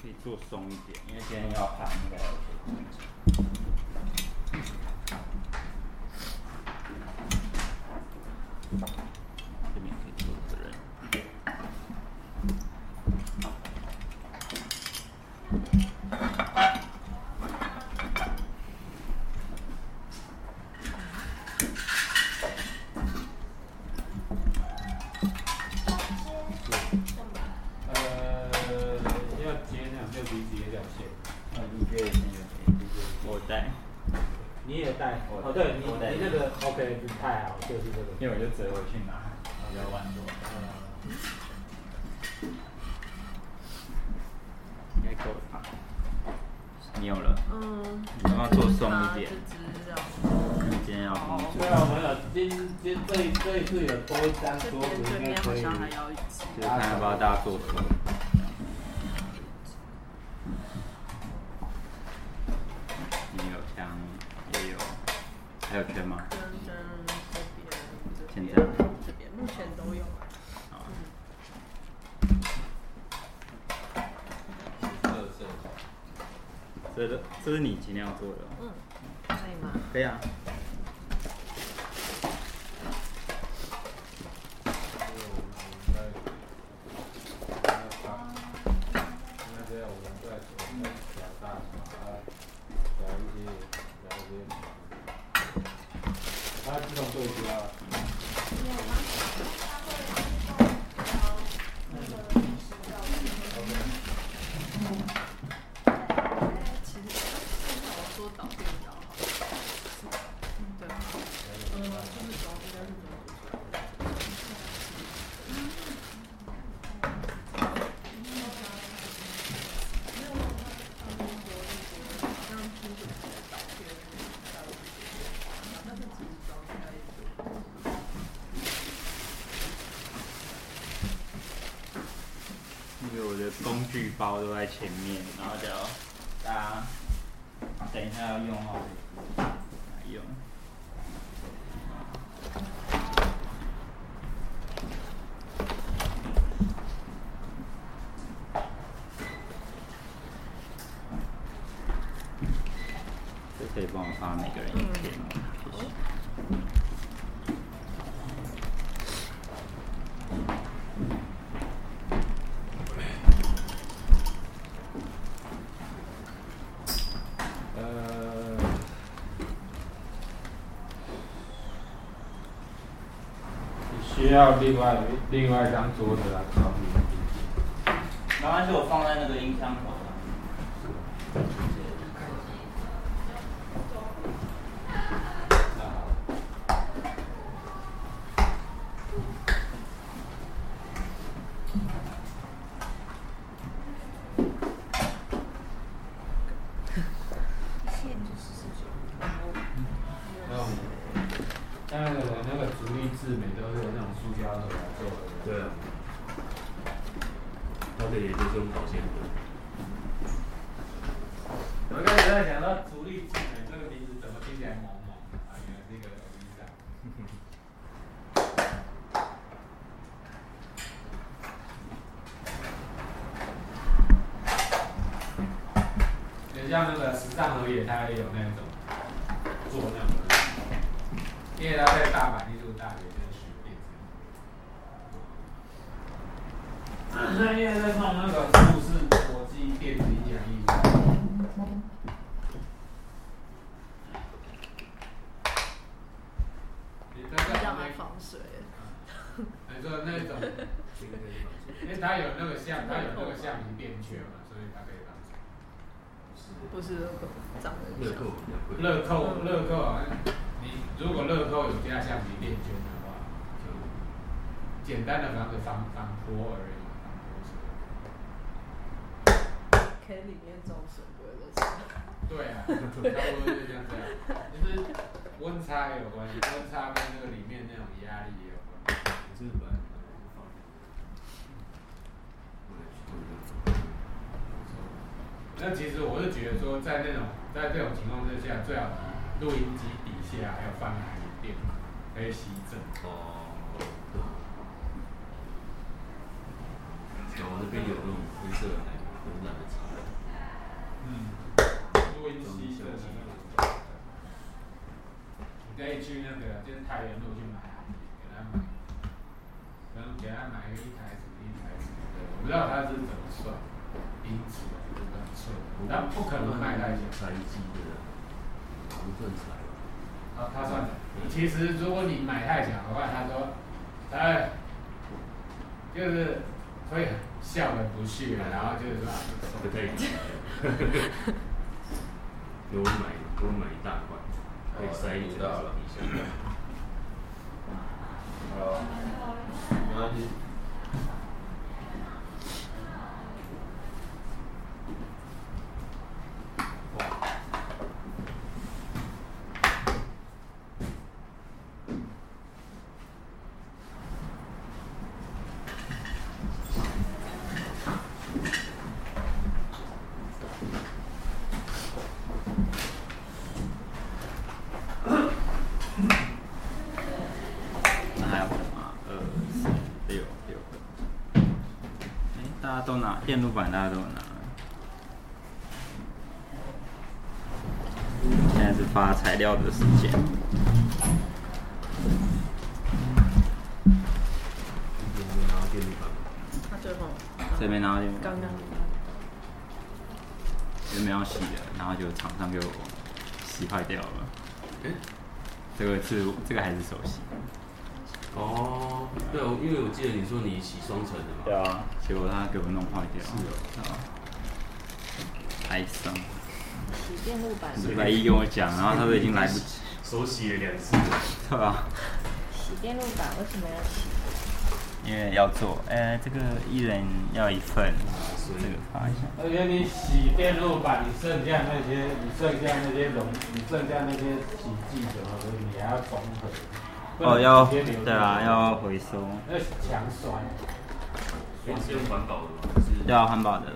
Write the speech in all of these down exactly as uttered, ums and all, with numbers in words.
以做松一点，因为今天要盘应该要做。这边可以做个人。 你也带哦，对你你那个 OK 太好，就是这个， 因为我就折回去拿，比较晚做。嗯，应该够了吧？你有了？嗯。你要不要做松一点？你今天要工作？ 对啊，我们有今今这这一次有多一张桌子，应该可以。 就是看要不要大家做松。还有圈吗？现在这边目前都有。 好。这个这是你今天要做的。 嗯，可以吗？ 可以啊。 它自动对焦了。 因为我的工具包都在前面，然后就大家等一下要用好来用。这可以帮我发每个人影片吗？谢谢。 需要另外另外一张桌子来考虑。 没关系，我放在那个音箱口上。 像那个那个竹立制美都是有那种塑胶盒来做的。 对啊。它的也就是用保鲜盒。 我刚才在想到竹立制美这个名字怎么听起来萌萌啊？原来是一个 L V 衫。也像那个时尚和野，它也有那种做那种的，因为它在大阪艺术大学跟学电子。那因为在弄那个富士国际电子音响艺术。 这样来防水。 你说那种，因为它有那个橡，它有那个橡皮垫圈嘛，所以它可以防水。 不是乐扣，长得乐扣， 乐扣，乐扣好像你如果乐扣有加橡皮垫圈的话，就简单的防水防防泼而已，防泼水。 可以里面装水不会漏水。 对啊，差不多就是这样子啊，就是温差也有关系，温差跟那个里面那种压力也有关系。 日本。 那其实我是觉得说，在那种在这种情况之下，最好录音机底下还有放台电脑，可以吸震。 哦。有，那边有那种灰色的那个。 很懒得查。 嗯，录音机的那个，你可以去那个就是太原路去买啊，给他买，然后给他买一个一台子一台子的，我不知道他是怎么算，英尺还是怎么算，但不可能卖太小。 拆机的，不算拆吧。 啊，他算的。其实如果你买太小的话，他说，哎，就是会笑得不屑，然后就是说不太理解。给我买，给我买一大块，可以塞一整个手提箱。 好，没关系。大家都拿电路板，大家都有拿。现在是发材料的时间。 有没有拿到电路板？ 他最后这边拿到电路板。 刚刚原本要洗的，然后就厂商给我洗坏掉了。 欸、 这个是这个还是手洗？ 哦，对，因为我记得你说你洗双层的嘛。 对啊，结果他给我弄坏掉。 是哦。 哀伤。 洗电路板。 礼拜一跟我讲，然后他说已经来不及。 手洗了两次了。 对啊。 洗电路板为什么要洗？ 因为要做，呃，这个一人要一份，这个发一下。 而且你洗电路板，你剩下那些，你剩下那些容，你剩下那些洗剂什么的，你还要重合。 哦，要对啊，要回收。 那强酸。 所以是用环保的吗？ 对啊，环保的。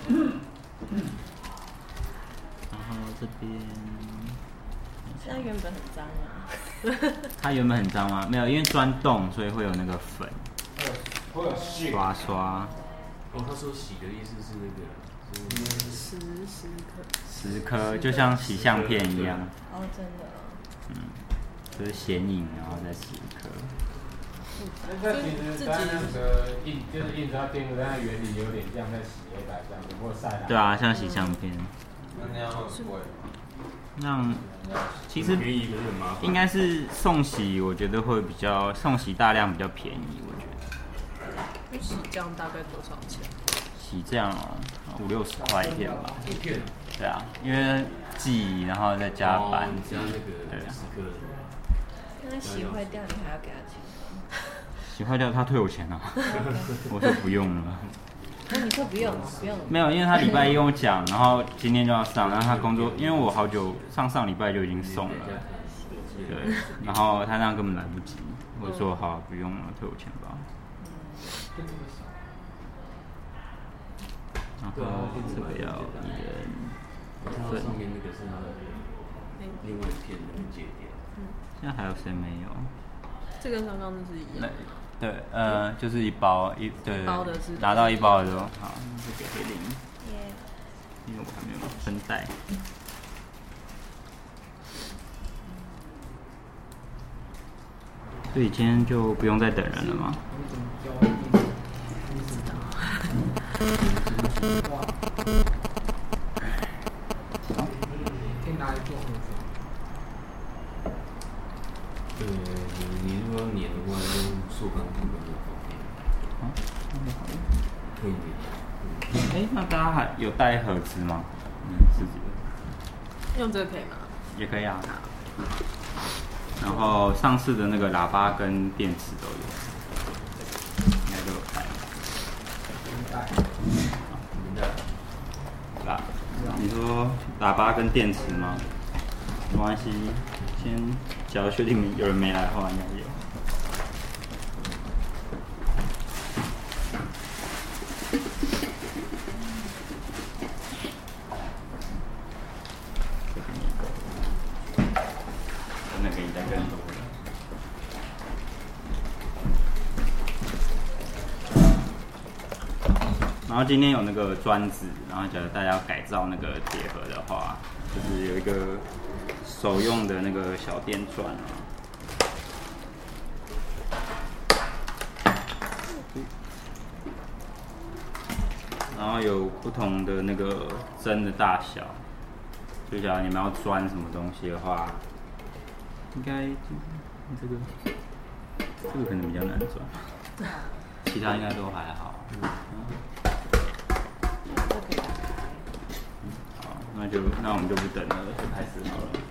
然后这边。 它原本很脏啊。 它原本很脏吗？没有，因为钻洞，所以会有那个粉。 会有屑。 刷刷。 哦，他说洗的意思是那个。 十十颗。 十颗，就像洗相片一样。 哦，真的。 嗯，就是显影，然后再十颗。 那其实它那个印就是印刷电路，它的原理有点像在洗黑白相，只不过晒了。 对啊，像洗相片。 那那样很贵。 那样其实便宜可是很麻烦。 应该是送洗，我觉得会比较送洗大量比较便宜，我觉得。 洗这样大概多少钱？ 洗这样哦，五六十块一片吧。 一片。 对啊，因为寄，然后再加班， 哦、加那个十颗的。 那洗坏掉你还要给他钱？ 洗坏掉他退我钱啊，我说不用了。 那你说不用了，不用了。 没有，因为他礼拜一跟我讲，然后今天就要上，然后他工作，因为我好久上上礼拜就已经送了，对，然后他那样根本来不及，我说好，不用了，退我钱吧。然后这个要一人一份。 上面那个是他的另外一片的节点。 现在还有谁没有？ 这跟刚刚那是一样。 对，呃，就是一包一，对， 包的是拿到一包的时候，好，就给黑林， 耶， 因为我还没有分袋。所以今天就不用再等人了吗？ 好，可以拿来做盒子。 呃，你如果粘的话，用塑钢布的那方便。 啊，那就好了。 可以粘。 哎、欸，那大家还有带盒子吗？嗯，自己的。 用这个可以吗？ 也可以啊。然后上次的那个喇叭跟电池都有，应该都有带。 带。 明白。 喇，你说喇叭跟电池吗？没关系，先只要确定有人没来的话，应该有。那个应该更多了。然后后今天有那个砖子，然后假如大家要改造那个铁盒的话，就是有一个手用的那个小电钻啊。然后有不同的那个针的大小，就假如你们要钻什么东西的话，应该这个这个可能比较难钻，其他应该都还好。嗯好，那就那我们就不等了，就开始好了。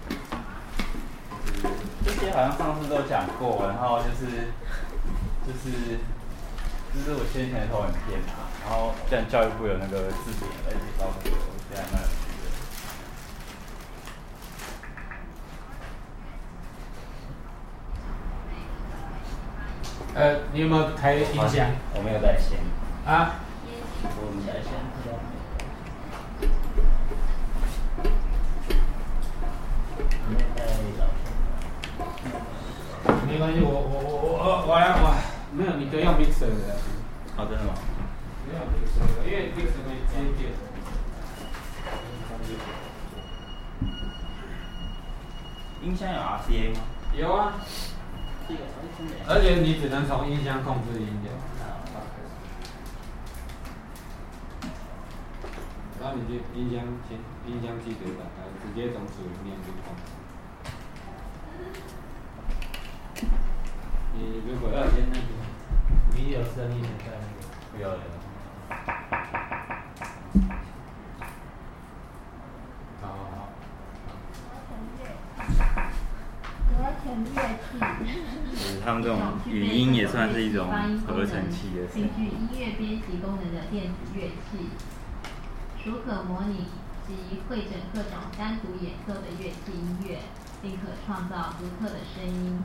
这些好像上次都讲过，然后就是就是就是我先前的投影片啊，然后现在教育部有那个字典来介绍这个，我觉得还蛮有趣的。呃，你有没有开音响？ 我没有带线。 啊？ 我没带线。 没关系，我我我我我来我没有，你可以用 mixer 的。 好、哦，真的吗？ 没有 mixer 的，因为 mixer 可以接电。 音箱有 R C A 吗？ 有啊。而且你只能从音箱控制音量。然后你就音箱先音箱记得打开，直接从主音量去控制。你如果要先那个，你有声音的在那个。 有有。 好好好。 就是他们这种语音也算是一种合成器的声音。 并具音乐编辑功能的电子乐器，属可模拟及汇整各种单独演奏的乐器音乐，并可创造独特的声音。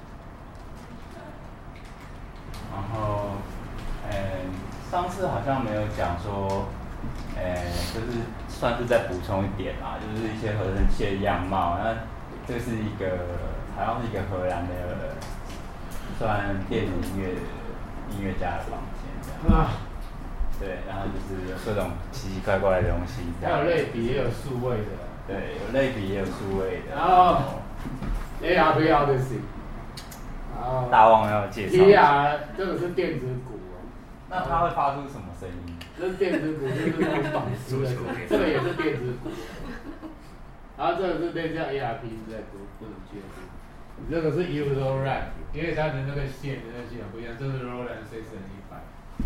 然后，呃，上次好像没有讲说，呃，就是算是再补充一点啦，就是一些合成器的样貌。那这是一个好像是一个荷兰的算电子音乐音乐家的房间这样。啊。对，然后就是有各种奇奇怪怪的东西。 还有类比，也有数位的。 对，有类比，也有数位的。 然后 A R V R 的是。 大旺要介绍。 A R 这个是电子鼓哦。 那它会发出什么声音？ 这是电子鼓，就是那种纺织的，这个也是电子鼓。然后这个是类似像 A R P 之类的，不能接触。这个是 Eurorack， 因为它的那个线的那个系统不一样，这是 Roland C 四一百。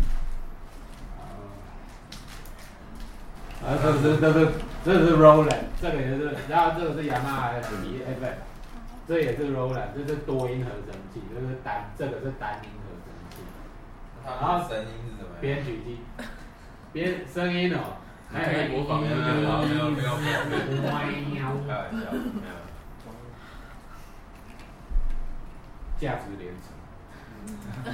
啊，这是这是这是 Roland， 这个也是，然后这个是雅马哈的 E F M， 这也是 Roland， 这是多音合成器，这是单，这个是单音合成器。 然后声音是怎么样？ 编曲机，编声音哦， 还可以模仿，没有没有没有没有没有没有，开玩笑，没有。 价值连城。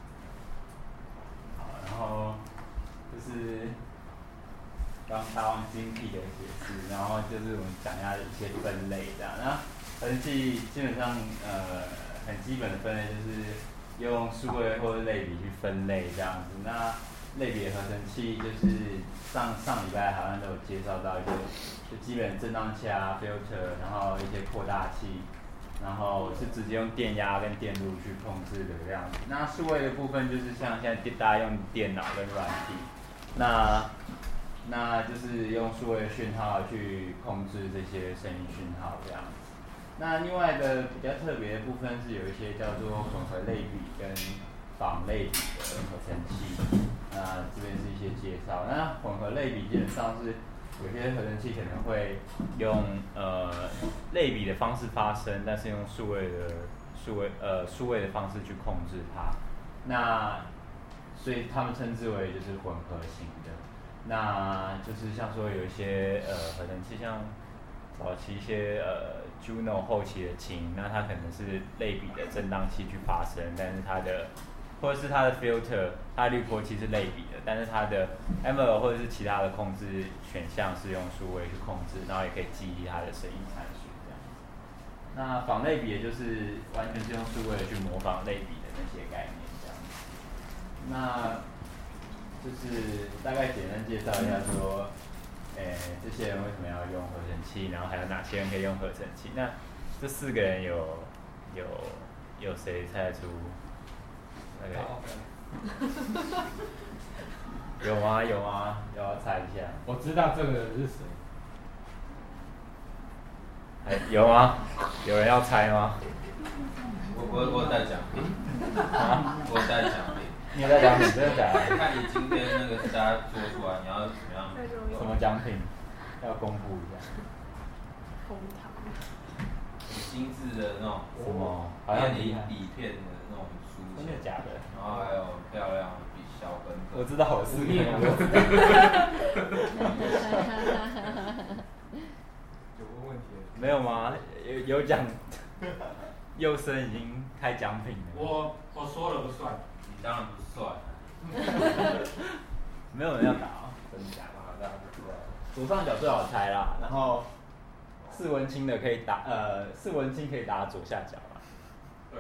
好，然后就是刚大旺精辟的解释，然后就是我们讲一下一些分类这样。那合成器基本上呃很基本的分类就是用数位或者类比去分类这样子。那类比的合成器就是上上礼拜好像都有介绍到一些，就基本震荡器啊 filter， 然后一些扩大器。然后是直接用电压跟电路去控制的这样子。那数位的部分就是像现在大家用电脑跟软体，那那就是用数位讯号去控制这些声音讯号这样子。那另外的比较特别的部分是有一些叫做混合类比跟仿类比的合成器。那这边是一些介绍。那混合类比基本上是有些合成器可能会用呃类比的方式发声，但是用数位的数位呃数位的方式去控制它。那所以他们称之为就是混合型的。那就是像说有一些呃合成器，像早期一些呃 Juno 后期的琴，那它可能是类比的振荡器去发声，但是它的或者是它的 filter， 它的滤波器是类比的，但是它的 M L 或者是其他的控制选项是用数位去控制，然后也可以记忆它的声音参数这样子。那仿类比也就是完全是用数位去模仿类比的那些概念这样子。那就是大概简单介绍一下说，诶、这些人为什么要用合成器，然后还有哪些人可以用合成器？那这四个人有有有谁猜得出？那个有吗？有吗？要不要猜一下？ 我知道这个人是谁。 哎，有吗？有人要猜吗？ 我我我在讲， 啊？ 我在讲。 你有在奖品？真的假的？ 看你今天那个大家做出来，你要怎么样？ 什么奖品？要公布一下。 红糖。 很精致的那种， 什么？好像底底片的那种书签， 真的假的？ 然后还有漂亮的笔小本本。 我知道，我是念过。 有个问题。 没有吗？有有奖。佑生已经开奖品了。 我我说了不算。 你当然不算。 没有人要打哦，真的假的？大家不知道。左上角最好猜啦，然后四文青的可以打，呃，四文青可以打左下角嘛。 对。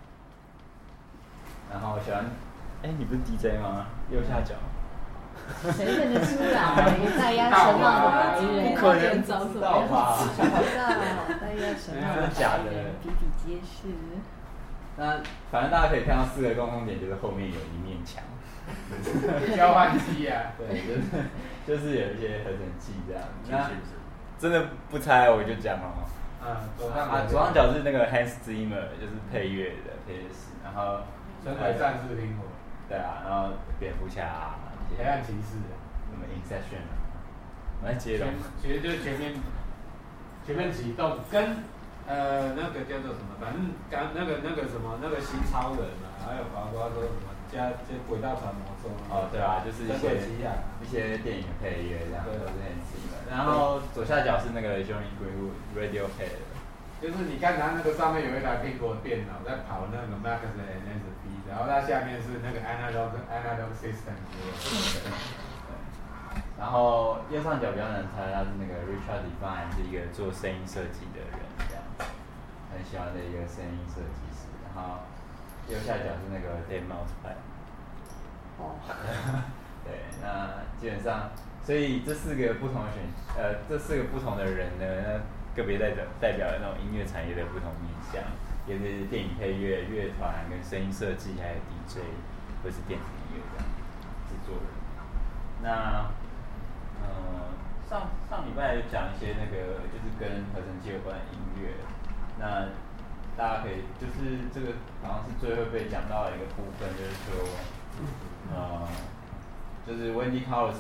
然后喜欢，哎、欸，你不是 D J 吗？右下角。 谁认得出来？大家神话的来源， 不可能知道吧？ 知道，大家神话的假的， 比比皆是。 那反正大家可以看到四个共同点，就是后面有一面墙。 交换机啊。 对，就是就是有一些合成器这样。那真的不猜我就讲哦。 嗯，左上啊，左上角是那个 Hans Zimmer， 就是配乐的配乐师，然后神鬼战士听过。 对啊，然后蝙蝠侠。 黑暗骑士， 什么 Inception 啊？我在接龙。 其实就是全面全面启动，跟呃那个叫做什么，反正刚那个那个什么那个新超人啊，还有包括说什么加这轨道传魔兽。 哦，对啊，就是一些一些电影的配乐这样，都是很新的。然后左下角是那个 Johnny Greenwood Radiohead。就是你看它那个上面有一台苹果电脑在跑那个 Mac 的 N S P， 然后它下面是那个 Analog Analog System 之类的。 然后右上角比较难猜，他是那个 Richard Devine， 是一个做声音设计的人，这样很喜欢的一个声音设计师。然后右下角是那个 Dave Maltby。哦。对，那基本上，所以这四个不同的选，呃，这四个不同的人呢，个别代表代表了那种音乐产业的不同面向，也是电影配乐、乐团跟声音设计，还有 D J 或是电子音乐这样制作人。那，嗯，上上礼拜有讲一些那个就是跟合成器有关的音乐，那大家可以就是这个好像是最后被讲到的一个部分，就是说，呃，就是 Wendy Carlos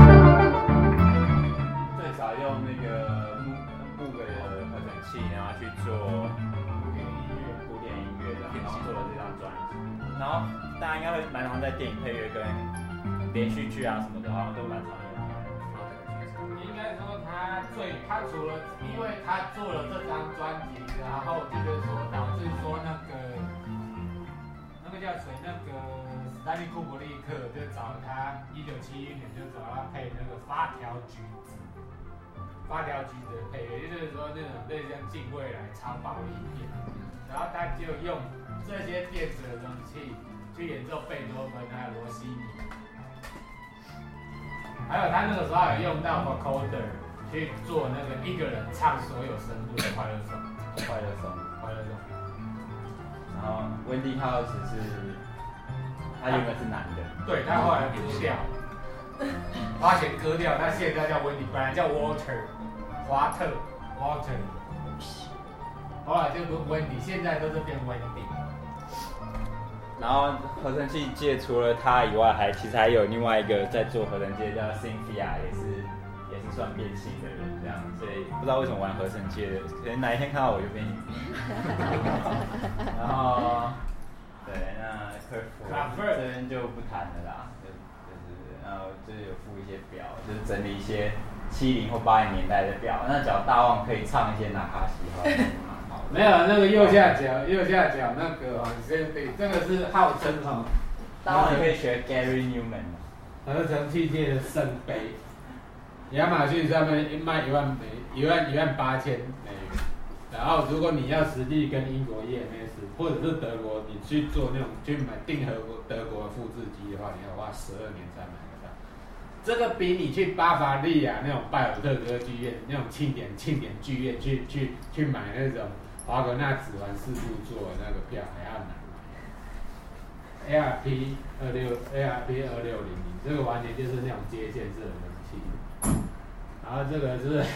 最早用那个木木格的合成器，然后去做古典音乐，古典音乐的，然后做了这张专辑。然后大家应该会蛮常在电影配乐跟连续剧啊什么的，好像都蛮常用的。 应该说他最，他除了因为他做了这张专辑，然后就是说导致说那个那个叫谁，那个史丹利库布利克就找他，一九七一年就找他配那个发条橘子，发条橘子的配乐，也就是说那种类似像近未来超暴力片，然后他就用这些电子的容器去演奏贝多芬还有罗西尼。还有他那个时候还有用到 vocoder 去做那个一个人唱所有深度的快乐颂， 快乐颂， 快乐颂。 然后 Wendy Carlos 是，他原本是男的， 对，他后来割掉，花钱割掉，他现在叫 Wendy， 本来叫 Walter， 华特 Walter， 后来就 Wendy， 现在都是变 Wendy。 然后合成器界除了他以外，还其实还有另外一个在做合成器叫 Cynthia， 也是也是算变性的人这样，所以不知道为什么玩合成器的，可能哪一天看到我就变性。然后，对，那科普这边就不谈了啦，就就是然后就是有附一些表，就是整理一些七零或八零年代的表。那假如大旺可以唱一些纳卡西话。 没有，那个右下角，右下角那个哦，这这个是号称哈， 当然你可以学 Gary Newman， 合成器界的圣杯，亚马逊上面卖一万美，一万一万八千美元，然后如果你要实地跟英国 E M S 或者是德国，你去做那种去买定德国德国的复制机的话，你要花十二年才买得到。 这个比你去巴伐利亚那种拜尔特歌剧院那种庆典庆典剧院去去去买那种华格纳指环四部作的那个票还要难买。A R P 二六 A R P 二六零零这个完全就是那种接线式的人气，然后这个是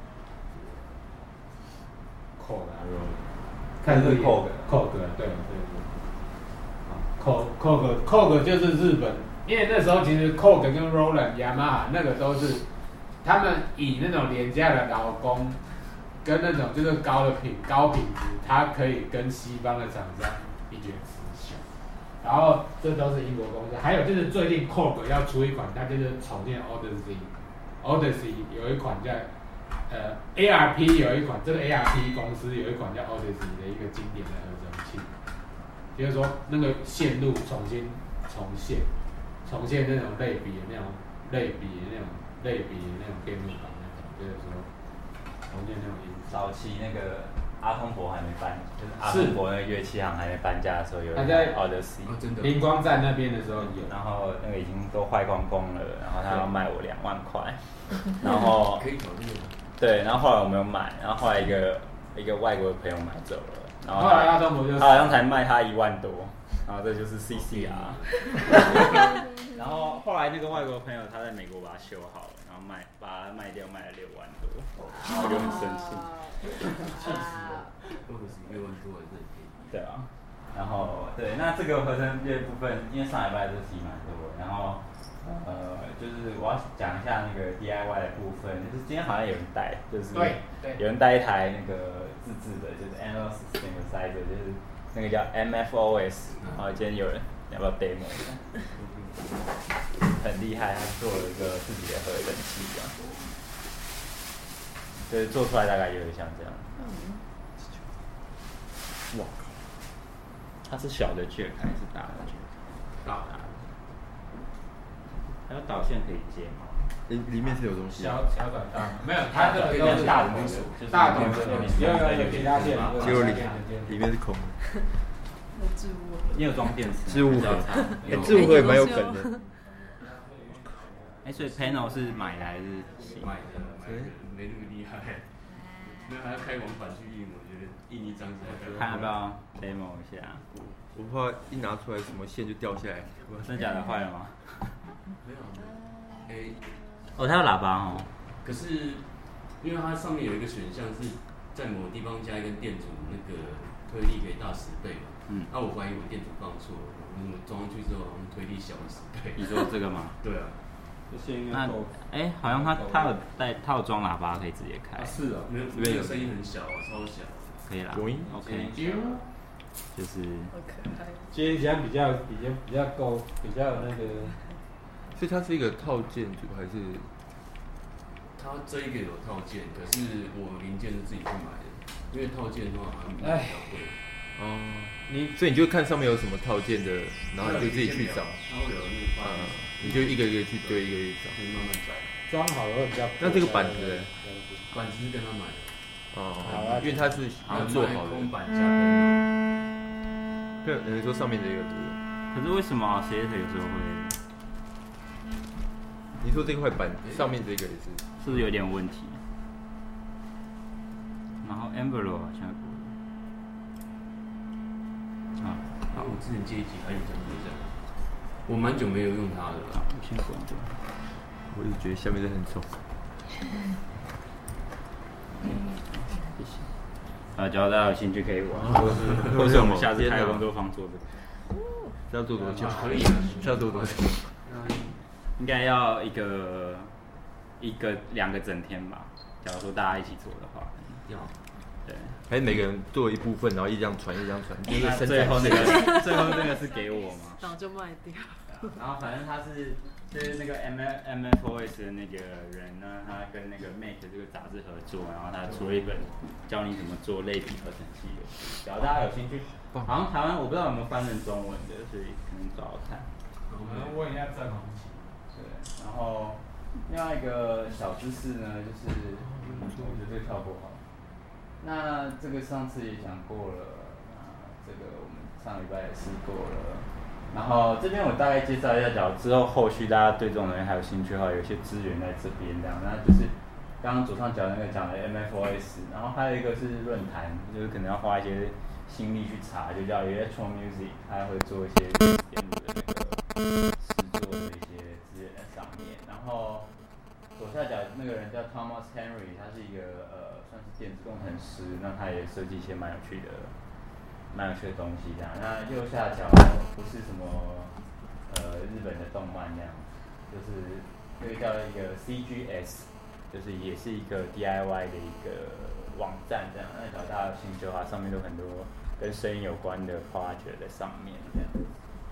扣的， 看是扣的， 扣的，对对对。扣扣个扣个就是日本，因为那时候其实扣个跟 Roland、雅马哈那个都是他们以那种廉价的劳工跟那种就是高的品高品质，它可以跟西方的厂商一决雌雄。然后这都是英国公司，还有就是最近 Korg 要出一款，它就是重建 Odyssey，Odyssey 有一款叫呃 A R P 有一款，这个 A R P 公司有一款叫 Odyssey 的一个经典的合成器。就是说，那个线路重新重现，重现那种类比的那种类比的那种类比的那种电路板那种，就是说重现那种音。 早期那个阿通伯还没搬，就是阿通伯那个乐器行还没搬家的时候，有一台 Odyssey， 哦真的。 灵光站那边的时候有， 然后那个已经都坏光光了，然后他要卖我两万块，然后可以考虑吗？ 对，然后后来我没有买，然后后来一个一个外国的朋友买走了。然后后来阿通伯就他好像才卖他一万多，然后这就是 C C R， 然后后来那个外国朋友他在美国把它修好了，然后卖把它卖掉卖了六万多，然后就很生气， 气死了，或者是六万多还是很便宜。 对啊，然后对，那这个合成乐部分，因为上礼拜这题蛮多，然后呃就是我要讲一下那个 D I Y 的部分，就是今天好像有人带，就是有人带一台那个自制的，就是 Analog Synthesizer， 就是那个叫 M F O S， 然后今天有人要不要 demo 一下？很厉害，他做了一个自己的合成器这样，就是做出来大概有点像这样。哇靠！它是小的 jack 还是大的 jack？ 大的。还有导线可以接吗？ 里里面是有东西。 小小转大，没有，它这个都是大的那种， 大的，有有有其他线， 结果里里面是空的。 你有装电池？ 置物盒，哎，置物盒也蛮有梗的。 哎，所以 panel 是买的还是新？ 买的，买的，没那么厉害。那还要开网版去印，我觉得印一张是还看要不要 demo 一下？ 我怕一拿出来什么线就掉下来。 真的假的？坏了吗？ 没有。哎， 哦，它有喇叭哦。 可是，因为它上面有一个选项是在某个地方加一根电阻，那个推力可以大十倍嘛。嗯。那、啊、我怀疑我电阻放错了，我装上去之后好像推力小了十倍。 你说这个吗？ 对啊。 那哎，好像它它有带它有装喇叭，可以直接开。 啊、是啊，没有，这个声音很小啊，超小。 可以啦。OK。就是。 接起来比较比较比较够，比较有那个。 所以它是一个套件组还是？ 它这一个有套件，可是我零件是自己去买的，因为套件的话好像比较贵。 哦，你所以你就看上面有什么套件的，然后你就自己去找。 它会有那个发票， 你就一个一个去堆，一个一个找。 就慢慢找。 装好了会比较。 那这个板子呢？ 板子是跟他买的。 哦，因为它是好像做好的。 空板加喷。 对，你说上面这个图。 可是为什么谁有时候会？ 你说这块板上面这个也是， 是不是有点问题？然后 envelope 好像啊， 好，我之前接一集还有讲过这样，我蛮久没有用它了啦。 我先关掉。 我一直觉得下面的很丑。 谢谢。啊，只要大家有兴趣可以玩，或者我们下次开工作坊做这个。 这要做多久？ 可以啊， 这要做多久？ 应该要一个一个两个整天吧。假如说大家一起做的话， 要对， 还是每个人做一部分，然后一张传一张传，就是最后那个最后那个是给我嘛， 然后就卖掉。 然后反正他是就是那个 M M F O S 的那个人呢，他跟那个 Make 这个杂志合作，然后他出了一本教你怎么做类比合成器的。假如大家有兴趣，好像台湾我不知道有没有翻成中文的，所以可能找找看。 我们问一下郑红旗。 对，然后另外一个小知识呢，就是我觉得这个跳过好。那这个上次也讲过了，啊，这个我们上礼拜也试过了。 然后这边我大概介绍一下，假如之后后续大家对这种东西还有兴趣的话，有一些资源在这边这样，那就是刚刚左上角那个讲的 M F O S， 然后还有一个是论坛，就是可能要花一些心力去查，就叫 Electro Music， 它会做一些电路的那个实作的一些资源在上面。然后左下角那个人叫 Thomas Henry， 他是一个呃算是电子工程师，那他也设计一些蛮有趣的。蛮有趣的东西这样，那右下角不是什么呃日本的动漫这样，就是这个叫一个 C G S， 就是也是一个 D I Y 的一个网站这样。那假如大家有兴趣的话，上面都很多跟声音有关的 project 在上面这样。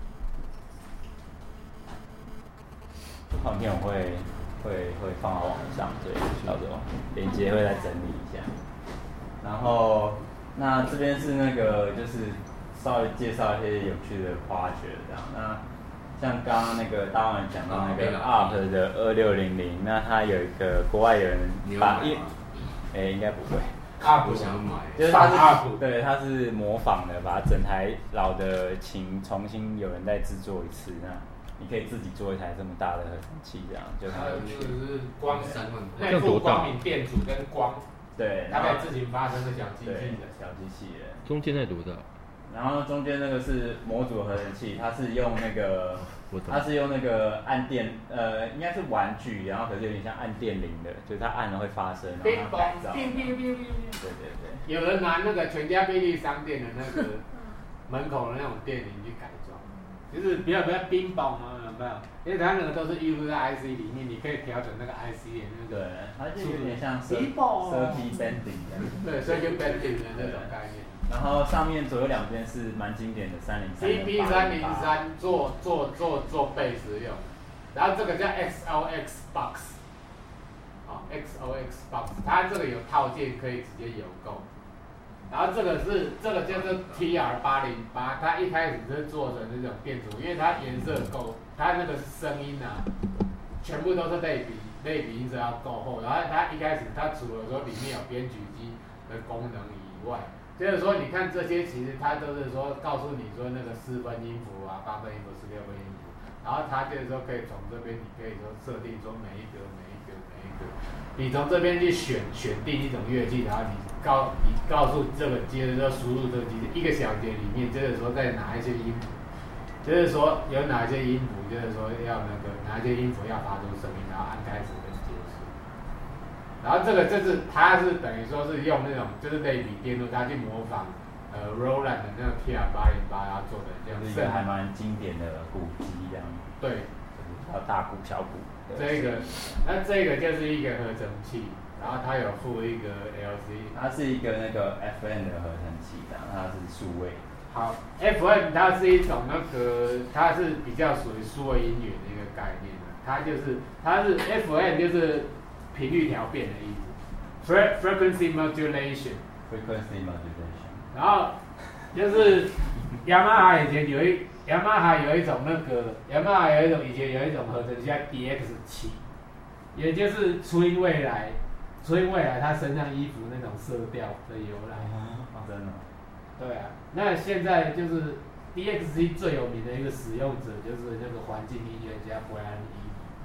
照片我会会会放到网上，所以到时候链接会再整理一下。然后。那这边是那个，就是稍微介绍一些有趣的project这样。那像刚刚那个大王讲到那个 A R P 的二六零零，那它有一个国外有人把一，哎、欸、应该不会。 A R P 我想买， 就是它是对，它是模仿的，把整台老的琴重新有人再制作一次，那你可以自己做一台这么大的合成器，这样就很有趣。 就是光内部光敏电阻跟光。对，它可以自行发生的小机器的小机器人。 中间那多大？ 然后中间那个是模组合成器，它是用那个，它是用那个按电，呃，应该是玩具，然后可是有点像按电铃的，就是它按了会发声，然后它改造。对对对。 有人拿那个全家便利商店的那个门口的那种电铃去改装，就是比较比较冰雹嘛，有没有？因为它那个都是预录在 I C 里面，你可以调整那个 I C 的那个。 对，它就有点像 circuit bending 的。 对 circuit bending 的那种概念。 然后上面左右两边是蛮经典的三零三。 C P 三零三做做做做贝斯用，然后这个叫 X O X box， 好 X O X box， 它这个有套件可以直接邮购。然后这个是这个叫做 T R 八零八， 它一开始是做成这种电阻，因为它颜色够，它那个声音啊，全部都是类比，类比音色要够厚。然后它一开始它除了说里面有编曲机的功能以外，就是说你看这些其实它都是说告诉你说那个四分音符啊、八分音符、十六分音符，然后它就是说可以从这边你可以说设定说每一个每一个每一个，你从这边去选选定一种乐器，然后你。告你告诉这个接着就输入这个机制一个小节里面，就是说在哪一些音符，就是说有哪些音符，就是说要那个哪一些音符要发出声音，然后按开始跟结束。然后这个就是它是等于说是用那种就是类比电路，它去模仿呃 Roland 的那个 T R 八零八要做的这样， 是一个还蛮经典的鼓机这样。 对， 还有大鼓、小鼓。 这个，那这个就是一个合成器。然后它有附一个 L C， 它是一个那个 F M 的合成器，然后它是数位。 好 ，F M 它是一种那个，它是比较属于数位音乐的一个概念的，它就是它是 F M 就是频率调变的意思 ，frequency modulation。 frequency modulation。 然后就是雅马哈以前有一雅马哈有一种那个雅马哈有一种以前有一种合成器叫 D X 七，也就是初音未来。所以未来他身上衣服那种色调的由来， 哦，真的。 对啊，那现在就是 D X C 最有名的一个使用者就是那个环境音乐家布莱恩伊。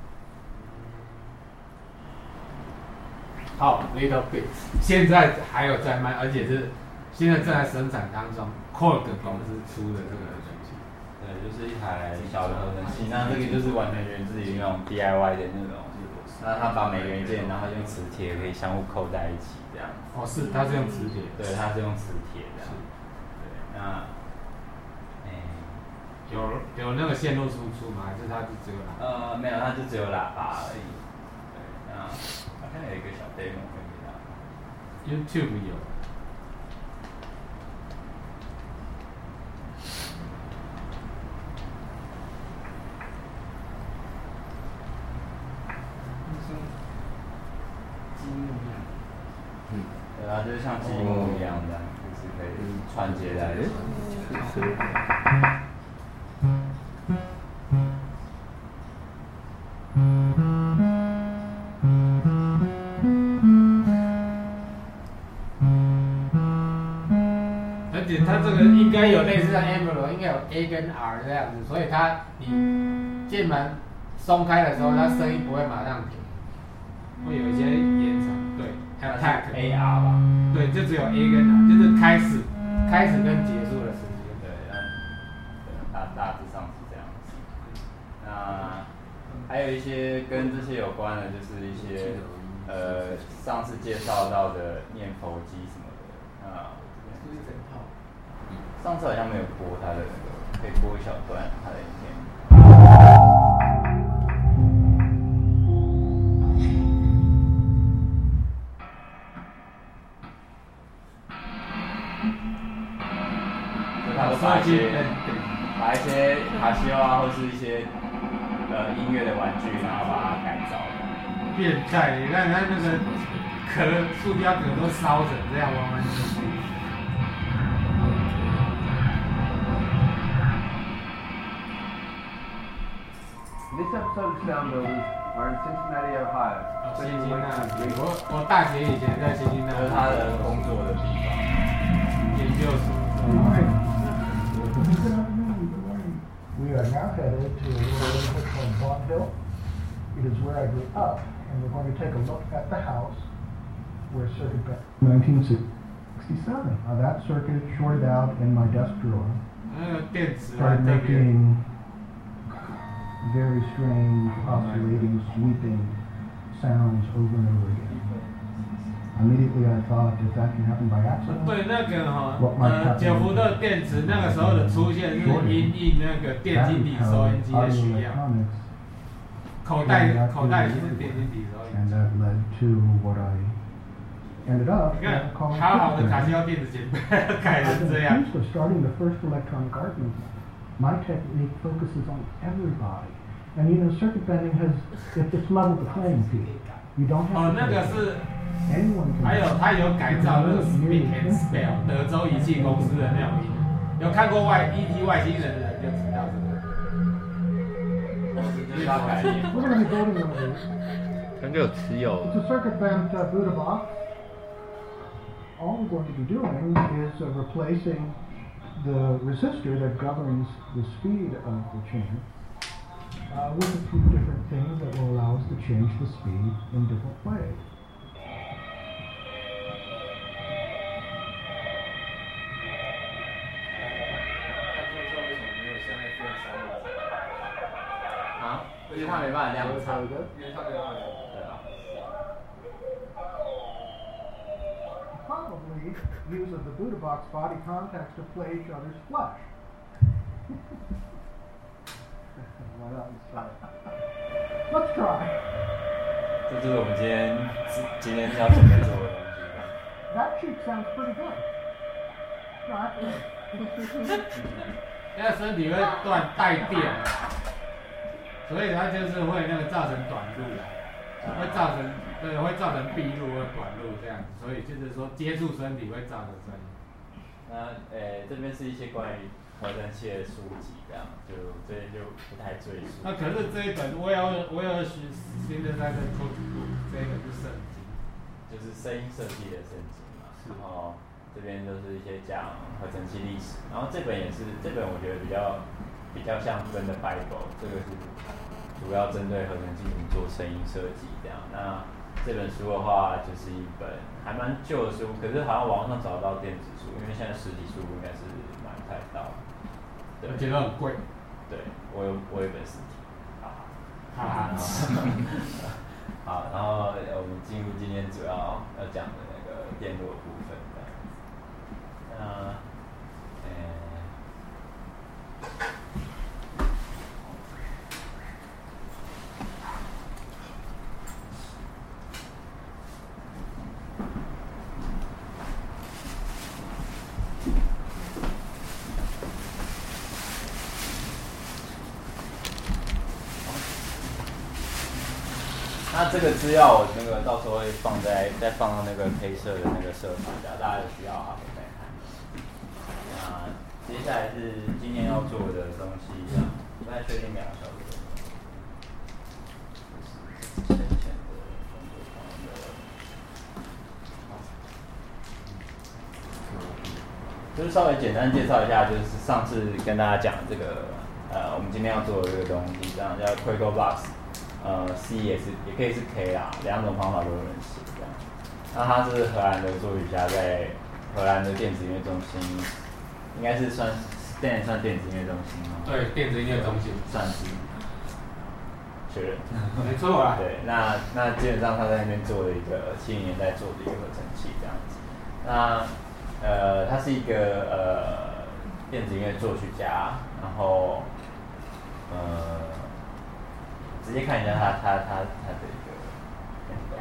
好 ，Little Bit， 现在还有在卖，而且是现在正在生产当中 ，Korg 公司出的这个合成器。 对，就是一台小的合成器，那这个就是完全源自于那种 D I Y 的那种。那他把每个元件，然后用磁铁可以相互扣在一起，这样。 哦，是，他是用磁铁。 对，他是用磁铁这样。对，那，哎、 欸，有有那个线路输出吗？还是它就只有喇叭？ 呃，没有，它就只有喇叭而已。对，那好像有一个小 demo 可以给大家。 YouTube 有。 嗯，对啊，就是像积木一样的，就是可以串接在一起。 而且它它这个应该有类似像 Amber， 应该有 A 跟 R 这样子，所以它你键盘松开的时候，它声音不会马上停，会有一些延长。对，还有 Tag A R 吧？ 对，就只有 A 跟 R， 就是开始、开始跟结束的时间。 对，那对大大致上是这样子。那还有一些跟这些有关的，就是一些呃上次介绍到的念佛机什么的啊。 这是整套。 上次好像没有播他的那个，可以播一小段他的影片。他都把一些把一些卡西欧啊，或是一些呃音乐的玩具，然后把它改造。 变态！你看他那个壳，塑胶壳都烧成这样，弯弯曲曲。 This episode of Sound Builders are in Cincinnati, Ohio. 哦，辛辛那提，我我大学以前在辛辛那提， 这是他的工作的地方， 研究所。 We are now headed to a little neighborhood called Bond Hill. It is where I grew up, and we're going to take a look at the house where circuit bent nineteen sixty-seven. Now that circuit shorted out in my desk drawer. 那个电池 Started 在这边。 making very strange, oscillating, sweeping sounds over and over again. Immediately I thought, if that can happen by accident, 对，那个哈，呃，九伏特电池那个时候的出现是因应那个电晶体收音机的需要，口袋口袋型的电晶体收音机。 and that led to what I ended up 你看， calling 好好的卡西欧电子琴改成这样。 Accused of starting the first electronic art movement. My technique focuses on everybody. And you know, circuit bending has, it, it's leveled the playing field. You don't 哦， have 那 to 个 pay. 是， Anyone can. 还有它有改造那个 Speak and Spell 德州仪器公司的那种音，有看过外 E T 外星人的人就知道这个。 这是他改念。 We're going to be building one of these. 跟这有持有。 It's a circuit bent uh, Buddha box. All we're going to be doing is uh, replacing the resistor that governs the speed of the chain uh, with a few different things that will allow us to change the speed in different ways. Huh? 因为它没办法量产。 因为它没办法。 对啊。 Probably uses the Buddha box body contacts to play each other's flesh. Why not? Let's try. Let's try. 这就是我们今天今天要准备做的东西。 That cheek sounds pretty good. Right? 因为身体会断带电，所以它就是会那个造成短路，会造成对会造成闭路或短路这样子，所以就是说接触身体会造成声音。 那诶、这边是一些关于合成器的书籍，这样就这边就不太赘述。 那可是这一本我有我有学新的在这 Code Book， 这一本是圣经， 就是声音设计的圣经嘛。然后这边都是一些讲合成器历史，然后这本也是这本我觉得比较比较像真的 Bible， 这个是主要针对合成器怎么做声音设计这样。那这本书的话就是一本还蛮旧的书，可是好像网上找得到电子书，因为现在实体书应该是买不太到。对， 我觉得很贵。 对，我有我有一本实体。好， 哈哈。 好，然后我们进入今天主要要讲的那个电路的部分。那，呃，那这个资料我那个到时候会放在再放到那个配色的那个社团，大家有需要啊可以再看。那接下来是今天要做的东西，不太确定两个小时。之前的工作坊的，这就是稍微简单介绍一下，就是上次跟大家讲这个，呃，我们今天要做的这个东西，这样叫 Quaker Blocks， 呃 ，C 也是也可以是 K 啦，两种方法都有人写这样。那他是荷兰的作曲家，在荷兰的电子音乐中心，应该是算 Stand 算电子音乐中心吗？ 对，电子音乐中心算是。确认， 没错啊。 对，那那基本上他在那边做了一个七零年代做的一个合成器这样子。那呃，他是一个呃电子音乐作曲家，然后呃，直接看一下他他他他的一个片段。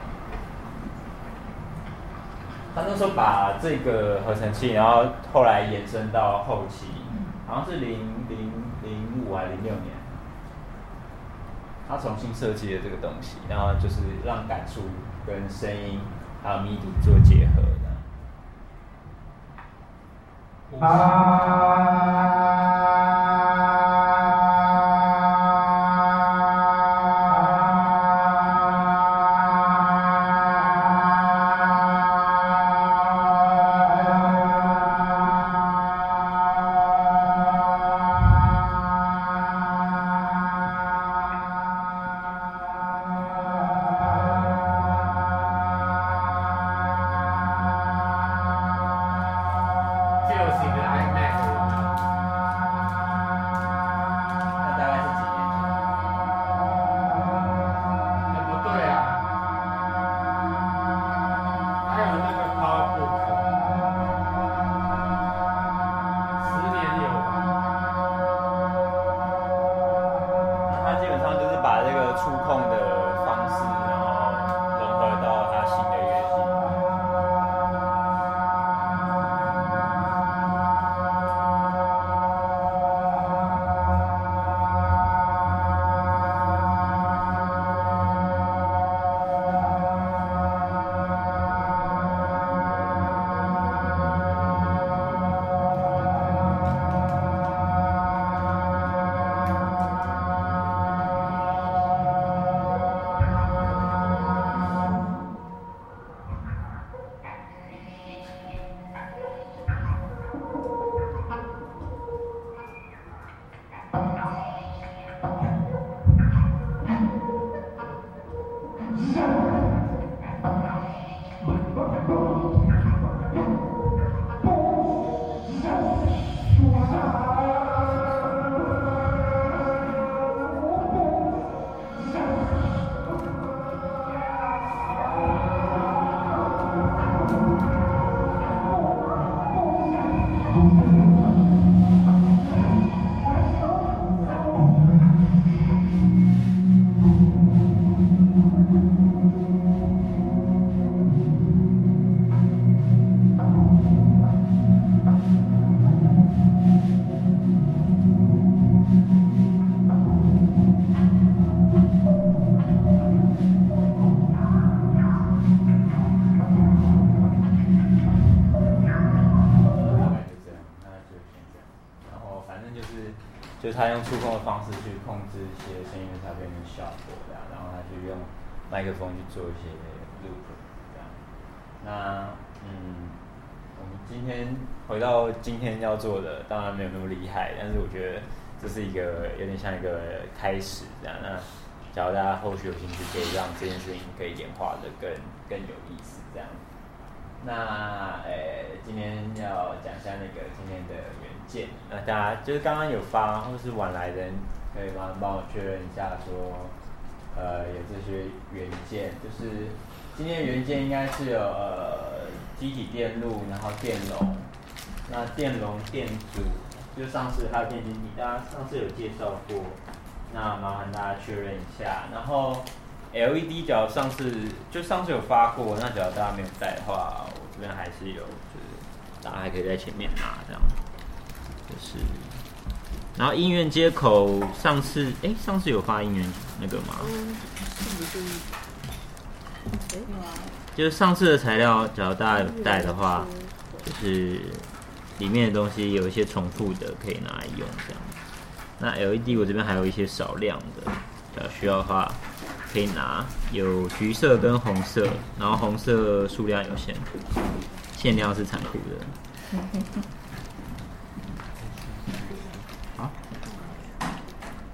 他那时候把这个合成器，然后后来延伸到后期，好像是零零零五还是零六年。他重新设计了这个东西，然后就是让感触跟声音还有密度做结合的。啊。就是他用触控的方式去控制一些声音的调变跟效果这样，然后他去用麦克风去做一些 loop 这样。那嗯，我们今天回到今天要做的，当然没有那么厉害，但是我觉得这是一个有点像一个开始这样。那假如大家后续有兴趣，可以让这件事情可以演化的更更有意思这样。那呃，今天要讲一下那个今天的元件。那大家就是刚刚有发或是晚来的人，可以麻烦帮我确认一下说，呃，有这些元件，就是今天的元件应该是有呃机体电路，然后电容，那电容电阻，就上次还有电晶体，大家上次有介绍过，那麻烦大家确认一下，然后。L E D 假如上次就上次有发过，那假如大家没有带的话，我这边还是有，就是大家还可以在前面拿这样，就是，然后音源接口上次哎、欸、上次有发音源那个吗？嗯，是不是？哎，有啊。就是上次的材料，假如大家有带的话，就是里面的东西有一些重复的，可以拿来用这样。那 L E D 我这边还有一些少量的，假如需要的话。可以拿，有橘色跟红色，然后红色数量有限，限量是残酷的。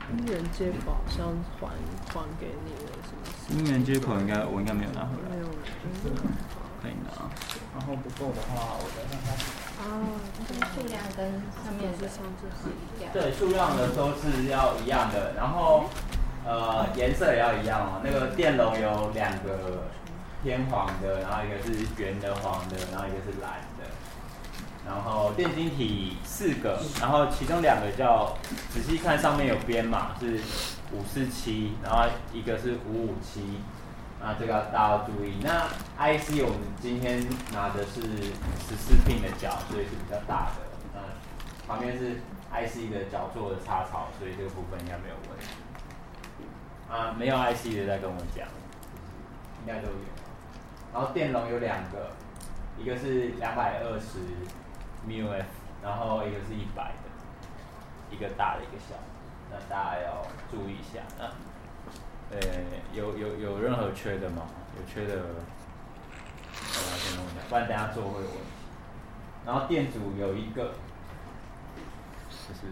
姻缘接口好像还还给你了，是不是？ 姻缘接口应该我应该没有拿回来。 没有， 可以拿。然后不够的话，我再看看。 哦，就是数量跟上面是上次是一样。 对，数量的都是要一样的，然后呃颜色也要一样哦。那个电容有两个偏黄的，然后一个是圆的黄的，然后一个是蓝的。然后电晶体四个，然后其中两个叫仔细看上面有编码是五四七，然后一个是五五七。那这个大家要注意。那 I C 我们今天拿的是十四 pin 的角，所以是比较大的。那旁边是 I C 的角座的插槽，所以这个部分应该没有问题。啊，没有 I C 的再跟我讲，应该都有。然后电容有两个，一个是两百二十 μF， 然后一个是一百的，一个大的，一个小的。那大家要注意一下。那呃，有有有任何缺的吗？有缺的，我来先弄一下，不然等一下做会有问题。然后电阻有一个，就是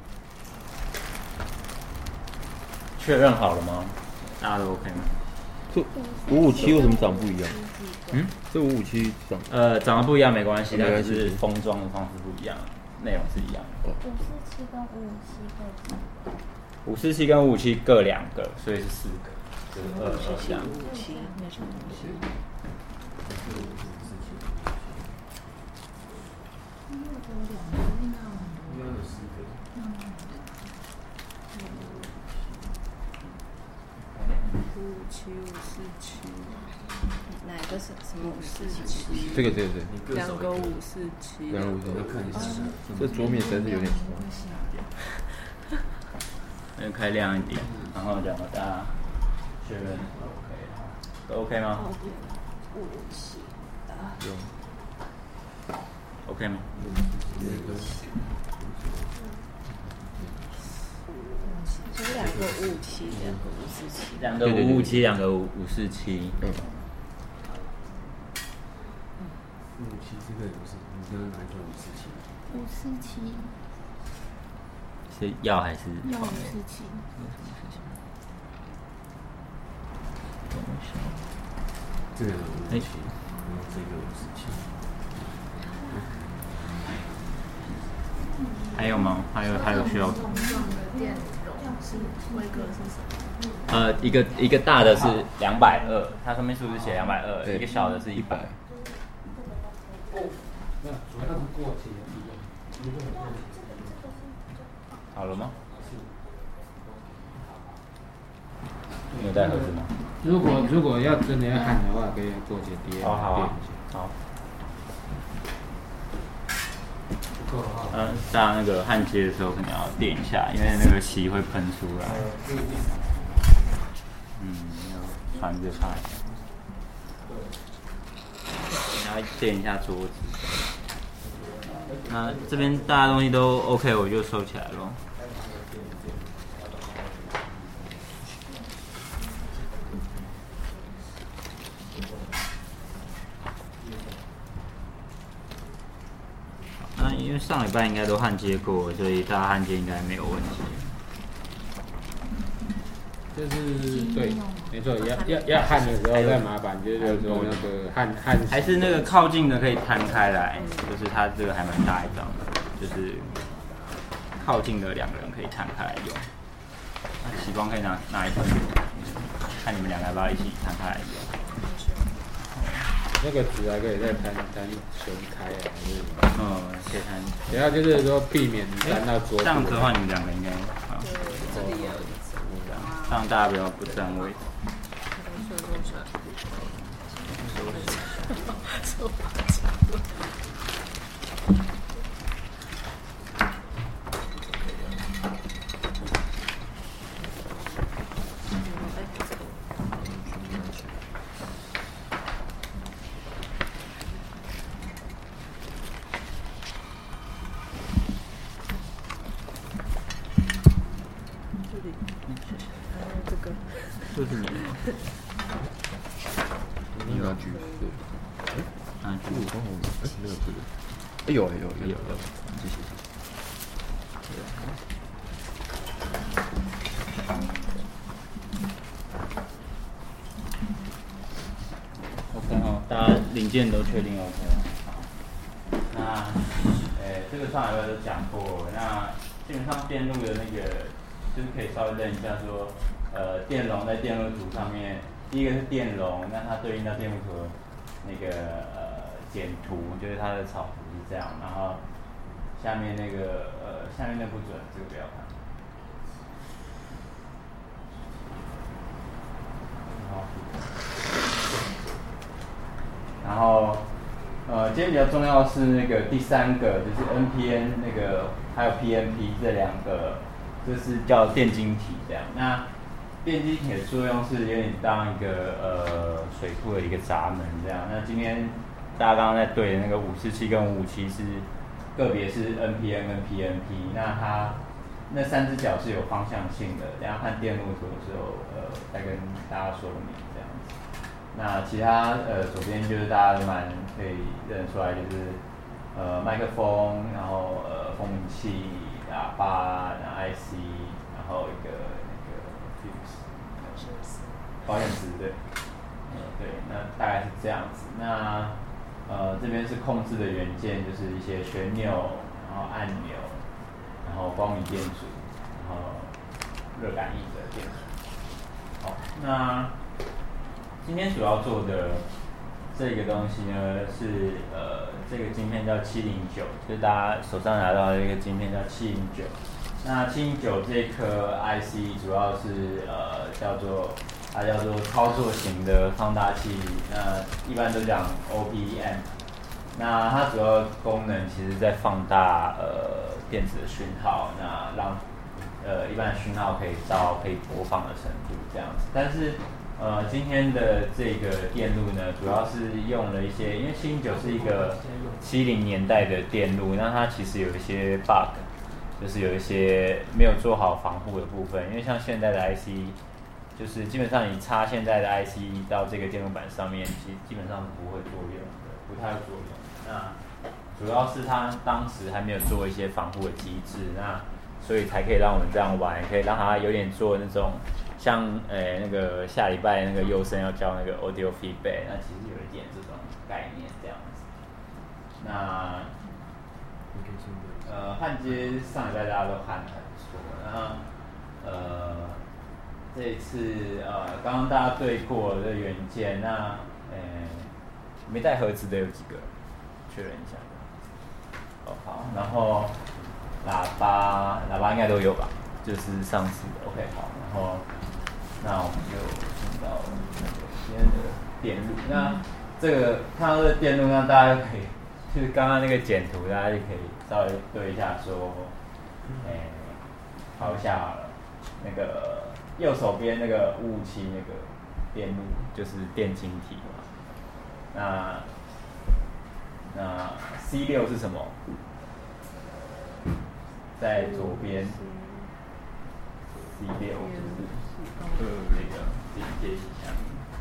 确认好了吗？大家都 OK 吗？ 这五五七为什么长不一样？嗯，这五五七长呃长得不一样没关系，但是封装的方式不一样，内容是一样的。 五四七跟五五七各几个？ 五四七跟五五七各两个，所以是四个，就是二二这样。 五七没什么东西。 应该有四个。 五五七五四七， 哪个是什么五四七？ 这个这个这个， 两个五四七， 两个五四七， 要看一下。 这桌面实在是有点。 那就开亮一点，然后讲大家确认 OK 了，都 OK 吗？ 五五七有 OK 吗？ 就两个五五七，两个五四七， 两个五五七，两个五五四七。 嗯。五五七这个也不是，你刚刚拿一个五四七。 五四七。 是要还是？ 要五四七。 这个五七，然后这个五四七。 还有吗？还有还有需要？ 电容是规格是什么？ 呃，一个一个大的是两百二，它上面是不是写两百二？一个小的是一百。 那主要是过期的地方。 好了吗？你有带盒子吗？ 如果如果要真的要焊的话，可以过节叠。 好好啊，好。嗯，大家那个焊接的时候可能要垫一下，因为那个锡会喷出来。嗯，要传着开。然后垫一下桌子。那这边大家东西都 OK， 我就收起来咯。那因为上礼拜应该都焊接过，所以大家焊接应该没有问题。 就是对，没错，要要要焊的时候再麻烦，就是说那个焊焊还是那个靠近的可以摊开来，就是它这个还蛮大一张的，就是靠近的两个人可以摊开来用。那启光可以拿拿一份，看你们两个要不要一起摊开来用。 那个纸还可以再摊摊全开啊，还是？ 嗯，可以摊。 主要就是说避免沾到桌子。 这样子的话，你们两个应该好。 这里也有一张。 这样大家不要不占位。就是你， 你拿橘色， 拿橘色， 哎，没有这个，哎有有有有，谢谢谢谢。 大家零件都确定 OK 了。好，那呃这个上礼拜都讲过，那基本上电路的那个就是可以稍微认一下说，呃电容在电路图上面，第一个是电容，那它对应到电路图的那个呃简图，就是它的草图是这样，然后下面那个呃下面那不准，这个不要看。然后，呃，今天比较重要的是那个第三个，就是 N P N 那个，还有 P N P 这两个，就是叫电晶体这样。那电晶体的作用是有点当一个呃水库的一个闸门这样。那今天大家刚刚在对的那个五四七跟五五七是个别是 N P N 跟 P N P， 那它那三只脚是有方向性的，等一下看电路图的时候，呃，再跟大家说明这样子。那其他呃左边就是大家都蛮可以认得出来，就是呃麦克风，然后呃风鸣器、喇叭，然后 I C， 然后一个那个 fuse， 保险丝，对，呃对，那大概是这样子。那呃这边是控制的元件，就是一些旋钮，然后按钮，然后光明电阻，然后热感应的电阻。好，那今天主要做的这个东西呢，是呃这个晶片叫七零九，就是大家手上拿到的一个晶片叫七零九。那七零九这颗 I C 主要是呃叫做它叫做操作型的放大器，那一般都讲 O P M。那它主要功能其实在放大呃电子的讯号，那让呃一般的讯号可以到可以播放的程度这样子，但是呃，今天的这个电路呢，主要是用了一些，因为七零九是一个七零年代的电路，那它其实有一些 bug， 就是有一些没有做好防护的部分。因为像现在的 I C， 就是基本上你插现在的 I C 到这个电路板上面，其实基本上不会作用的，不太会作用。那主要是它当时还没有做一些防护的机制，那所以才可以让我们这样玩，可以让它有点做那种。像呃、欸、那个下礼拜那个优生要教那个 audio feedback， 那其实有一点这种概念这样子。那呃焊接上礼拜大家都焊得很不错，那呃这一次呃刚刚大家对过的元件，那呃、欸、没带盒子的有几个？确认一下。哦好，然后喇叭喇叭应该都有吧？就是上次的 OK 好，然后。那我们就进到那个今天的电路。那这个看到这个电路，那大家就可以，就是刚刚那个简图，大家就可以稍微对一下说，哎、欸，抄一下好了。那个右手边那个五五七那个电路就是电晶体嘛。那那 C 六是什么？在左边 C 六就是。呃，那个连接一下。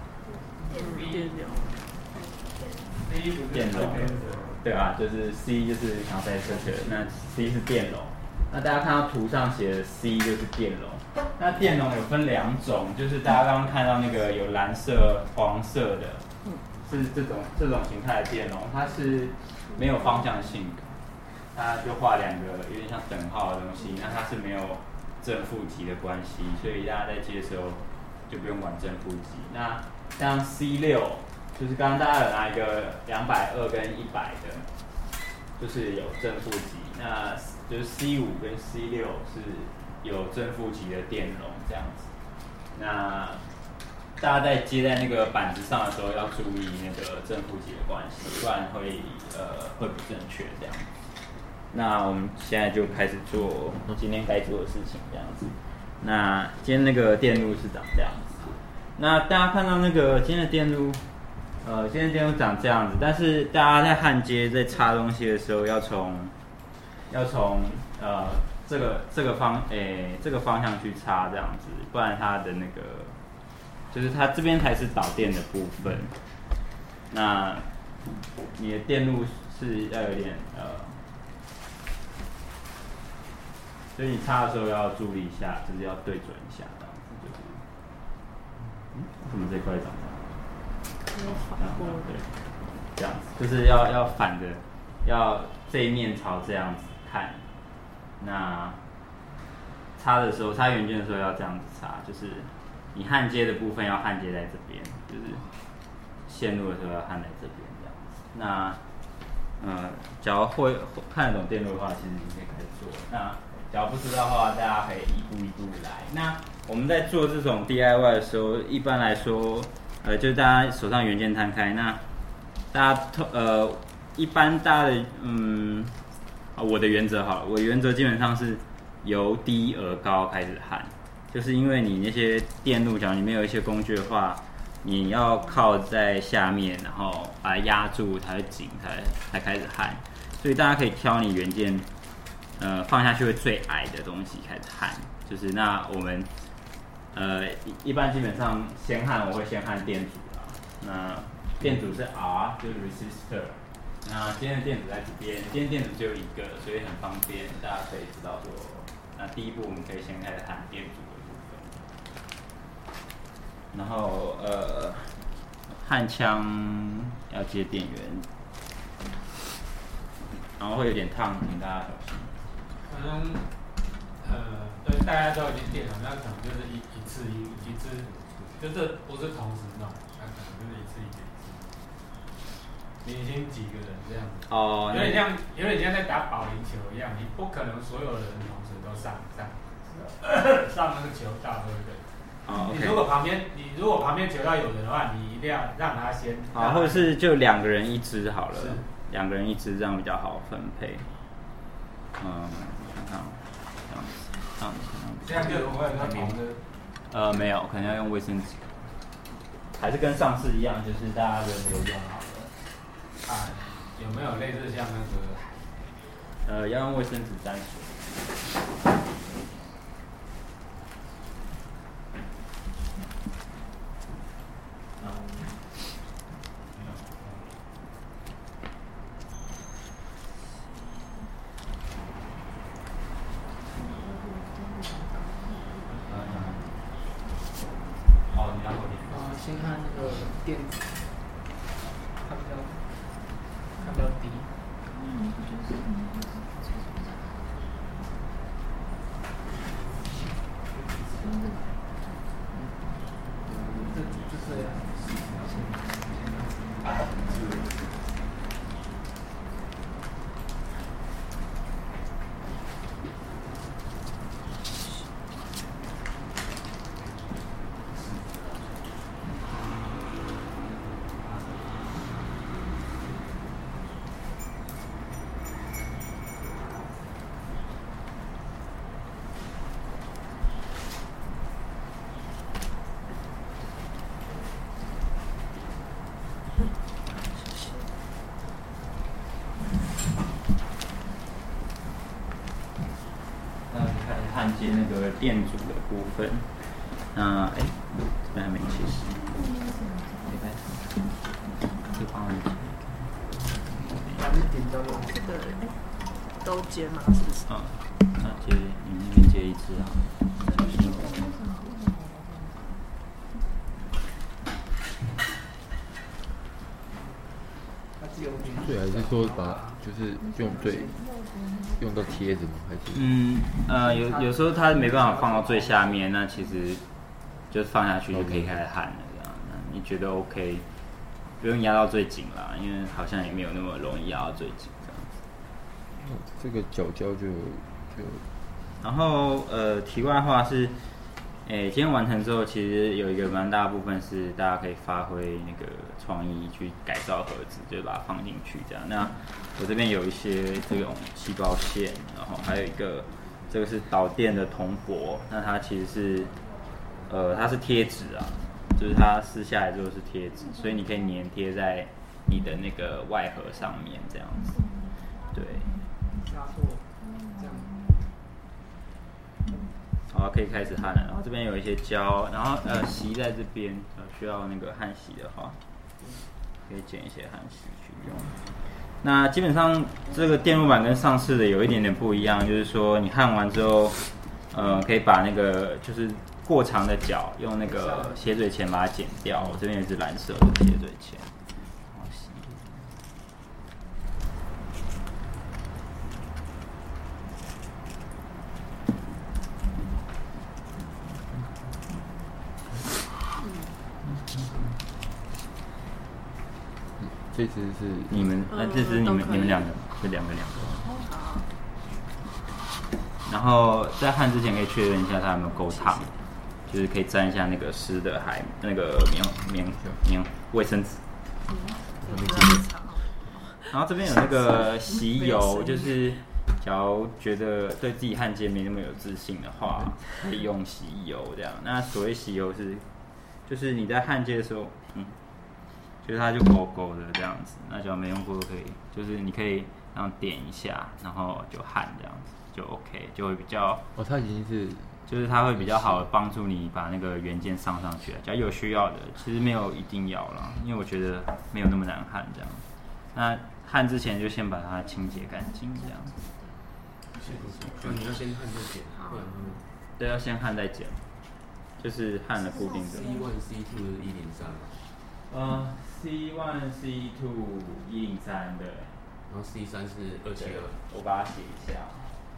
电容，对吧？就是 C 就是 capacitor， 那 C 是电容。那大家看到图上写的 C 就是电容。那电容有分两种，就是大家刚刚看到那个有蓝色、黄色的，是这种这种形态的电容，它是没有方向性的，它就画两个有点像等号的东西，那它是没有正负极的关系，所以大家在接的时候就不用管正负极。那像 C 六，就是刚刚大家有拿一个两百二跟一百的，就是有正负极。那就是 C 五跟 C 六是有正负极的电容这样子。那大家在接在那个板子上的时候要注意那个正负极的关系，不然会呃会不正确这样子。那我们现在就开始做今天该做的事情，这样子。那今天那个电路是长这样子。那大家看到那个今天的电路，呃，今天的电路长这样子，但是大家在焊接在插东西的时候，要从要从呃这个这个方诶、欸、这个方向去插这样子，不然它的那个就是它这边才是导电的部分。那你的电路是要有点呃。所以你插的时候要注意一下，就是要对准一下，这样子就是，嗯，怎么这块长这样？ 反过对，这样子就是要要反的，要这一面朝这样子看。那插的时候，插圆圈的时候要这样子插，就是你焊接的部分要焊接在这边，就是线路的时候要焊在这边这样子。那呃，假如会看得懂电路的话，其实你可以开始做。那假如不知道的话，大家可以一步一步来。那我们在做这种 D I Y 的时候，一般来说，呃，就大家手上元件摊开，那大家呃，一般大家的嗯，我的原则好了，我的原则基本上是由低而高开始焊，就是因为你那些电路，假如里面有一些工具的话，你要靠在下面，然后把它压住才会紧，才才开始焊。所以大家可以挑你元件，呃，放下去会最矮的东西开始焊。就是那我们，呃，一般基本上先焊，我会先焊电阻啦。那电阻是 R， 就是 resistor。那今天的电阻在这边，今天电阻只有一个，所以很方便，大家可以知道说，那第一步我们可以先开始焊电阻的部分。然后呃，焊枪要接电源，然后会有点烫，请大家小心。 可能呃，对，大家都已经电了，那可能就是一一次一一次，就这不是同时弄，那可能就是一次一个一次。明星几个人这样子， 哦， 有点像有点像在打保龄球一样，你不可能所有人同时都上上上那个球道，对不对？ 哦你如果旁边你如果旁边球道有人的话，你一定要让他先。 好，或者是就两个人一支好了，两个人一支这样比较好分配。嗯，看看这样子，这样子， 这样就不会很同的。 呃，没有，可能要用卫生纸，还是跟上次一样，就是大家轮流用好了。 啊，有没有类似像那个？ 呃，要用卫生纸沾水。哦，你要后面。 啊，先看那个电子，它比较，它比较低。嗯，就是这就这样。 焊接那个电阻的部分，那哎，这边还没切实，没开始，这帮我接。 还是点到用这个哎，都接吗？是不是？ 嗯，那接你那边接一支啊。 对，还是说把就是用最用到贴着吗？还是？ 嗯呃，有有时候它没办法放到最下面，那其实就放下去就可以开始焊了这样。那你觉得 OK？ 不用压到最紧啦，因为好像也没有那么容易压到最紧这样子。 哦，这个角胶就就。 然后呃，题外话是。诶，今天完成之后，其实有一个蛮大的部分是大家可以发挥那个创意去改造盒子，就把它放进去这样。那我这边有一些这种气包线，然后还有一个这个是导电的铜箔，那它其实是呃它是贴纸啊，就是它撕下来之后是贴纸，所以你可以粘贴在你的那个外盒上面这样子，对。 压缩，这样。 好，可以开始焊了。然后这边有一些胶，然后呃锡在这边，呃需要那个焊锡的话，可以捡一些焊锡去用。那基本上这个电路板跟上次的有一点点不一样，就是说你焊完之后，呃可以把那个就是过长的角用那个斜嘴钳把它剪掉。我这边也是蓝色的斜嘴钳。 这只是你们，那、呃、这只是你们你们两个，这两个两个。然后在焊之前可以确认一下它有没有够烫，就是可以沾一下那个湿的海那个棉棉棉卫生纸。然后这边有那个洗油，就是假如觉得对自己焊接没那么有自信的话，可以用洗油这样。那所谓洗油是，就是你在焊接的时候，嗯。就是它就勾勾的这样子，那只要没用过都可以，就是你可以这样点一下，然后就焊这样子就 OK， 就会比较哦，它已经是， 就是它会比较好的帮助你把那个元件上上去。假如有需要的，其实没有一定要啦，因为我觉得没有那么难焊这样。那焊之前就先把它清洁干净这样。 就你要先焊再剪，不然对，要先焊再剪，就是焊了固定的。 C one C two 是一零三。 呃 ，C one C two 一零三对， 然后 C 三是二七二， 我把它写一下。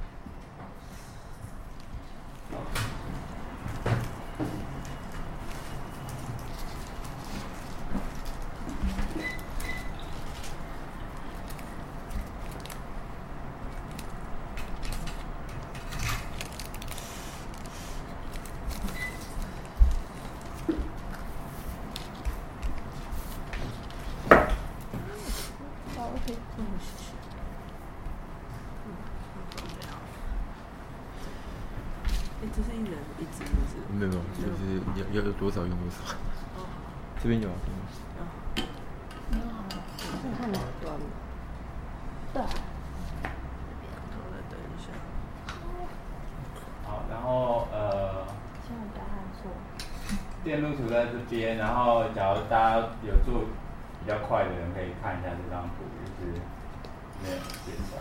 这是一人一只，是不是？ 没有，就是要要有多少用多少。 哦， 这边有啊。 有。看看哪端？对。我来等一下。 好，然后呃。现在答案错。电路图在这边，然后假如大家有做比较快的人，可以看一下这张图，就是没有介绍。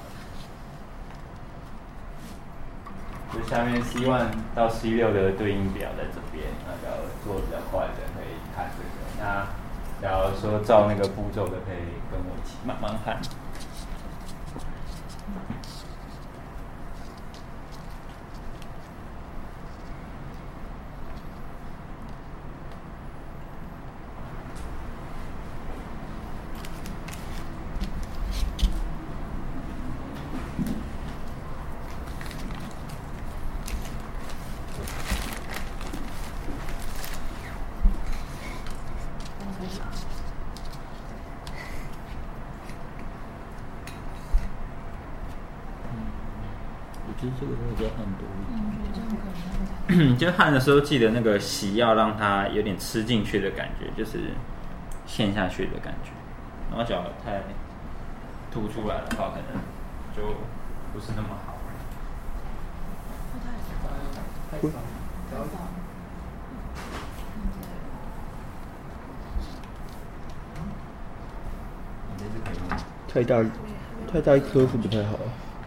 就下面 C one 到 C六的对应表在这边，那假如做比较快的可以看这个。那假如说照那个步骤的，可以跟我一起慢慢看。这个比较很多一点，就焊的时候记得那个洗要让它有点吃进去的感觉，就是陷下去的感觉。然后脚太凸出来的话，可能就不是那么好。 太大，太大一颗是不太好。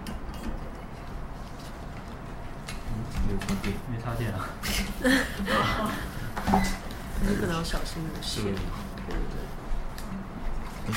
没插电啊！ 你可能要小心有线，对对对。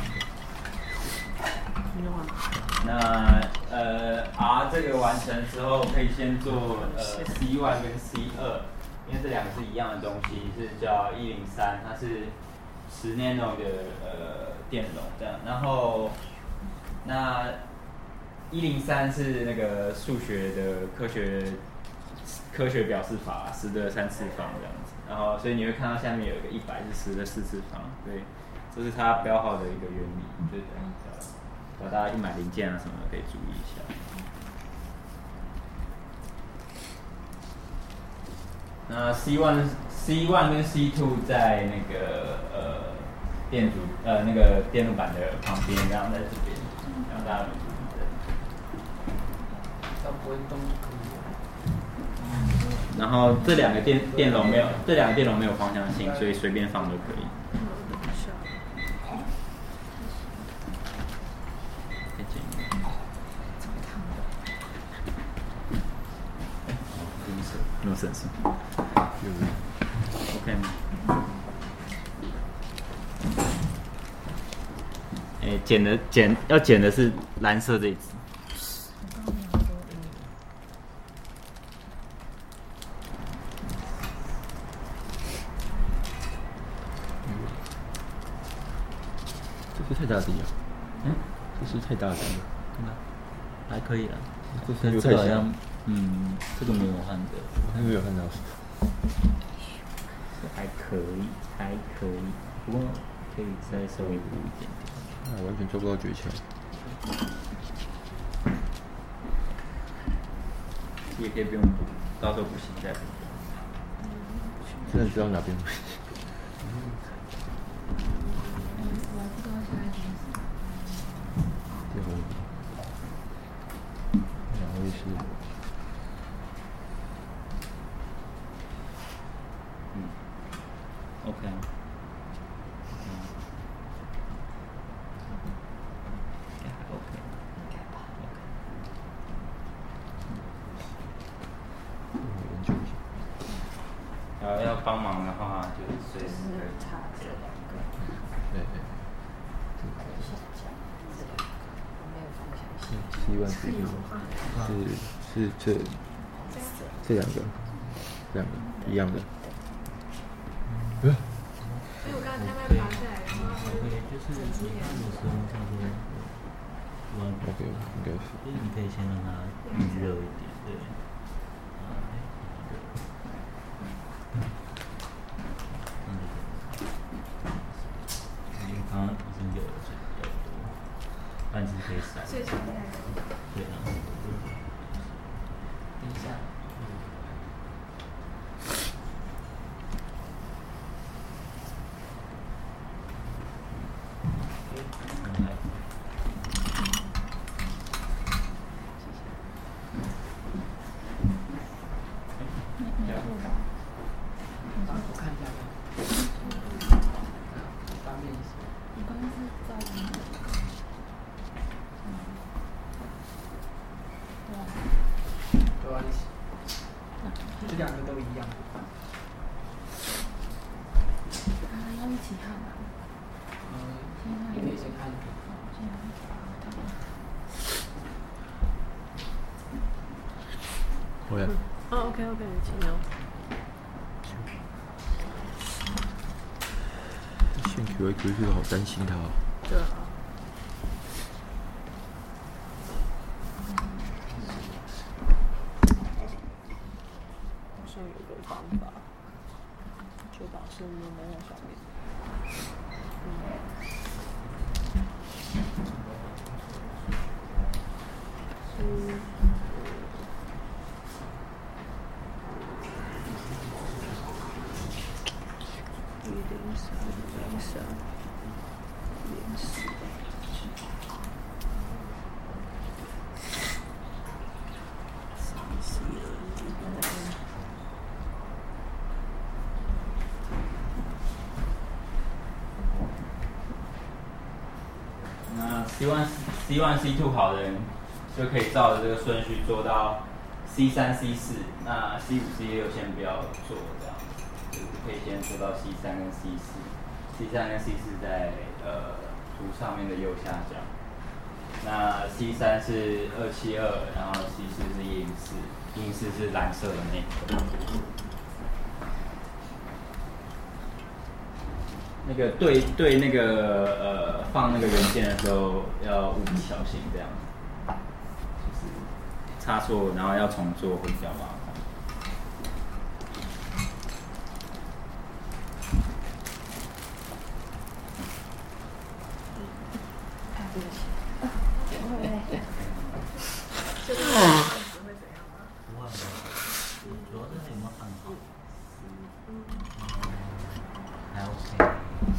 你用完了？ 那呃 R 这个完成之后，可以先做呃 C one 跟 C 二，因为这两个是一样的东西，是叫一零三，它是十 nano 的呃电容这样。然后那一零三是那个数学的科学。科学表示法，十的三次方这样子，然后所以你会看到下面有一个一百是十的四次方，对，这是它标号的一个原理，就是等一下，然后大家去买零件啊什么的可以注意一下。那 C one C one 跟 C two 在那个呃电阻呃那个电路板的旁边，然后在这边，让大家注意的。 它不会动。 然后这两个电电容没有，这两个电容没有方向性，所以随便放都可以。没有声音。 OK。哎、欸，剪的剪要剪的是蓝色这一只。 这是太大滴了。 嗯， 这是太大滴了。 真的，还可以了。 这是这个好像，嗯，这个没有焊的， 还没有焊到。 还可以，还可以，不过可以再稍微补一点点。 那完全抓不到诀窍。 也可以不用补，到时候不行再补。 现在知道哪边不行。最后一个，然后是， 嗯 ，OK， 嗯 ，OK， 研究一下。 然后要帮忙的话，就随时可以插这两个。 对对。希望是是是这这两个，这两个一样的。呃。 所以我刚才慢慢爬下来，然后就是有时候差不多，嗯 ，OK， 应该是。 就是你可以先让它预热一点，对。刚刚已经有了水比较多，半只可以闪。 最前面那个。 对啊。等一下。 我看一下。方便一些。 你刚刚是照片。 都要一起，这两个都一样。 啊，要一起看吗？ 嗯，你可以先看一个。 我也。 哦 ，OK OK， 请留。 线 Q A Q 这个好担心他。 对啊。好像有个方法，就把声音弄在上面。嗯。一零三零三零四。 那 C 一 C 一 C 二 好的人就可以照着这个顺序做到 C 三 C 四，那 C 五 C 六先不要做，这样就是可以先做到 C 三跟 C 四 ，C 三跟 C 四在呃图上面的右下角。那 C 三是二七二，然后 C 四是一零四，一零四是蓝色的那个。那个对对那个呃放那个元件的时候要务必小心，这样就是差错，然后要重做会比较麻烦。 对不起。这个会怎样吗？ 不会，主要是有没有焊好。还 OK。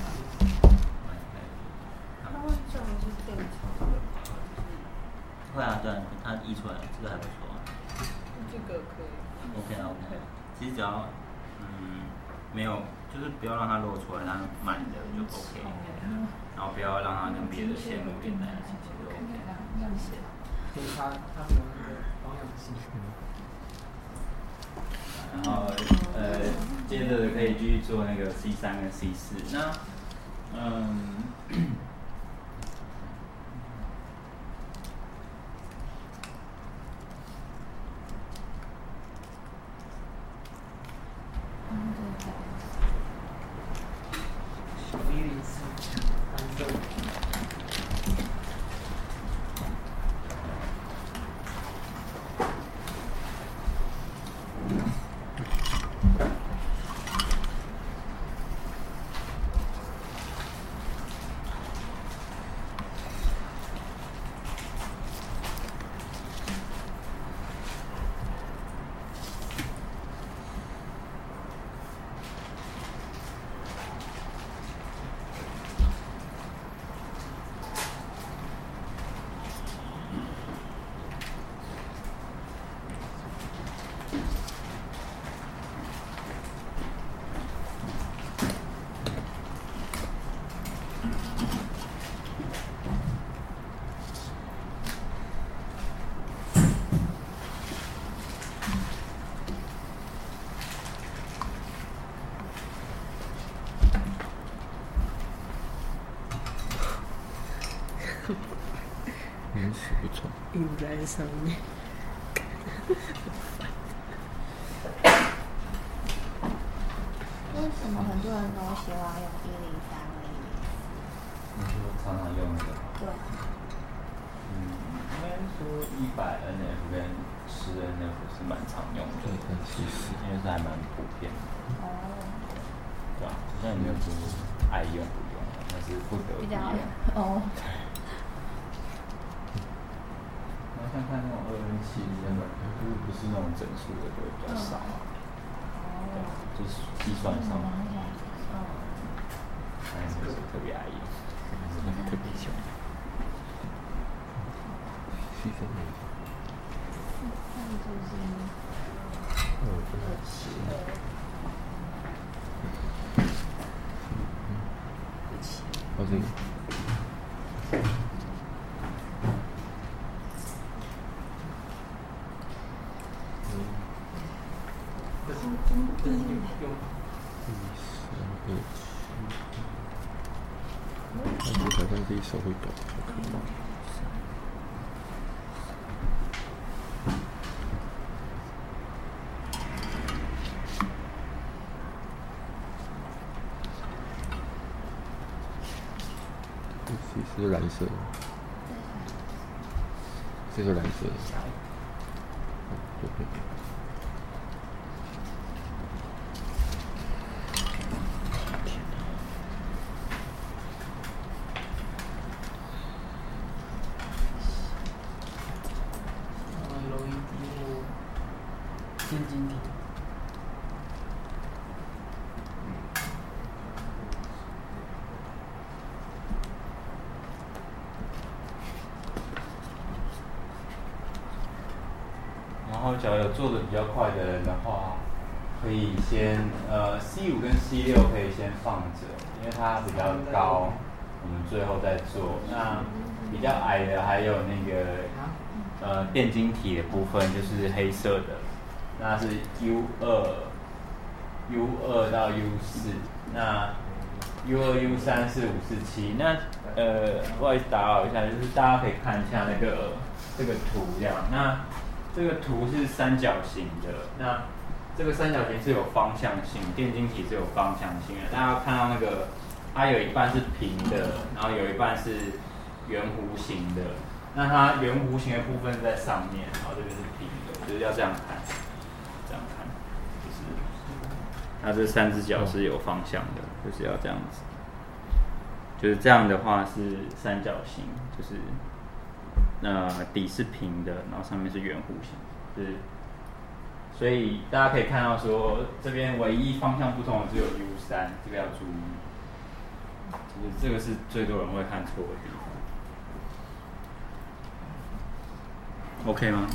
它会这样就是电池。 会啊，对，它溢出来，这个还不错啊。 这个可以。 OK 啊 OK， 其实只要嗯没有，就是不要让它露出来，它满的就 OK， 然后不要让它跟别的线路连在一起，其实 OK。 所以它它没有那个保养性。 然后呃，接着可以继续做那个 C 三跟 C 四。那嗯。 小一零四，蓝色。 嗯，数不错。 印在上面。 为什么很多人都喜欢用一零三和一零四？ 你说常常用的？ 对。 嗯，应该说一百 N F 跟十 N F 是蛮常用的， 跟七十， 因为是还蛮普遍的。 哦。 对啊，好像也没有说爱用不用，但是不得不比较好用。哦。 然后像看那种二 N 七，根本就是不是那种整数的，就会比较少啊。对啊，就是计算上，但是不是特别爱用， 特别喜欢。七分钟。 那就是二二七。哦，这个。 这是用用。 一十二七。感觉好像自己手会抖，就可以了。这是蓝色的，这个蓝色的，对对。 L E D 或电晶体。 然后，假如有做的比较快的人的话，可以先呃 C 五跟 C 六可以先放着，因为它比较高，我们最后再做。那比较矮的还有那个呃电晶体的部分，就是黑色的，那是 U 二、U 二到 U 四，那 U 二、U 三是五四七。那呃，不好意思打扰一下，就是大家可以看一下那个这个图这样。那这个图是三角形的，那这个三角形是有方向性，电晶体是有方向性的。大家看到那个，它有一半是平的，然后有一半是圆弧形的。那它圆弧形的部分在上面，然后这边是平的，就是要这样看，这样看，就是它这三只脚是有方向的，就是要这样子。就是这样的话是三角形，就是呃底是平的，然后上面是圆弧形，是，所以大家可以看到说这边唯一方向不同的只有 U 三，这个要注意，就是这个是最多人会看错的地方。OK 吗？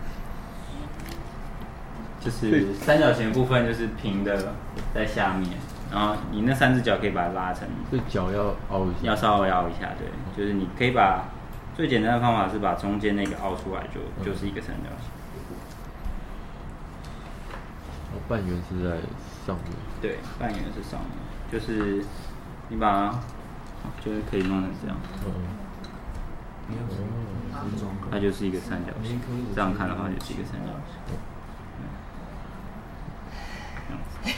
就是三角形的部分就是平的在下面。然后你那三只脚可以把它拉成， 这脚要凹一下， 要稍微凹一下，对，就是你可以把最简单的方法是把中间那个凹出来就，就就是一个三角形。 半圆是在上面。 对，半圆是上面，就是你把它，就是可以弄成这样。 嗯。 它就是一个三角形，这样看的话就是一个三角形。这样子。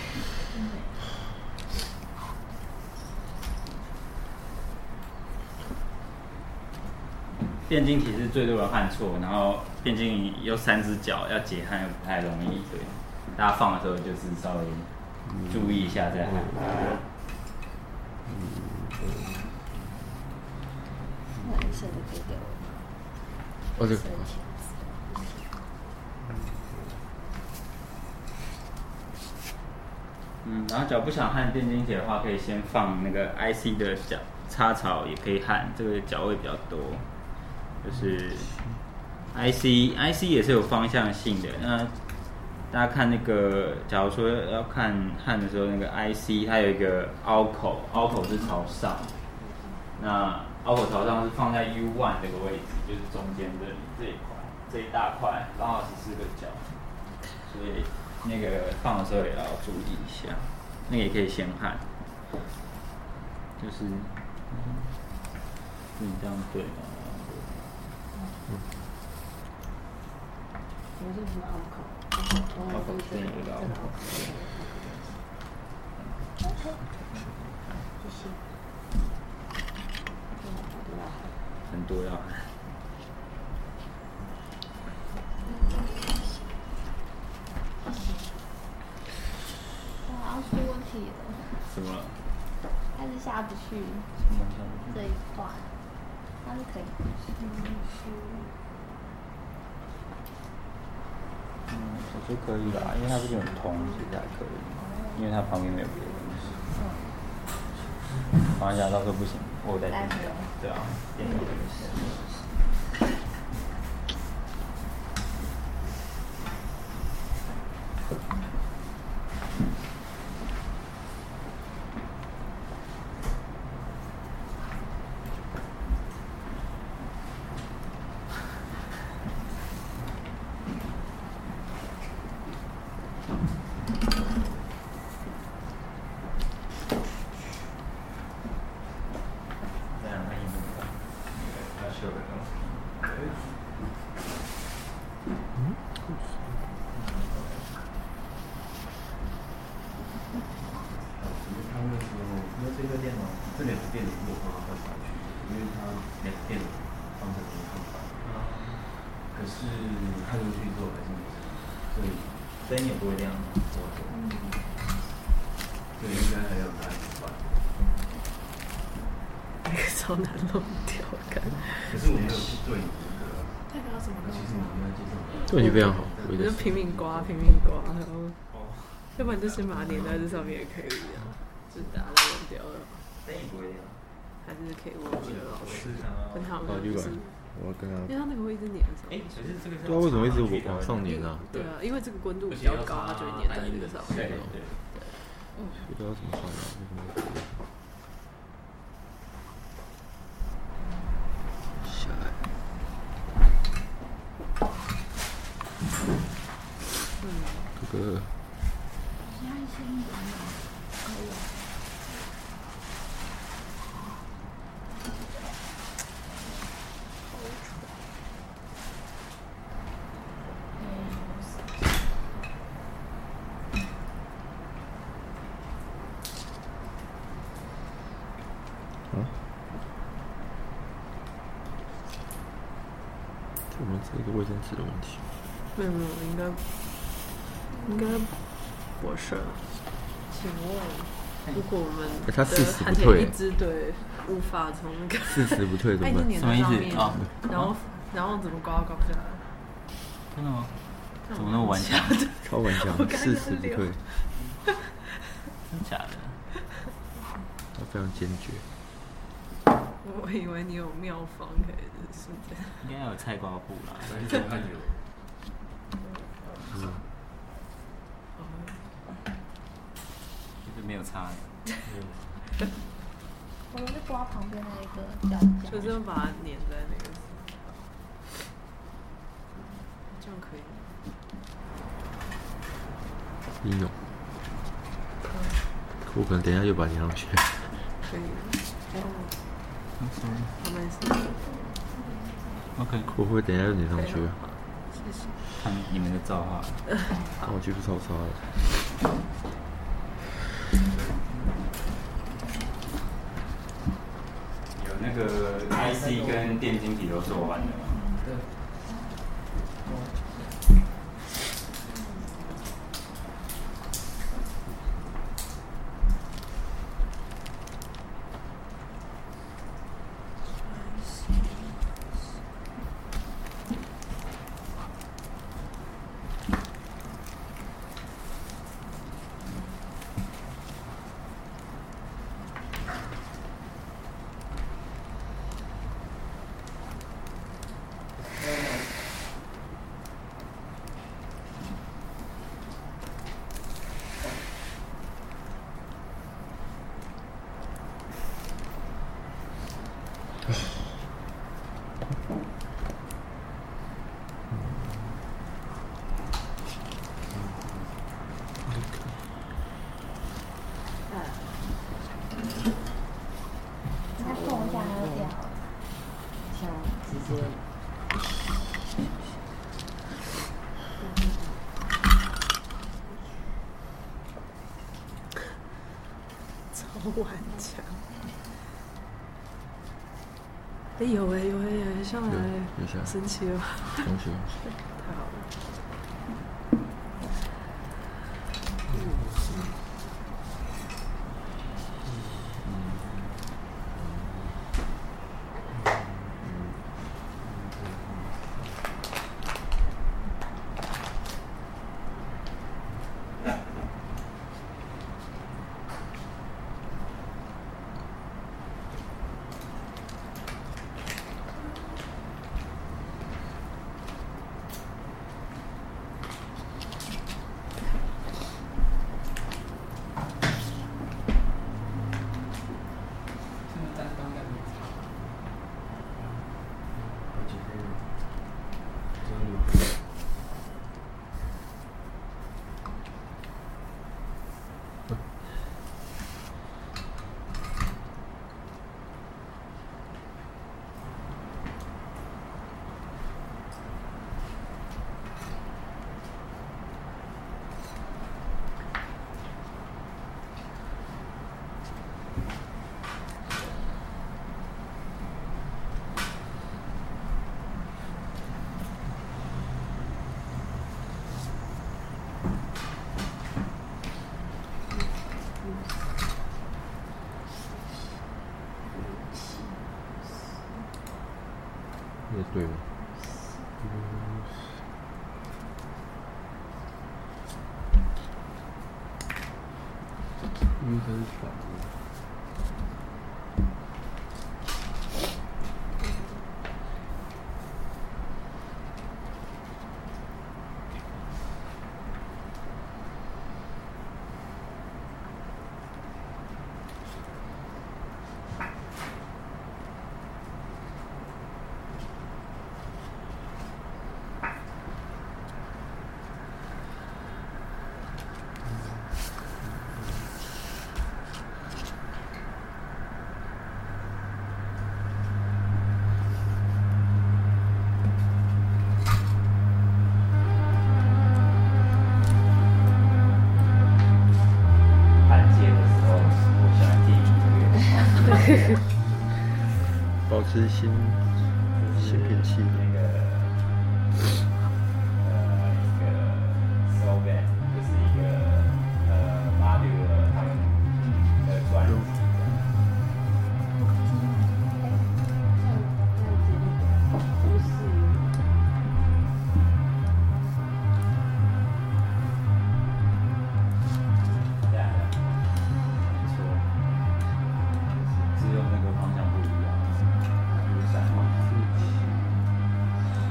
电晶体是最多人犯错，然后电晶又三只脚，要解焊又不太容易，对。大家放的时候就是稍微注意一下再焊。 蓝色的可以给我。 哦，对。 嗯，然后假如不想焊电晶体的话，可以先放那个 I C 的角插槽，也可以焊，这个角位比较多。就是 I C I C 也是有方向性的。那大家看那个，假如说要看焊的时候，那个 I C 它有一个凹口，凹口是朝上。那凹口朝上是放在 U 一 这个位置，就是中间的这一块，这一大块刚好十四个角，所以那个放的时候也要注意一下。那个也可以先焊，就是你这样对吗？ 我这是凹口， 凹口是那个凹口。 谢谢。 很多要焊。 哇，要出问题了。 怎么了？ 它是下不去。 什么下不去？ 这一块，它是可以出去。 嗯，我觉得可以啦，因为它这边很通，其实还可以，因为它旁边没有别的东西。防一下到时候不行，我再点掉。对啊，点掉这个线。灯也不会亮。嗯。 对，应该还要拿一块。 那个超难弄掉，看。 可是我没有去对你那个。 那个要怎么弄？ 其实我们要介绍。 对你非常好， 我就拼命刮，拼命刮，然后，要不然就先把它粘在这上面也可以啊，就打了扔掉了。 灯也不会亮。 还是可以问我觉得老师，跟他们就就是。 我要跟他。 因为他那个会一直粘上。 哎，可是这个。 对啊，为什么一直往上粘啊？ 对啊，因为这个温度比较高，它就会粘在那个上面。 对对对。 嗯。不知道怎么上啊？为什么？下来。 嗯。 这个。 压一些一点点，可以。 我们这个卫生纸的问题。 没有没有，应该应该不是。请问，如果我们他四十不退， 一支队无法从那个四十不退怎么办？ 什么意思啊？ 然后然后怎么刮刮不下来？ 真的吗？怎么那么顽强？ 超顽强，四十不退。 真假的？ 他非常坚决。 我以为你有妙方可以是这样。 应该有菜瓜布啦。 嗯。 就是没有擦。 我们是刮旁边那一个角角。 就是把它粘在那个。这样可以吗？ 应用。我可能等一下又把你上去。 可以。哦。我没事。 OK。 我会等一下又连上去。 谢谢。 看你们的造化。 那我去不超超了。 有那个 I C 跟电晶体都做完了吗？ 对。 顽强。哎、欸、有哎、欸、有哎、欸、有上来哎、欸，神奇了， 神奇， 太好了。 也对了。应该是反的。保持新新品气。 那个呃一个 slow band， 就是一个呃 module 他们的专辑。 四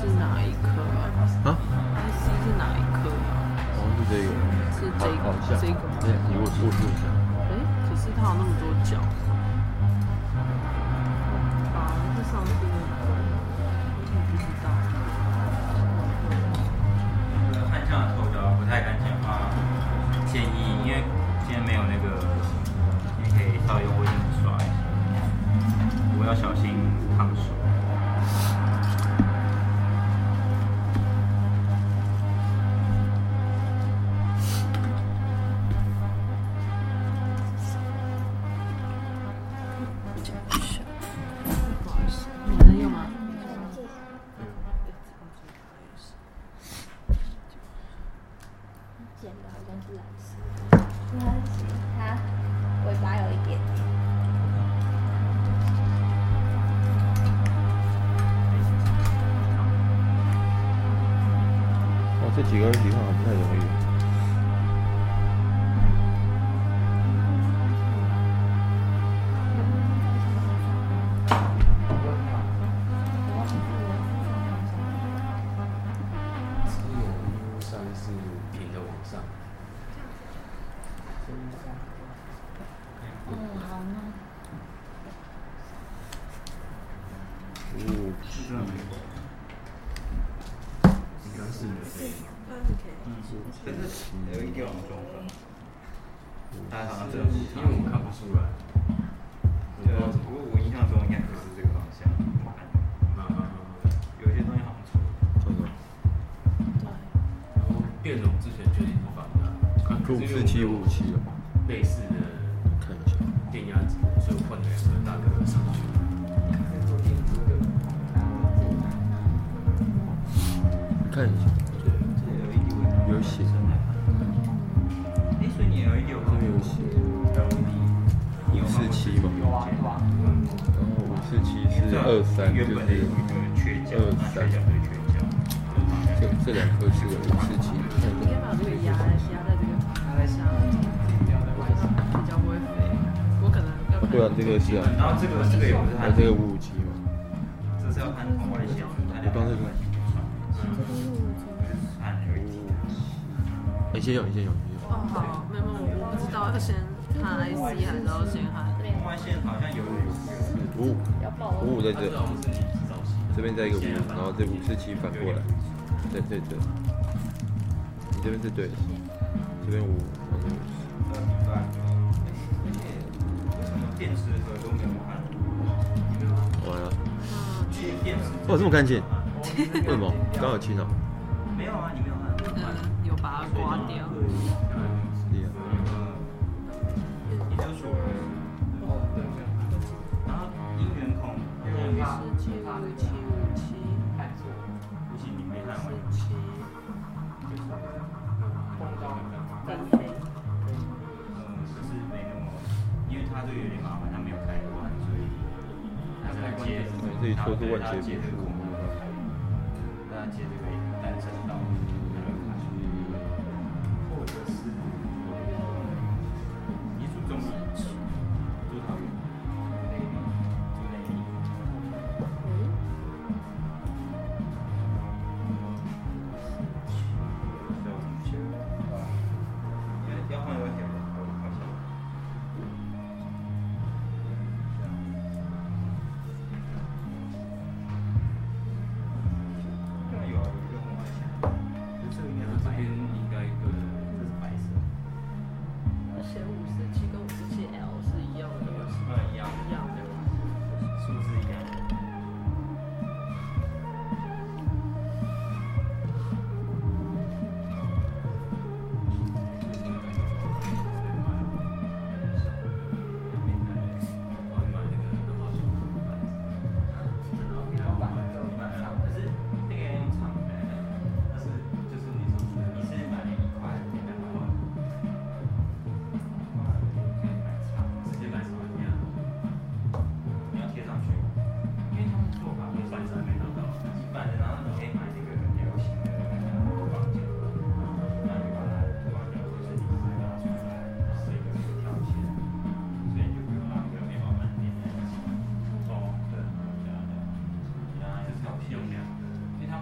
是哪一颗啊？ 啊 ？I C 是哪一颗啊？ 好像是这个， 是这个， 好像这个。 对，你握握住一下。 哎，可是它有那么多角。反而是上次那个，我怎么不知道？ 汉将的头角不太敢讲话，建议因为今天没有那个，你可以稍微用卫生纸刷一下，不过要小心烫手。 你还用吗？ 剪的好像是蓝色，它它尾巴有一点点。 哇，这几个题好像不太容易。 有一点往中分，它好像这因为我看不出来。 对，不过我印象中应该不是这个方向。有些东西好像错。 错错。 然后变容之前确定是反的， 五四七五五七哦。 类似的， 看一下。 电压值，所以我换了两个大颗上去。 看一下。有写。 哎，所以你 L E D 有这边有写。五四七嘛。然后五四七是二三，就是二三。这这两颗是五四七。 你可以把这个压在压在这个压在下面，比较不会飞。我可能要不然这个是啊。 然后这个这个也不是它这个五五七嘛。 这是要看红外线， 我刚这个。你先用，你先用。 哦，好，没有，我不知道要先看 I C 还是要先看。 红外线好像有五五，五五在这，这边再一个五，然后这五四七反过来，在这这，你这边是对的，这边五，然后为什么电池盒都没有看？ 完了。哇，这么干净？为什么？刚好清哦。 没有啊，你没有看。 嗯，有把它刮掉。 厉害。 研究所。然后音源孔， 七五七五七。 不行，你没看完。 七。 嗯，就是没那么，因为它这个有点麻烦，它没有开关，所以它是要接， 自己说是万劫接这个孔，让它接这个单声道。或者是你主中吗？主导员，主内力。要换个点，好像。有啊，有用红外线。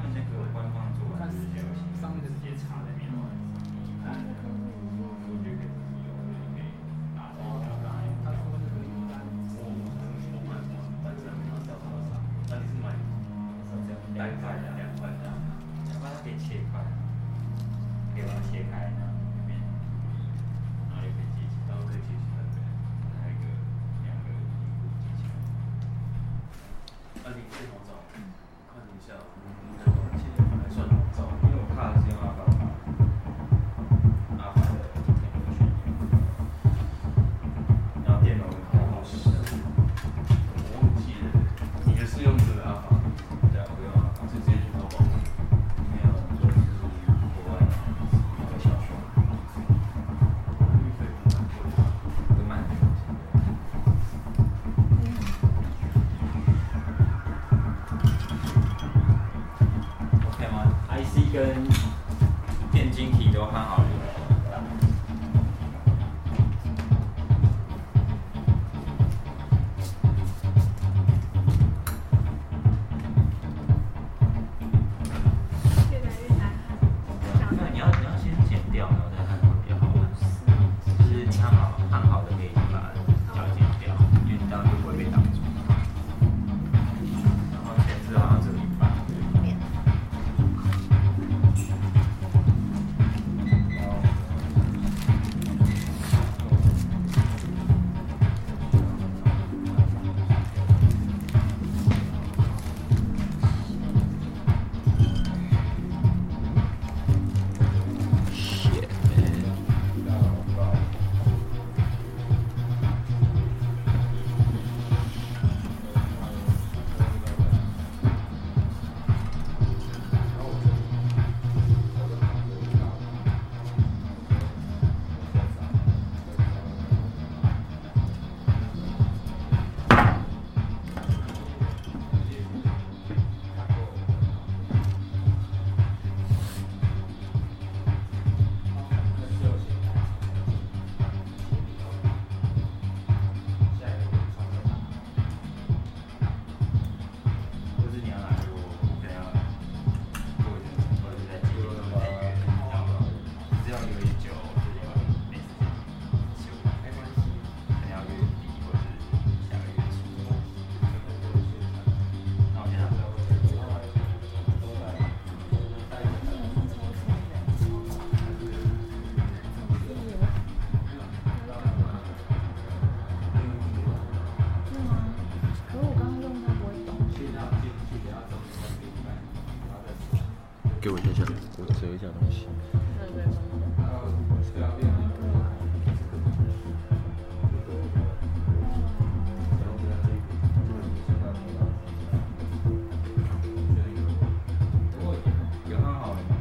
那个官方做完直接上面直接插在面上。 看，我觉得可以有，可以打这个表单。 他说那个一般我我买反正没有找多少，那你是买两块的两块的，要不然它可以切块，可以把它切开，然后里面，然后也可以接起，然后可以接起来，还有一个两个荧幕接起来。啊，你这好找，看一下，嗯，这多少钱？还算好找，因为我看的是用阿法卡，阿法的电脑去年，然后电脑好像是，我忘记了，你也是用这个阿法？对啊，我用阿法，是直接去淘宝买，没有，就是国外的小说，运费不蛮贵的，都蛮贵的。OK 吗 ？I C 跟电晶体都看好了。 越来越难看。 因为你要你要先剪掉，然后再看会比较好看。就是你看好看好的可以把脚剪掉，因为你这样就不会被挡住。然后前置好像只有一半。或是你要拿给我，我可能要过一点，或者是再寄一个再约，这样有点久，这地方没时间修，没关系，可能要月底或是下个月初。那我先拿这个。 可是我刚刚用它不会动。 给我一下下，我折一下东西。 有看好了吗？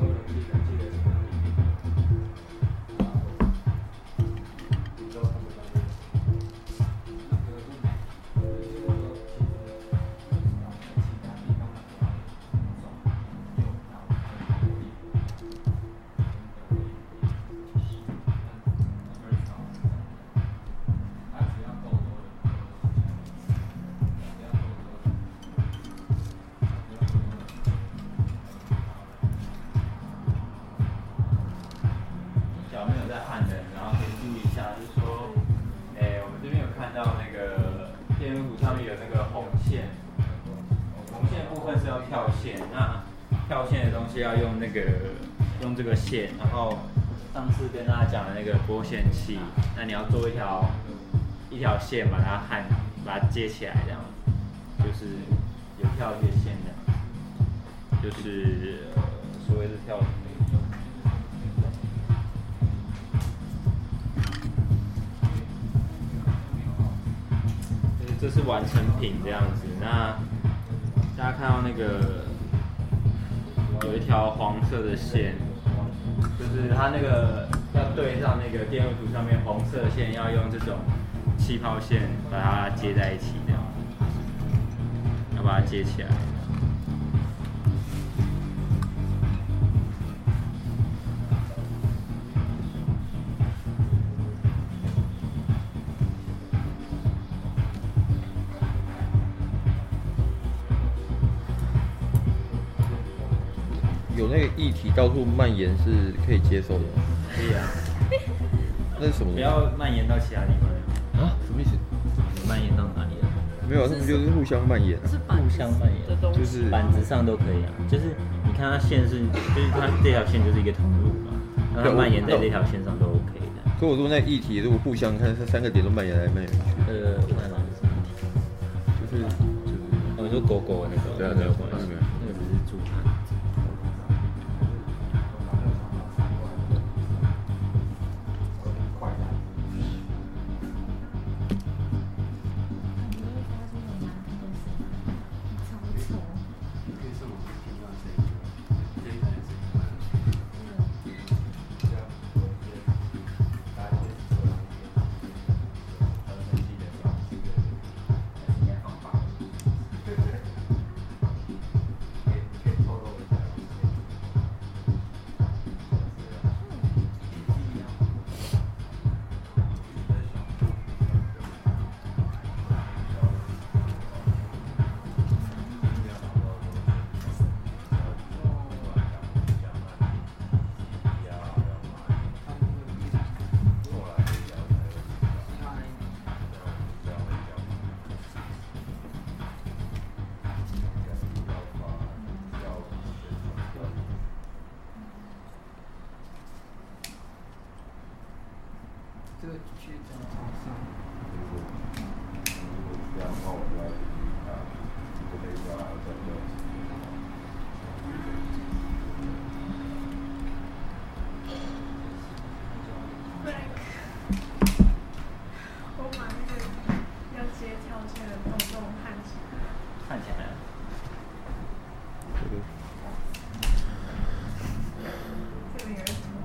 脚没有在按的，然后可以注意一下，就是说，诶，我们这边有看到那个电路图上面有那个红线，红线部分是要跳线，那跳线的东西要用那个用这个线，然后上次跟大家讲的那个拨线器，那你要做一条一条线把它焊，把它接起来，这样，就是有跳一些线这样，就是、呃、所谓的跳。这是完成品这样子，那大家看到那个有一条黄色的线，就是它那个要对上那个电路图上面红色的线，要用这种气泡线把它接在一起，这样，要把它接起来。 有那个液体到处蔓延是可以接受的吗？ 可以啊。 那是什么？ 不要蔓延到其他地方。 啊？什么意思？ 蔓延到哪里了？ 没有，他们就是互相蔓延、啊。 是互相蔓延， 就是板子上都可以啊。就是你看它线是，就是它这条线就是一个通路嘛，那它蔓延在这条线上都 OK 的。 可我说那液体如果互相看，它三个点都蔓延来蔓延去。 呃，我看哪是什么液体？ 就是就是， 我说狗狗的那个， 对啊， 没有关系， 没有， 那个只是助它。 这个去讲台上。 这样的话，我就要啊，就可以抓到这个。 我把那个要接跳线的动动焊起来。 焊起来了。 这边有什么？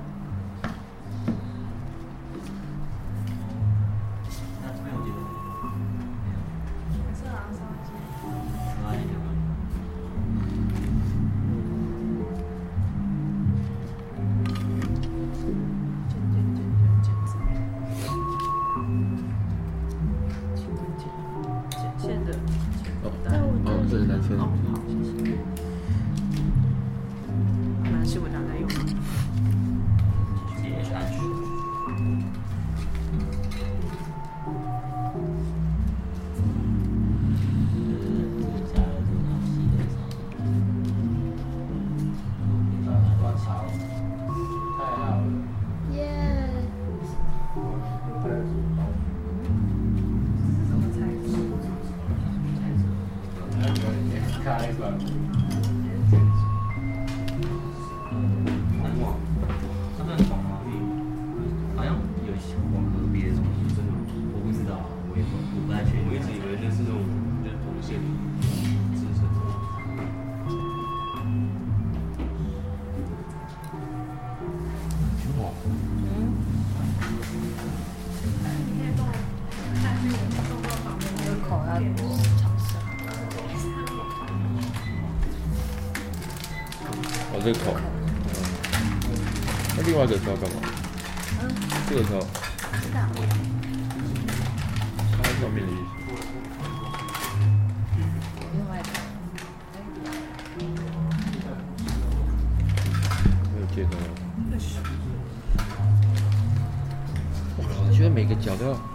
这个口，那另外一个是要干嘛？嗯，这个是要插在上面的意思。 另外一个， 没有接到。我觉得每个角都要。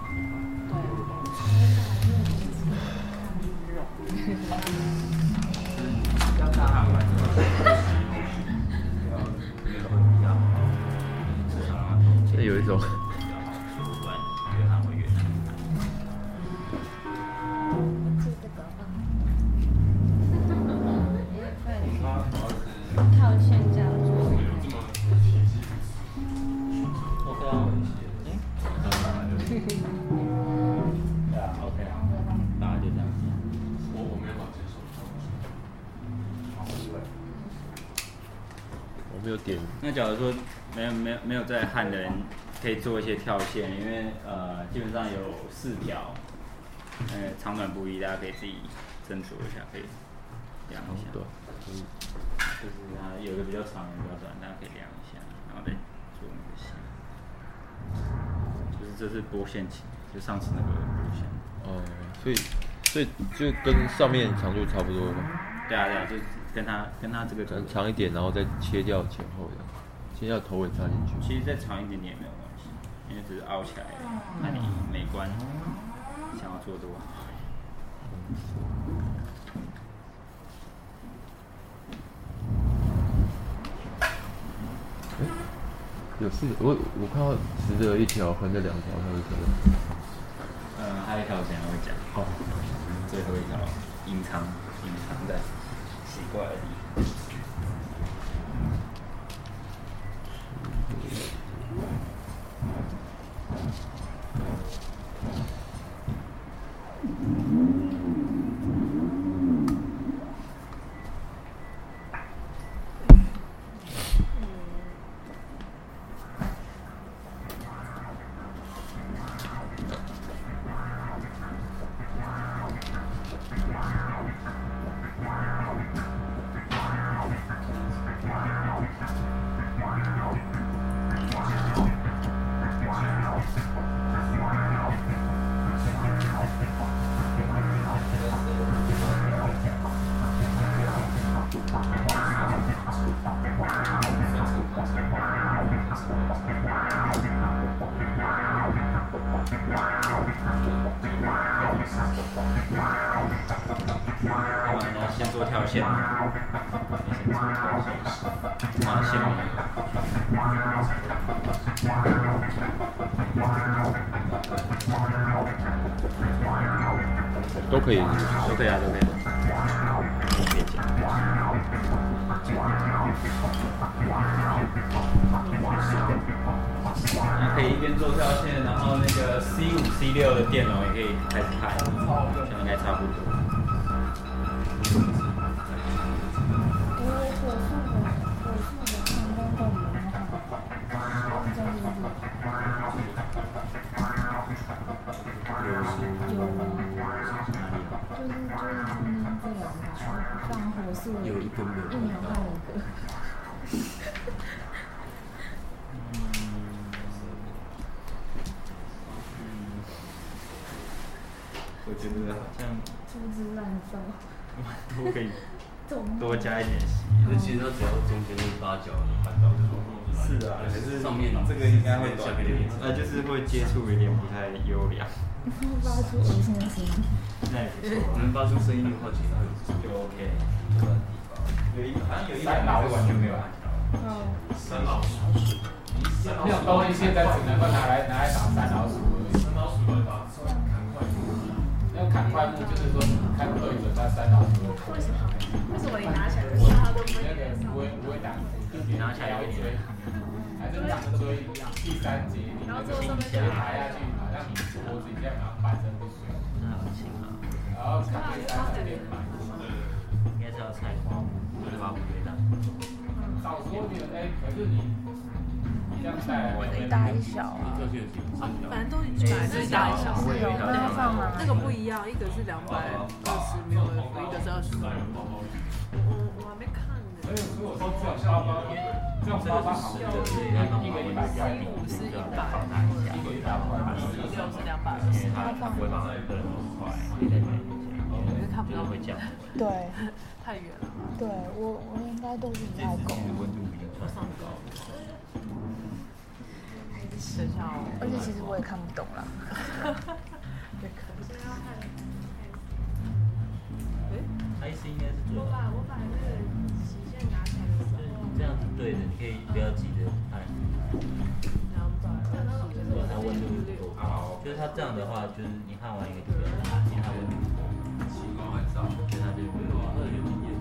有一种， 套线这样做。 OK 啊，对啊 ，OK 啊，大概就这样。 我我没有办法接受。 我没有点。 那假如说没有没有没有在焊的人，可以做一些跳线，因为呃基本上有四条，呃长短不一，大家可以自己斟酌一下，可以量一下。 对， 就是就是它有的比较长，有的比较短，大家可以量一下，然后再做那个线。就是这是拨线器，就上次那个拨线。 哦，所以所以就跟上面长度差不多吗？ 对啊对啊，就跟它跟它这个长长一点，然后再切掉前后的，切掉头尾插进去。 其实再长一点点也没有关系，因为只是凹起来，看你美观想要做多好。 有四，我我看到直的一条，横的两条，它是什么？ 呃，还有一条我等一下会讲。好，最后一条隐藏隐藏在奇怪的地方。先做跳线，先做跳线，马线都可以， 都可以啊，都可以。可以讲。那可以一边做跳线，然后那个 C 五、C 六的电脑也可以开始拍，这样应该差不多。 有一根的，一秒换一个。 我觉得好像粗制滥造， 多可以多加一点戏。 可是其实它只要中间那八角看到就好。 是啊，可是上面这个应该会短一点，那就是会接触有点不太优良。 发出恶心的声音。 那也不错， 能发出声音的话，其实就 OK。有一好像有一两个是完全没有按到。 哦。 三老鼠。那种东西现在只能够拿来拿来打三老鼠而已。三老鼠会打砍块木。那砍块木就是说看对准那三老鼠的头。为什么？ 为什么你拿起来的时候它都不会？ 那个不会不会打， 你拿起来要追， 还是两追第三节，你那个倾斜抬下去，好像你脖子一样，然后半身不遂。 那好轻啊。 然后砍第三节点满。 应该是要菜花，对吧？不对的。 少说点哎，可是你这样带来， 一大一小啊。 反正都本来就是大一小， 是有那个放吗？ 那个不一样，一个是两百二十 m l， 一个是二十。我我还没看呢。 所以所以我说这种包包，这种包包好像就是一个一百块， 一五是一百， 一个一百块， 一六是两百二十。 它它不会放在一个人很快，可以在面前， 我是看不到， 会降。 对。 太远了。 对我我应该都是不太够。 温度比较上高。等一下哦。 而且其实我也看不懂啦。 I C 应该是最好。 我把我把那个洗线拿起来的时候， 这样子对的，你可以不要急着按。 两百二十。 如果它温度够，就是它这样的话，就是你焊完一个就不要按，因为它温度习惯很少，所以它就会有有经验。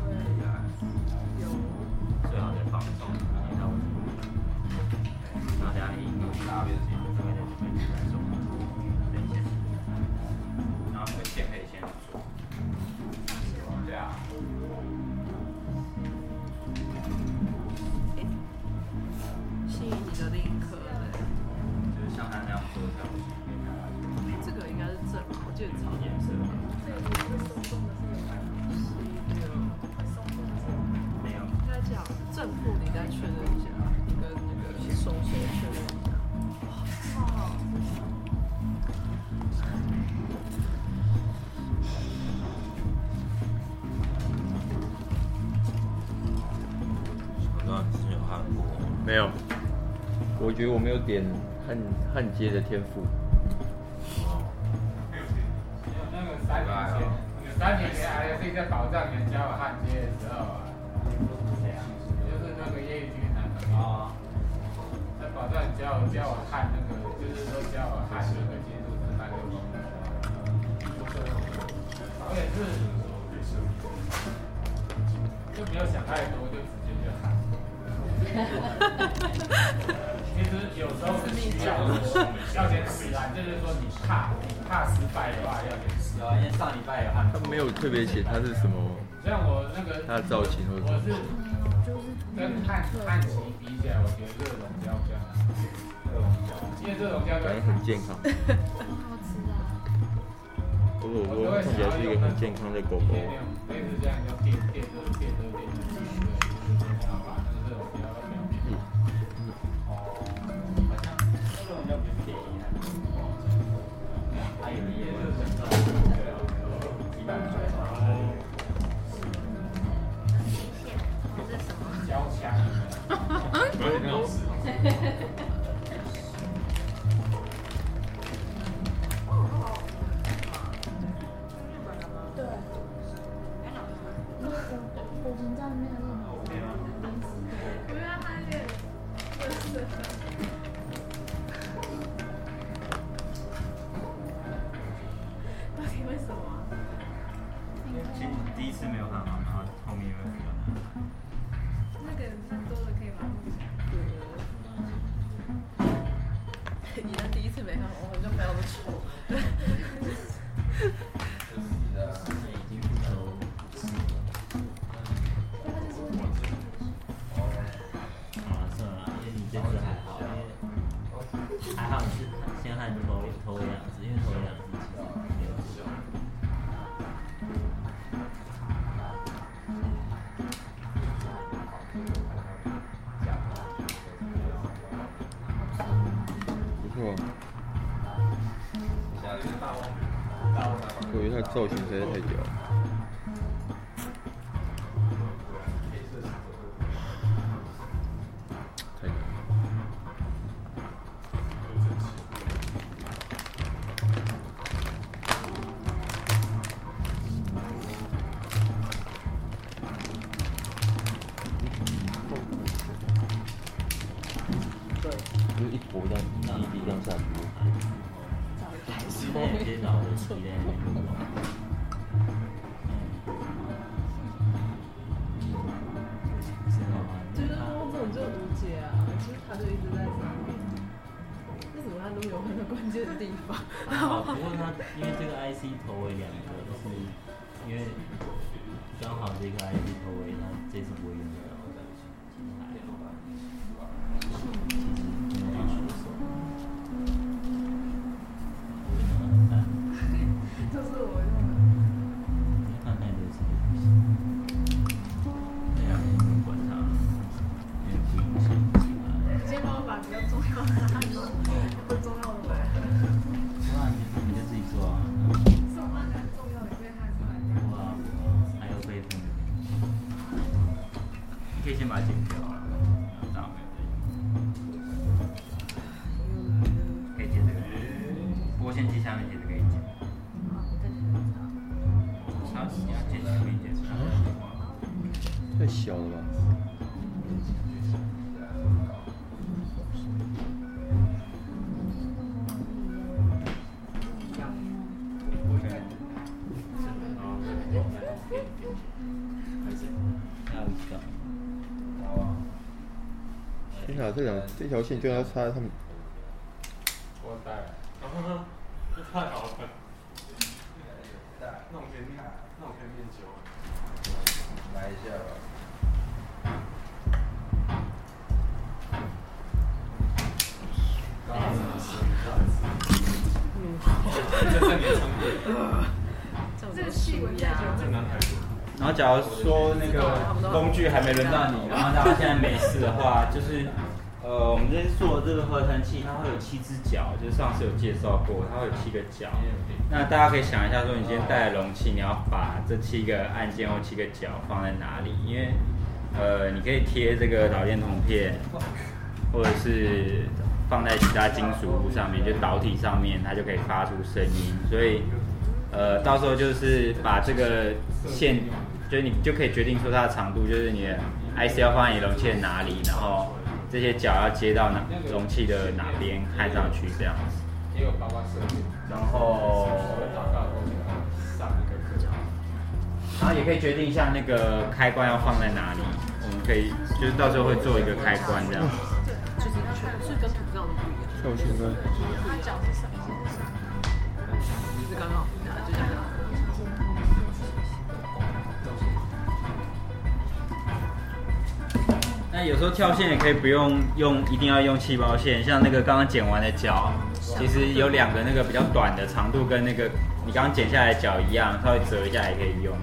最好再放松，因为它温度。然后等下一拿边线，这边就会来松，等一下，然后那个线可以先做。对啊。 吸引你的另一颗， 就是像它那样做跳。 这个应该是正，我记得草颜色。 这个会松动的是有办法。会松动的是有办法。 没有。 应该讲正负，你再确认一下，你跟那个手手确认一下。哇。 焊过？ 没有，我觉得我没有点焊焊接的天赋。 那个三年前，三年前 I S C 在保障人教我焊接的时候啊，就是那个叶宇君男朋友，在保障教我教我焊那个，就是说教我焊那个金属式麦克风。我也是，就没有想太多，就直接就焊。其实有时候是需要要先试啊，就是说你怕你怕失败的话要先试啊，因为上礼拜有焊。 他没有特别写他是什么， 像我那个他的造型或者我是跟焊焊漆比起来，我觉得热熔胶比较难，因为热熔胶感觉很健康。不过我说看起来是一个很健康的狗狗。 类似这样就电电热电热电的机器，然后把那个热熔胶表面。哦，好像热熔胶不是便宜啊，还有一些热熔胶几百块。这是什么？胶枪。有点好吃。 第一次没有很好，然后后面会比较难。 那个人多的可以把它录起来。 你的第一次没看好，我就没有那么丑。 还好是先焊头头两只，因为头两只其实没有修。 不错。我觉得它造型实在太屌了。太屌了。就是一坨这样一滴这样下去。 直接直接找着起来那种。 就是说这种就无解啊，就是他就一直在上面。为什么他都有很多关键的地方？ 好，不过它因为这个 I C 头尾两个，就是因为刚好这个 I C 头尾它这次不会用到。 就是我用的。 看太多次不行。对啊，管它，因为不影响。 你先帮我把比较重要的按住，不重要的买。 不然你你就自己做啊。 送按很重要的被焊出来。 哇，还有备份的。你可以先把它剪掉啊，然后可以剪这个，不过先记下面剪这个可以剪。啥？你要剪下面剪啥？ 太小了吧？天哪，这两这条线就要插在他们。 我带了。啊，这太好了。那我可以练，那我可以练久。 来一下吧。 这这年成本。 这个细纹太久， 这难太多。 然后，假如说那个工具还没轮到你，然后大家现在没事的话，就是呃，我们这次做的这个合成器，它会有七只脚，就是上次有介绍过，它会有七个脚。那大家可以想一下，说你今天带的容器，你要把这七个按键或七个脚放在哪里？因为呃，你可以贴这个导电筒片，或者是放在其他金属物上面，就导体上面，它就可以发出声音。所以，呃，到时候就是把这个线，就是你就可以决定出它的长度，就是你的 I C 要放在你容器的哪里，然后这些角要接到哪容器的哪边看上去这样子。 也有包括设计， 然后。然后也可以决定一下那个开关要放在哪里，我们可以就是到时候会做一个开关这样。 就是是跟土上的不一样。 跳线在。 它脚是什么？ 也是刚好，就这样。 那有时候跳线也可以不用用，一定要用气包线，像那个刚刚剪完的角，其实有两个那个比较短的长度跟那个你刚刚剪下来的角一样，稍微折一下也可以用。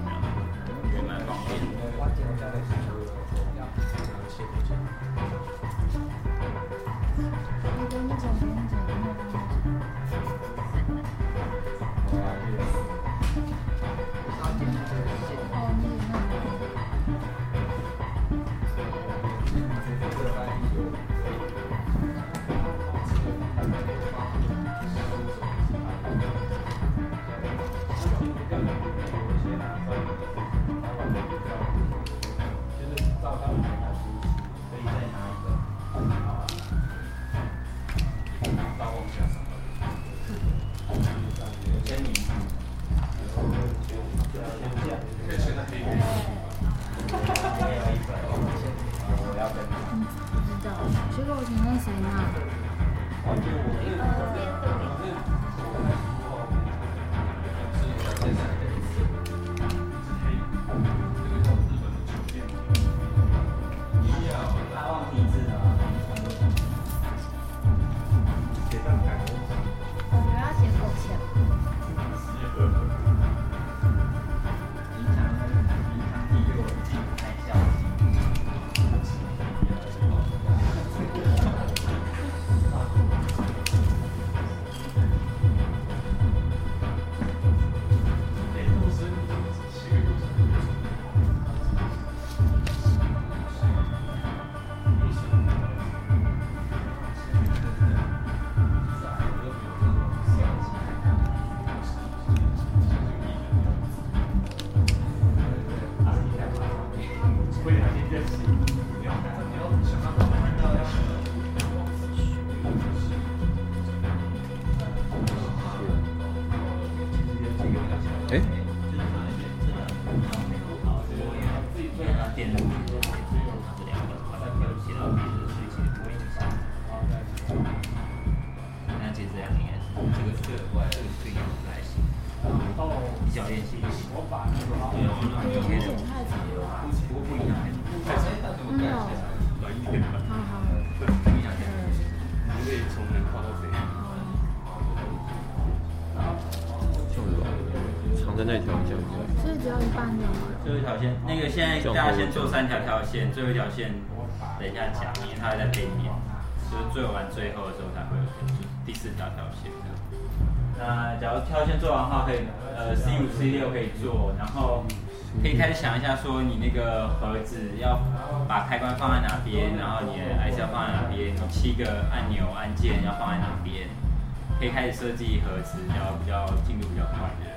大家先做三条跳线，最后一条线等一下讲，因为它会在背面，就是做完最后的时候才会有第四条跳线。那假如跳线做完的话，可以呃 C 五 C 六可以做，然后可以开始想一下说你那个盒子要把开关放在哪边，然后你的 I C 要放在哪边，你七个按钮按键要放在哪边，可以开始设计盒子，然后比较进度比较快的。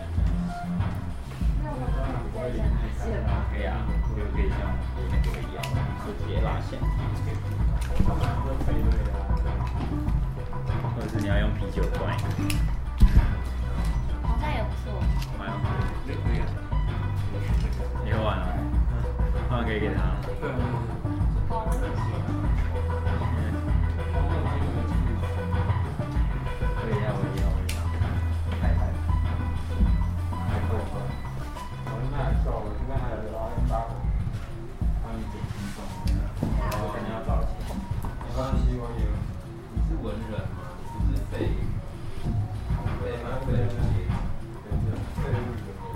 可以啊，就可以像那个一样，就直接拉线。或者是你要用啤酒罐。 好像也不错。 好像可以啊。你喝完了？喝完可以给他。可以啊，我要，我要。来来。 没关系，我有。你是文人吗？不是废。废吗？废物节。废物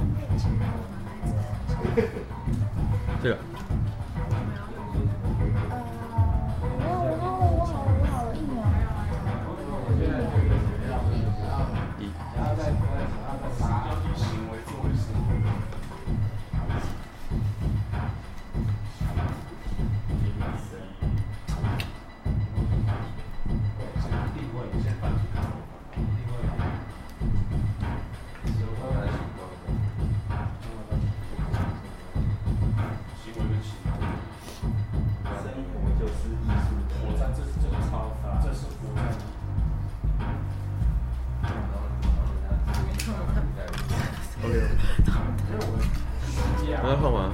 节。 这个。 没有，我好了，我好了，我好了，一秒。 一。 然后再然后再把以行为作为生活。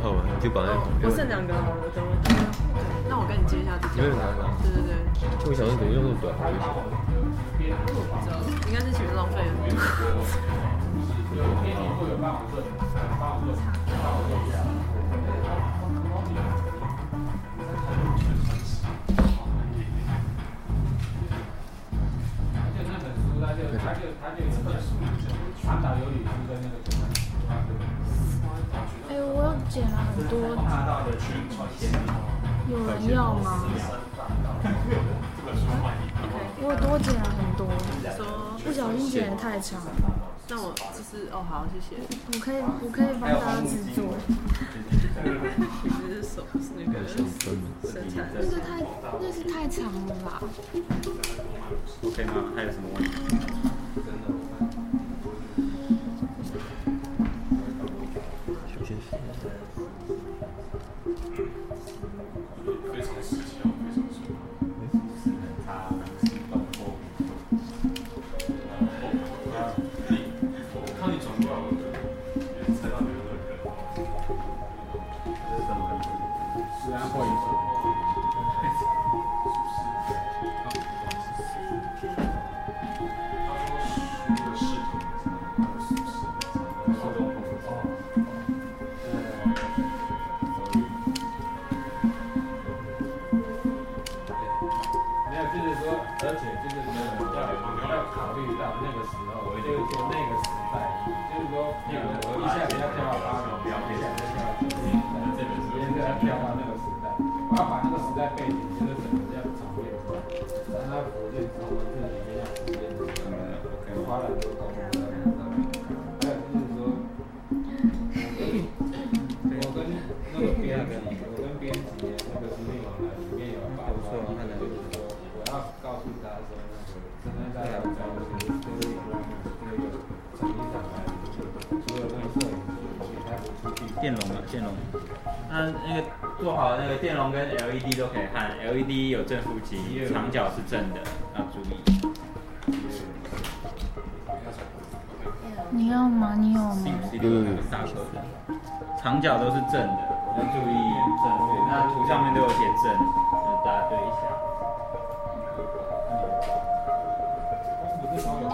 号了，就把那我剩两个好了，等我。那我跟你接一下这个。 没有拿到。 对对对。 就我想说怎么用那么短？ 应该是前面浪费了。 哎，我有捡了很多，有人要吗？我多捡了很多，不小心剪得太长。 那我就是哦，好，谢谢。 我可以，我可以帮大家制作。 你是手是那个生产？ 那个太，那是太长了吧 ？OK 吗？还有什么问题？ 小心死。 非常时效，非常时效。 它动作。 我看你转过来，我就猜到你有人。 这是什么？ 是安徽。而且就是说要要考虑到那个时候，就是说那个时代，就是说那个一下子要跳到八零，一下子要跳到九零，这个时间就要跳到那个时代，我要把那个时代背景就是整个要重练出来，让它浮现出这里面要浮现出来，我花了很多功夫在那上面。还有就是说，我跟那个编辑，我跟编辑那个司令往来里面有包括，就是说。要告诉他说，那个现在在在那个这个那个成衣厂来，除了那个摄影机，他不出去。 电容啊，电容。那那个做好那个电容跟 L E D 都可以看 ，L E D 有正负极，长角是正的，要注意。 你要吗？你有吗？ 嗯，长角都是正的，要注意正。那图上面都有写正，就大家对一下。 不是都有。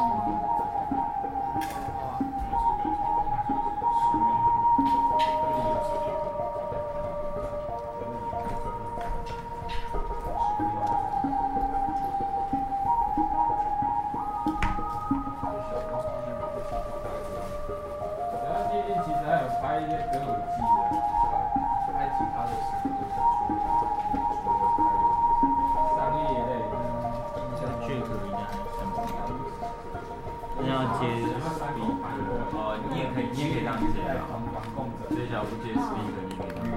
然后最近其实还有拍一些歌舞伎的，拍其他的事情，商业类的， 像剧图一样，那要接 speed， 哦，你也可以，你也可以当接啊，所以小不接 speed， 你可以当。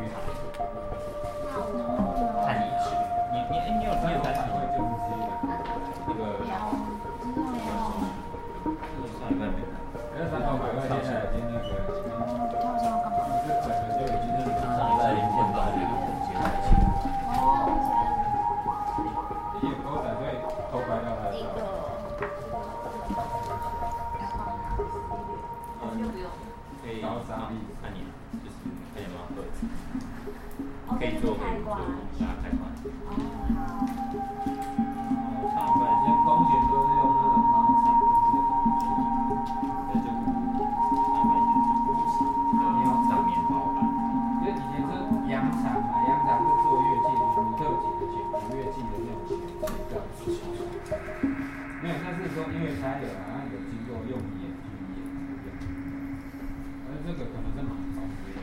看你去，你你哎，你有你有在哪会就是接那个，上一半没看， 那三百块现在已经那个， 跳上干嘛？ 这整个就已经是上一半零件到那个接在一起。 一眼狗仔对偷拍到他的照。 可以高沙粒，看你就是可以吗？可以做可以做，大家开关。 哦，好。 上班先工钱都是用那种方式， 那就上班先做故事，没有上面包吧。 因为以前是羊场嘛，羊场是做乐器，独特级的琴，古乐器的那种琴，这样子。没有，那是说因为它有好像有经过用眼去演出这样，而这个可能是蛮早之类的。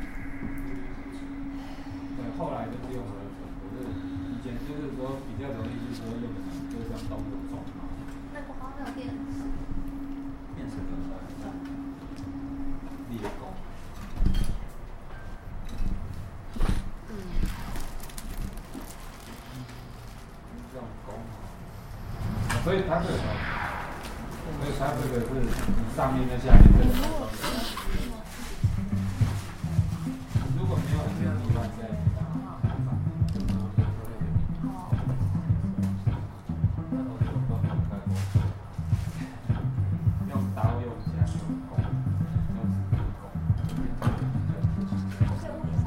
对，后来就是用合成，可是以前就是说比较容易就是说用的就是像动物钟嘛。 那个好像有电池。 电池怎么办？ 猎弓。 嗯。 这种弓。所以它这个，所以它这个是上面跟下面这个。如果没有很多地方在。用刀用枪用弓，用弓。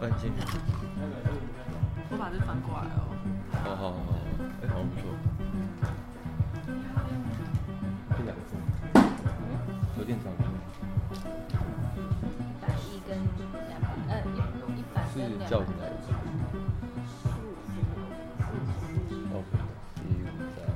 翻进去。 我把这翻过来哦。 好好好好，哎，好像不错。这两个字，核电厂。 一百一跟两百，呃，一一百跟两百。 是叫哪一个？哦，一五三。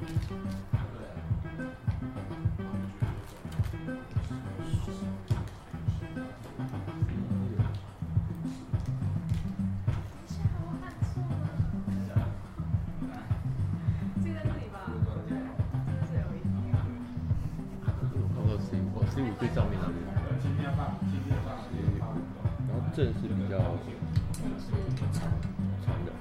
十五最上面那边，然后正是比较长的。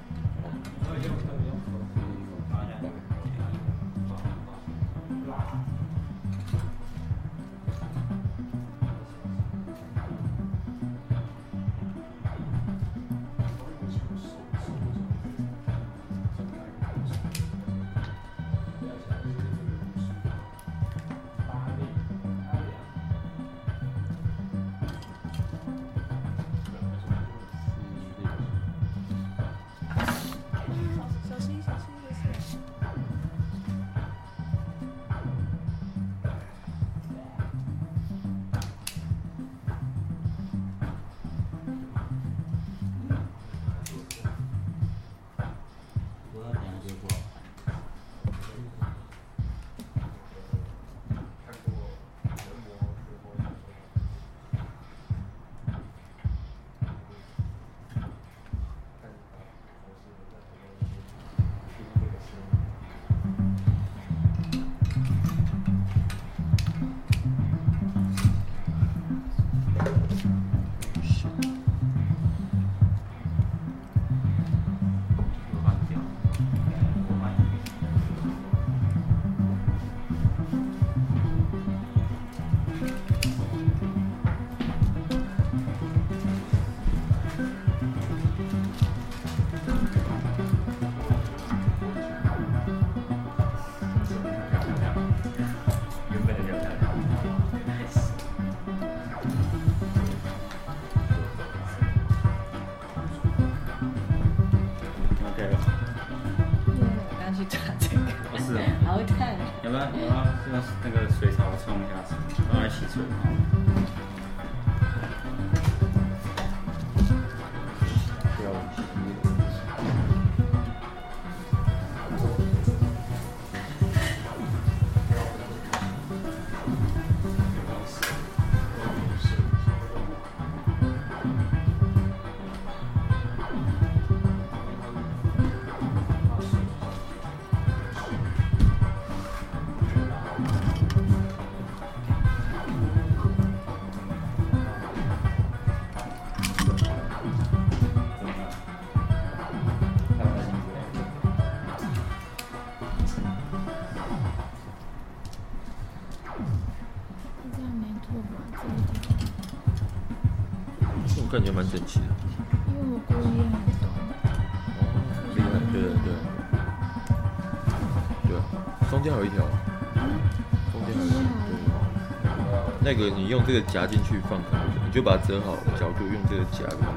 要不要？要不要用那个水槽冲一下水，让它起水泡？不要洗。 我感觉蛮整齐的。 因为我故意很短。 哦，厉害，对对对。对啊，中间还有一条。中间还有一条。对。那个你用这个夹进去放开，你就把它折好角度，用这个夹就好。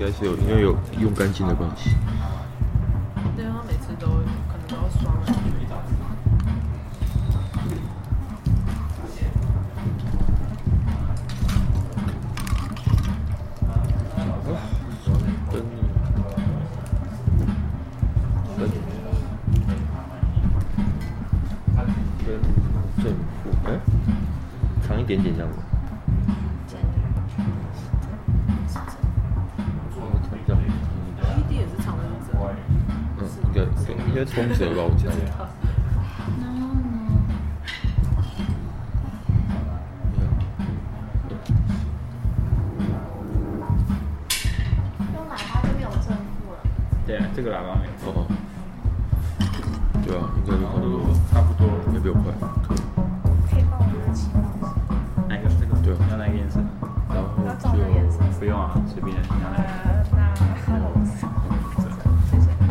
该是有，因为有用干净的关系。 对，他每次都可能都要刷完。 一点点这样子。 E D 也是长的日子。 嗯，应该应该应该冲折吧，我猜。 用喇叭就没有正负了。 对啊，这个喇叭没有。 哦。对啊，应该就差不多。 差不多， 应该比我快。 可以帮我拿起吗？ 哪一个？这个。 对啊。 要哪个颜色？ 然后就不用啊，随便。 呃，那红色。谢谢。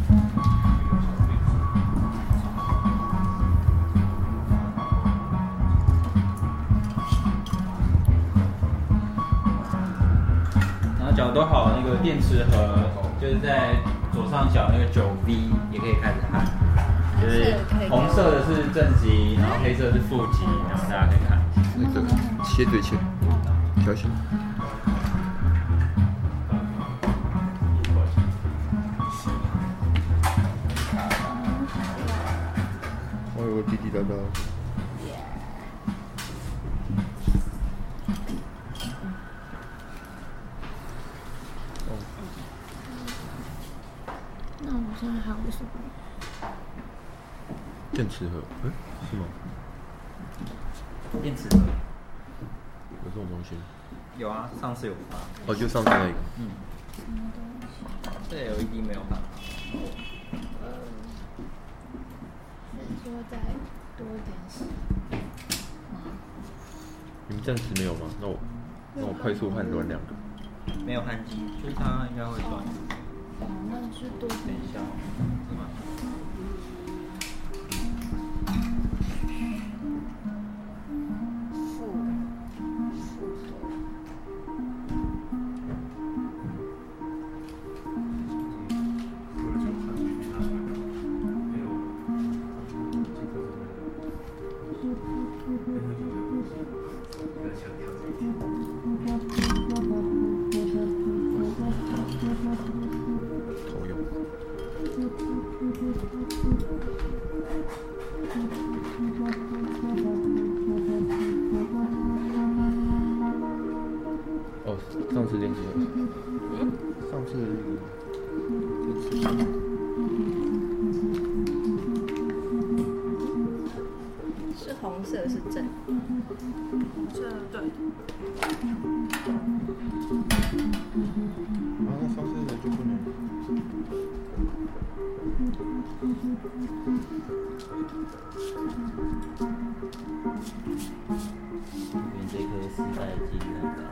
然后角都好，那个电池盒就是在左上角那个九 V 也可以开始看，就是红色的是正极，然后黑色是负极，然后大家可以看。 那个切对切，调小。我有个滴滴答答。 那我现在还有什么？ 电池盒，嗯，是吗？ 电池盒有这种东西？ 有啊，上次有发。 哦，就上次那个。 嗯。这 L E D 没有发。 呃，是说再多一点时。 你们暂时没有吗？那我那我快速判断两个。 没有焊机，就是它应该会断。 哦，那是多。 等一下，是吗？ 哦，上次电池盒。嗯。上次电池盒。 是红色是正。 这对。 啊，那上次的就不能。 你这颗时代金那个。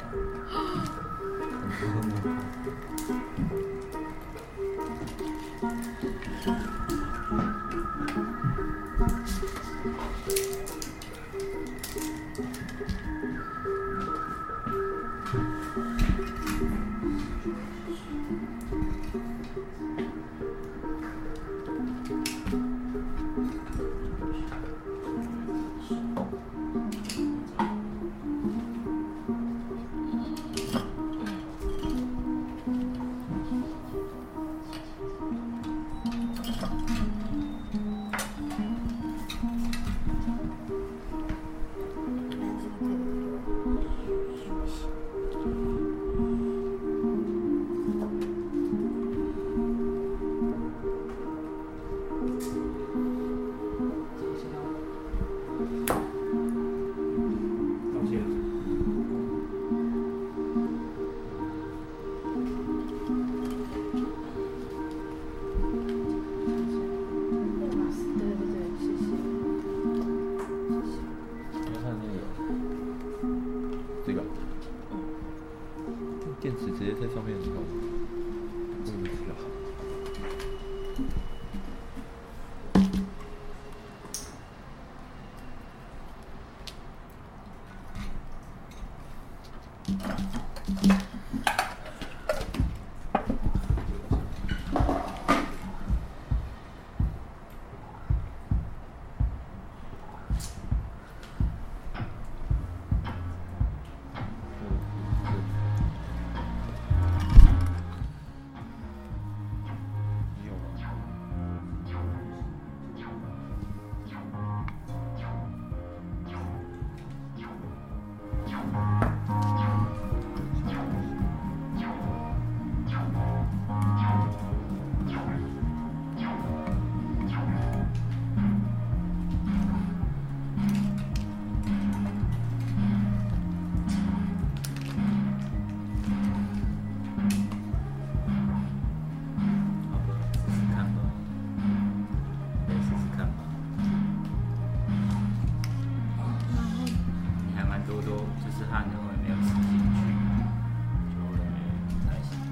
看的会没有吃进去，就会不太行。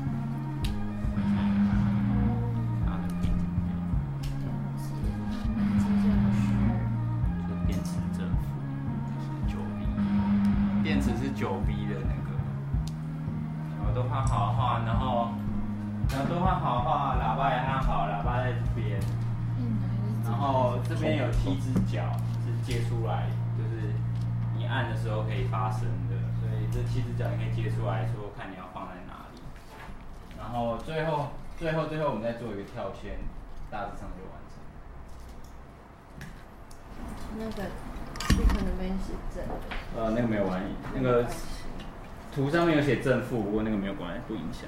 然后就电池正负九 V， 电池是九 V 的那个，然后都换好的话，然后然后都换好的话，喇叭也按好，喇叭在这边。然后这边有七只脚是接出来，就是你按的时候可以发声的，所以这七只脚你可以接出来说看你要放在哪里。然后最后最后最后我们再做一个跳线，大致上就完成。 那个这可能边是正的。 呃，那个没有关系，那个图上面有写正负，不过那个没有关系，不影响。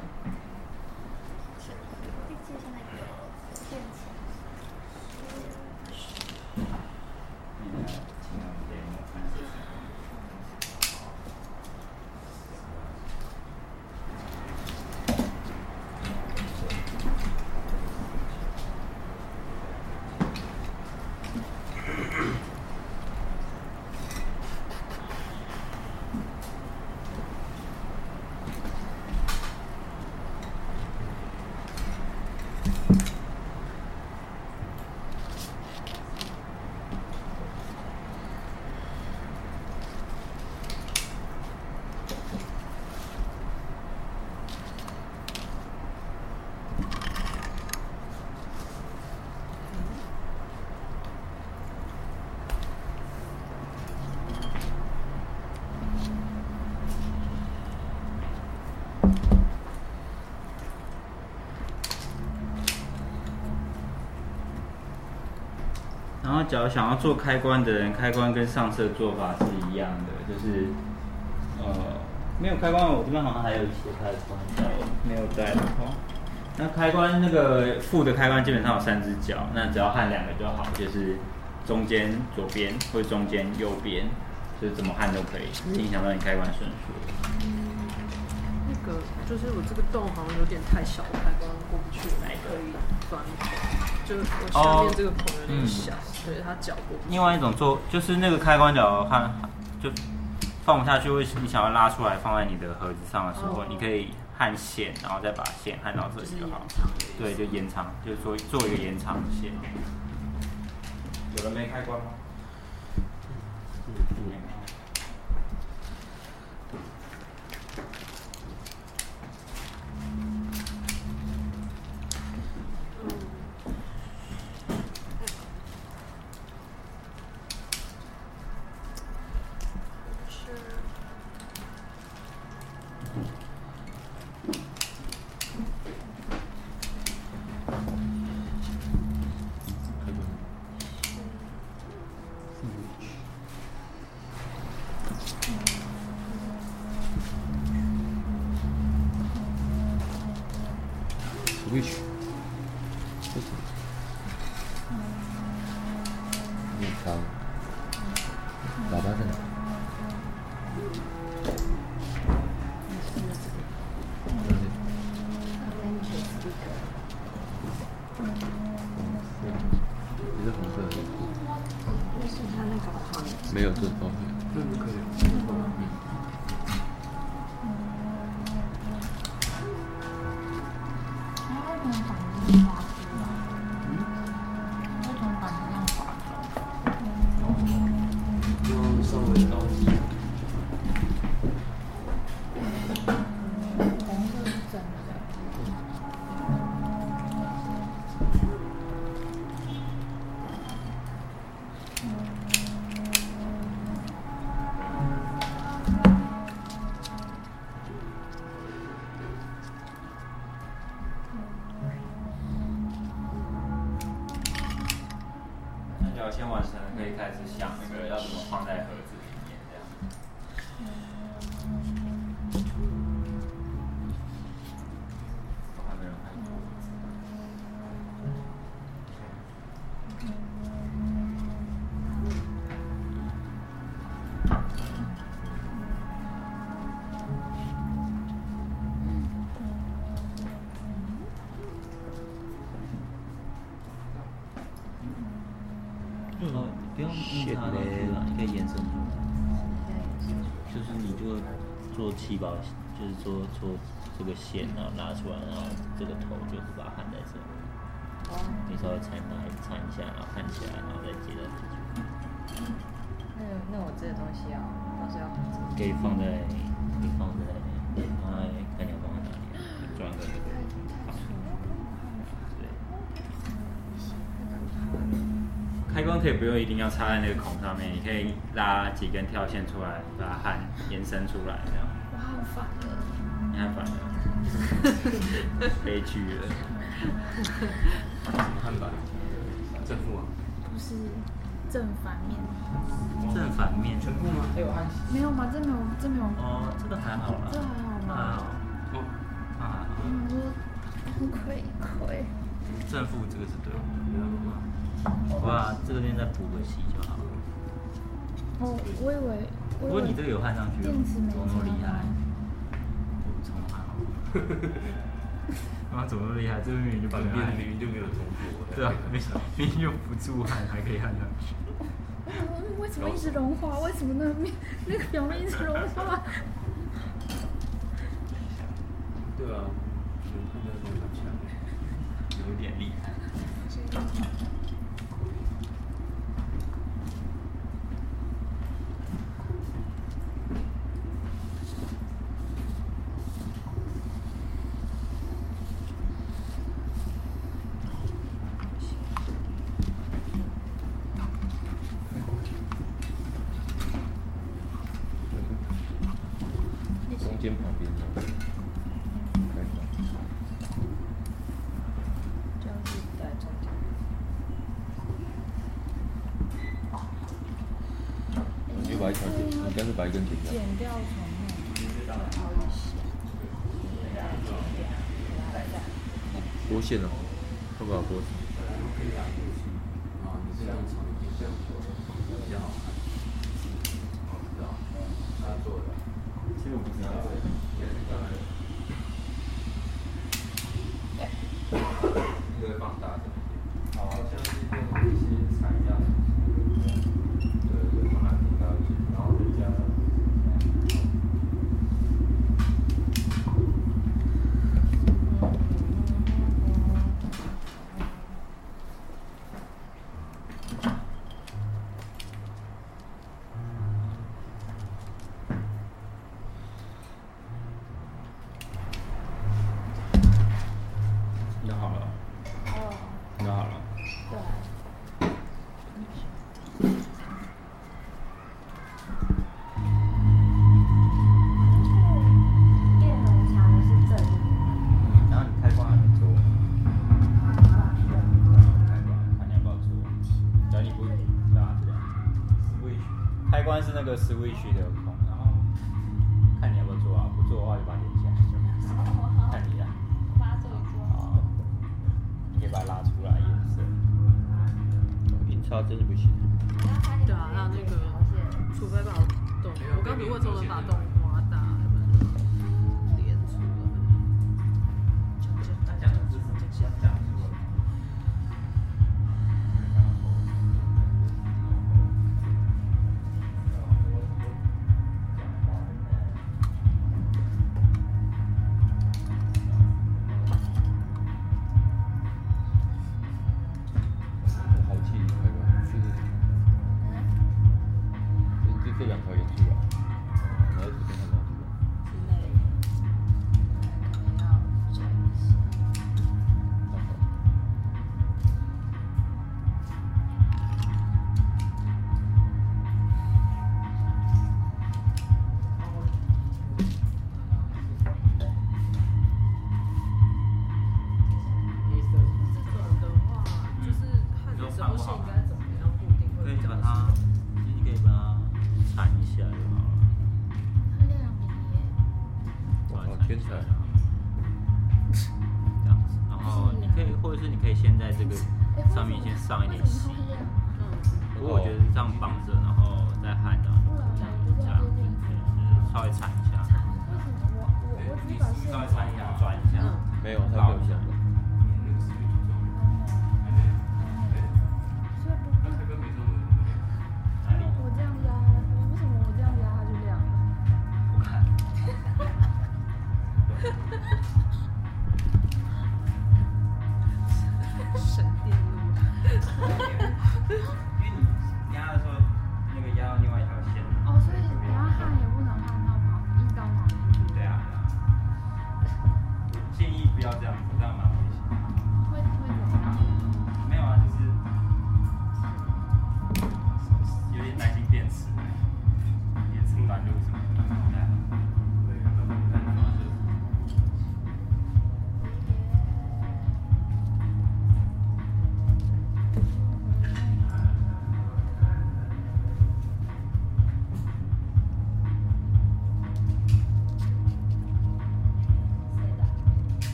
然后，假如想要做开关的人，开关跟上次的做法是一样的，就是呃没有开关，我这边好像还有一些开关，没有带的话，那开关那个副的开关基本上有三只脚，那只要按两个就好，就是中间左边或者中间右边，就是怎么按都可以，不影响到你开关顺序。 那个就是我这个洞好像有点太小，开关过不去，哪可以翻？就我下面这个孔有点小，哦嗯、对它脚过不去。 另外一种做就是那个开关脚看就放不下去，或你想要拉出来放在你的盒子上的时候，哦、你可以焊线，然后再把线焊到这里就好。对，就延长，就是说做一个延长线。有人没开关吗？ Switch， 面长，喇叭在哪？也是红色的。 那是它那个黄。 没有这方面。 那不可以。 先完成了，可以开始想那个要怎么放在盒子里面这样。我还没有开过。哦，不用印它了，你可以延伸出来。 就是你就做气包，就是做做这个线，然后拉出来，然后这个头就是把它焊在这里。哦。你稍微缠它缠一下，然后焊起来，然后再接到进去。 那那我这个东西要到时候要可以放在，可以放在，放在看你要放在哪里，装个那个放。对。 开关可以不用一定要插在那个孔上面，你可以拉几根跳线出来，把它焊延伸出来，这样。 我好烦的。 你太烦了，悲剧了。 什么焊板？正负啊？ 不是，正反面。 正反面全部吗？ 还有焊锡？ 没有吗？这没有，这没有。 哦，这个还好啦。 这还好吗？ 还好。 哦， 还好。 嗯，我亏亏。 正负这个是对的。哇，这边再补个锡就好了。 哦，我以为。 不过你这个有焊上去， 电池没怎么那么厉害？我从还好。妈，怎么那么厉害？这边明明就把明明明就没有通过。 对啊，明明明就不住焊，还可以焊上去。 为什么一直融化？为什么那面那个表面一直融化？ 对啊，嗯，那时候很强， 有点厉害。 中间旁边的，开关。 这样子在中间。 你就把一条剪，你干脆把一根剪掉。 剪掉重弄，再凹一些。 拨线哦，要不要拨？ 啊，你是用长一点这样做，比较好看。我知道，他做的。 其实我不知道。 那个放大的。好像是用一些材料。对对，放大挺高一些，然后再加。 弄好了。 哦。 弄好了。 对。电容墙的是正的。 然后你开关还没做。开关，看你要不要做。只要你不，对啊，这样。switch， 开关是那个 switch 的孔，然后看你要不要做啊，不做的话就把它连起来。看你啊。 把它做一做。 好。你可以把它拉出来颜色。 音叉真的不行。 对啊，让那个，除非把洞，我刚如果真的把洞挖大，要不然连出来。 他讲的是什么？讲的是什么？ 好气开关，就是，就这两条延出来，然后这边看到这个。 之类的，可能要转一下。 这种的话，就是焊的时候线应该怎么样固定可以会比较把它，你可以把它缠一下就好了。 它亮明耶。 哇，天才！ 这样子，然后你可以，或者是你可以先在这个上面先上一点锡。不过我觉得这样绑着，然后再焊的，这样这样就是稍微缠一下。 为什么我我我只把线稍微缠一下，转一下。 没有，他没有想的。 所以不不，我这样压，为什么我这样压它就亮了？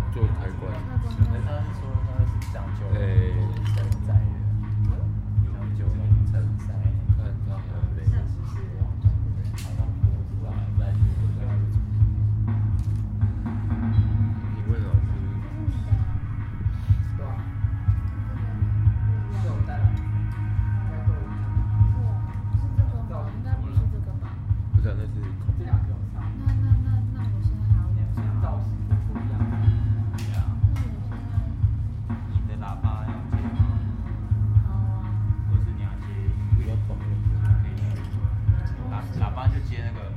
做开关。 那他是说他是讲究承载的，讲究承载。 看他很累。你问老师。 对啊。是我带来。应该都有。是这个吗？应该不是这个吧？ 不是，那是孔。 这两个有差。那那那那我现在还要用啥？造型不一样。 对啊。你的喇叭要接吗？ 好啊。 或是你要接音乐？可以。喇喇叭就接那个。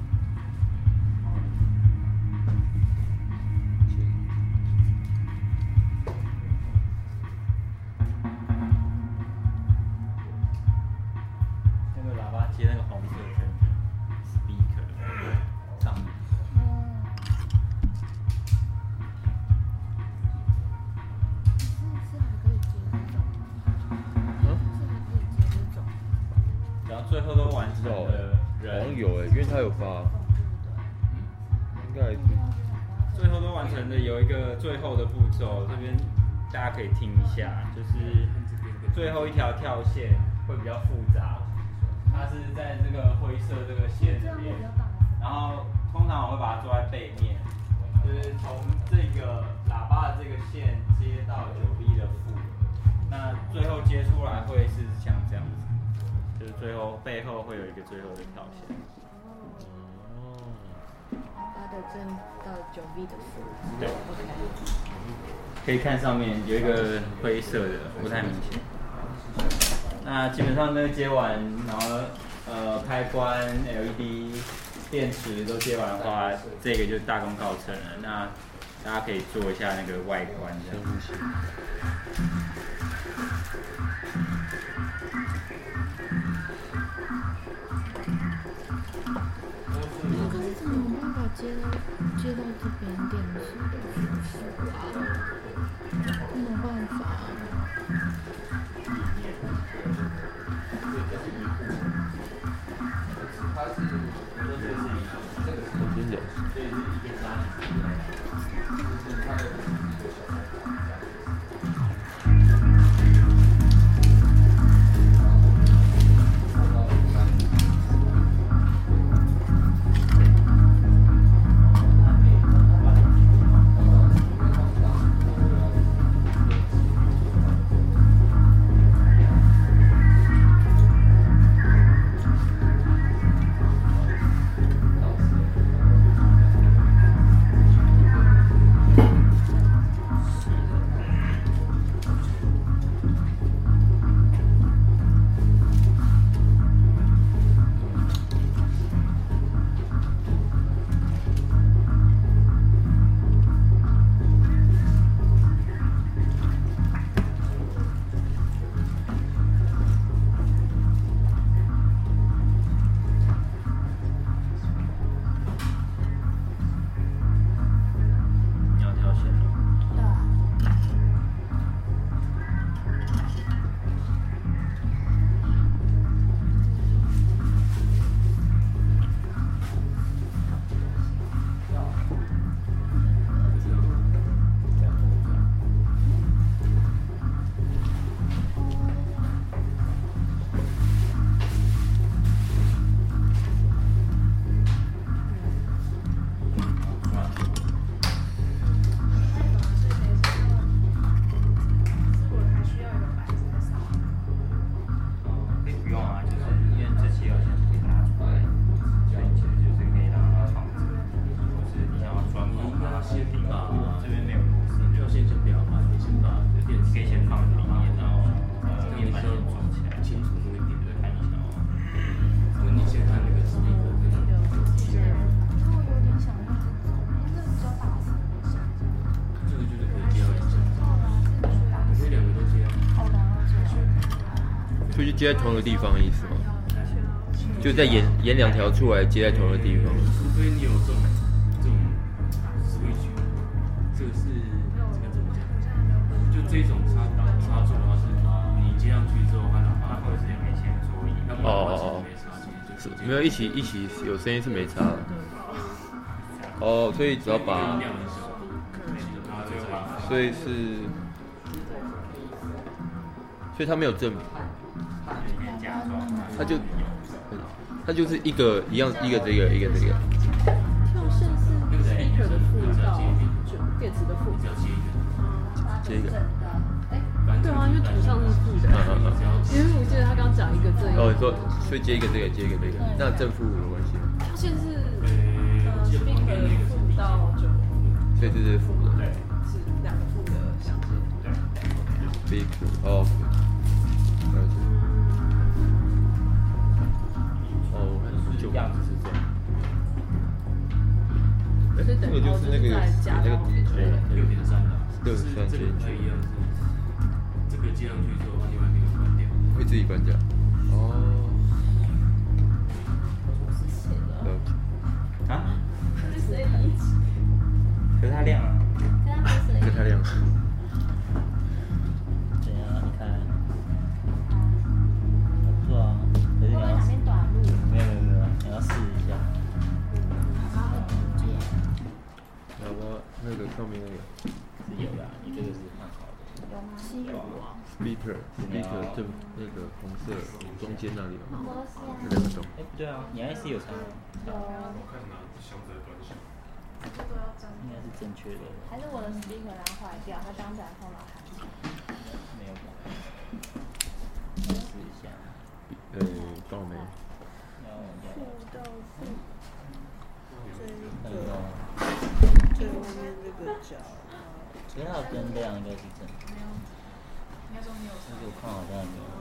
那个喇叭接那个红色圈圈 ，speaker 上面。 是还可以接这种， 嗯？ 是还可以接这种。 然后最后都完成好的像人， 有诶，因为他有发。应该是。 最后都完成的有一个最后的步骤，这边大家可以听一下，就是最后一条跳线会比较复杂，它是在这个灰色这个线里面，然后通常我会把它做在背面，就是从这个喇叭的这个线接到九 B 的副，那最后接出来会是像这样子，就是最后背后会有一个最后的跳线。 它的正到九 B 的副。 对。可以看上面有一个灰色的，不太明显。那基本上呢接完，然后呃开关、L E D、电池都接完的话，这个就大功告成了。那大家可以做一下那个外观这样子。 可是怎么办法接到接到这边电池的副啊？没有办法。 它是，这个是这个是真的。 这是一个家庭，就是它的一个小孩。 就是接在同一个地方的意思吗？就在演演两条出来接在同一个地方。 除非你有这种这种 switch， 这个是这个怎么讲？就这种插插座的话是，你接上去之后，它喇叭会是没线桌椅，要不然的话其实没差，其实就是没有一起一起有声音是没差的。哦，所以只要把。 亮的效果，然后所以是，所以它没有正，它就，它就是一个一样一个这个一个这个。 跳线是 speaker 的副到就电池的副。 接一个。 对啊，因为图上是负的。 嗯嗯嗯。 因为我记得他刚讲一个这个。 哦，你说所以接一个这个接一个这个，那正负有关系吗？ 跳线是呃 speaker 的负到九。 所以这是负的。 对。是两个负的相接。 对。speaker 哦。哦，就样子是这样。哎，这个就是那个有那个六点三的， 六点三接进去。 一样是，这个接上去之后，另外一个关掉， 会自己关掉。哦。了解。 啊？可是它亮啊。 可是它亮。 怎样？你看。不错啊。可是你要。没有没有没有，你要试一下。 然后那个上面那个是有的，你这个是看好的。 有吗？是有啊。 speaker speaker 正那个红色中间那里吗？这两个洞。 哎，不对啊，你 I C 有插吗？ 有。 我看哪箱子的端详。 这都要粘。 应该是正确的。 还是我的 speaker 然后坏掉，它当起来后脑还没有吧？试一下。 呃，倒没。 负到负。 那个。 最外面这个角。 其实它的灯亮应该是正的。 应该说没有。 但是我看好像没有。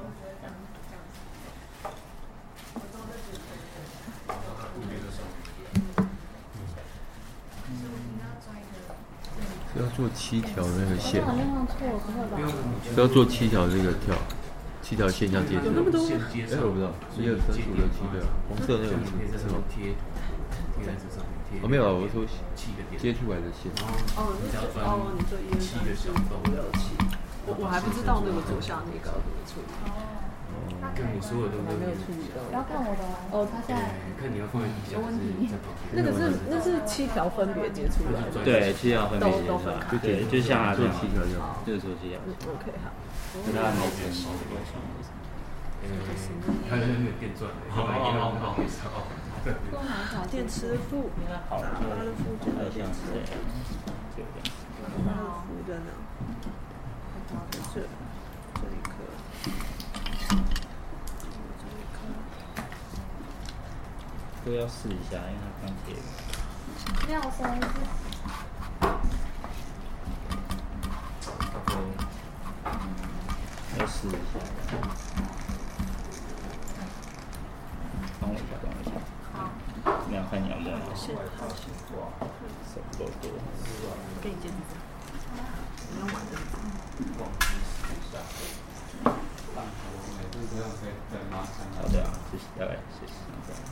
是要做七条那个线， 好像错了，不会吧？ 是要做七条这个跳，七条线这样接住。 有那么多？ 哎，我不知道，一二三四五六七对啊，红色那个是吗？ 贴贴在这上面贴。 哦，没有啊，我说接出来的线。 哦，你说哦，你说一二三四五六七，我我还不知道那个左下那个要怎么处理。 就你所有的还没有处理到。 不要看我的哦，他现在看你要放在底下还是在旁边。 那个是那是七条分别接出来的。 对，七条分别接都分开。 对，就像他这样。 七条这样。 就是说七条。 OK 好。 那没成功。 嗯，还有那个电钻，好好好好好。电池负， 好， 它的负就还像是这样，就这样。 它的负在哪？好，在这，这一颗。 都要试一下，因为它刚贴。 没有声音。 对，嗯，要试一下。帮我一下，帮我一下。好。这样看你要不要？ 是。 手够多。 给你接住。不用玩的。 好的啊，谢谢，大概谢谢。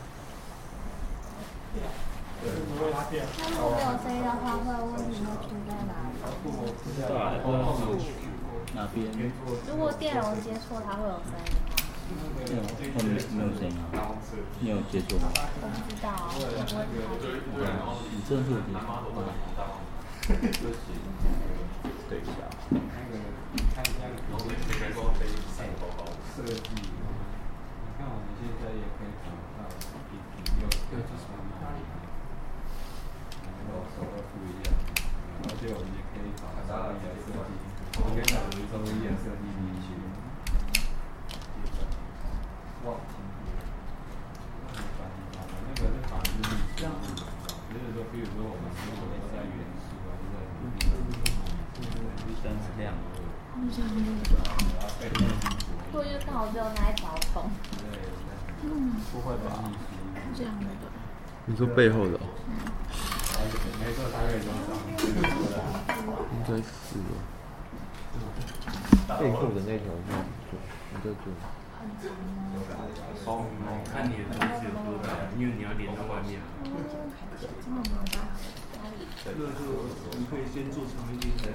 那如果没有声音的话，会问题会出在哪里？ 对，哪边？ 如果电容接错，它会有声音吗？ 没有，后面没有声音啊。你有接错吗？ 我不知道啊，我不会开。 你这是有接错吗？对一下。 看一下你设计，你看我们现在也可以找到一瓶又又几十万哪里，然后手都不一样，而且我们也可以找到一个设计，我可以找一周一的设计地区，望清楚，那个是法律这样子，就是说，比如说我们如果都在元素啊，就在灯是亮的。 或者刚好只有那一条缝。 嗯，不会吧？ 这样的。 你说背后的、哦？ 没错，大概多少？ 应该是哦。背后的那条是你在做。 哦，看你的东西有多大，因为你要连到外面。 这么大。 那就你可以先做长一点的，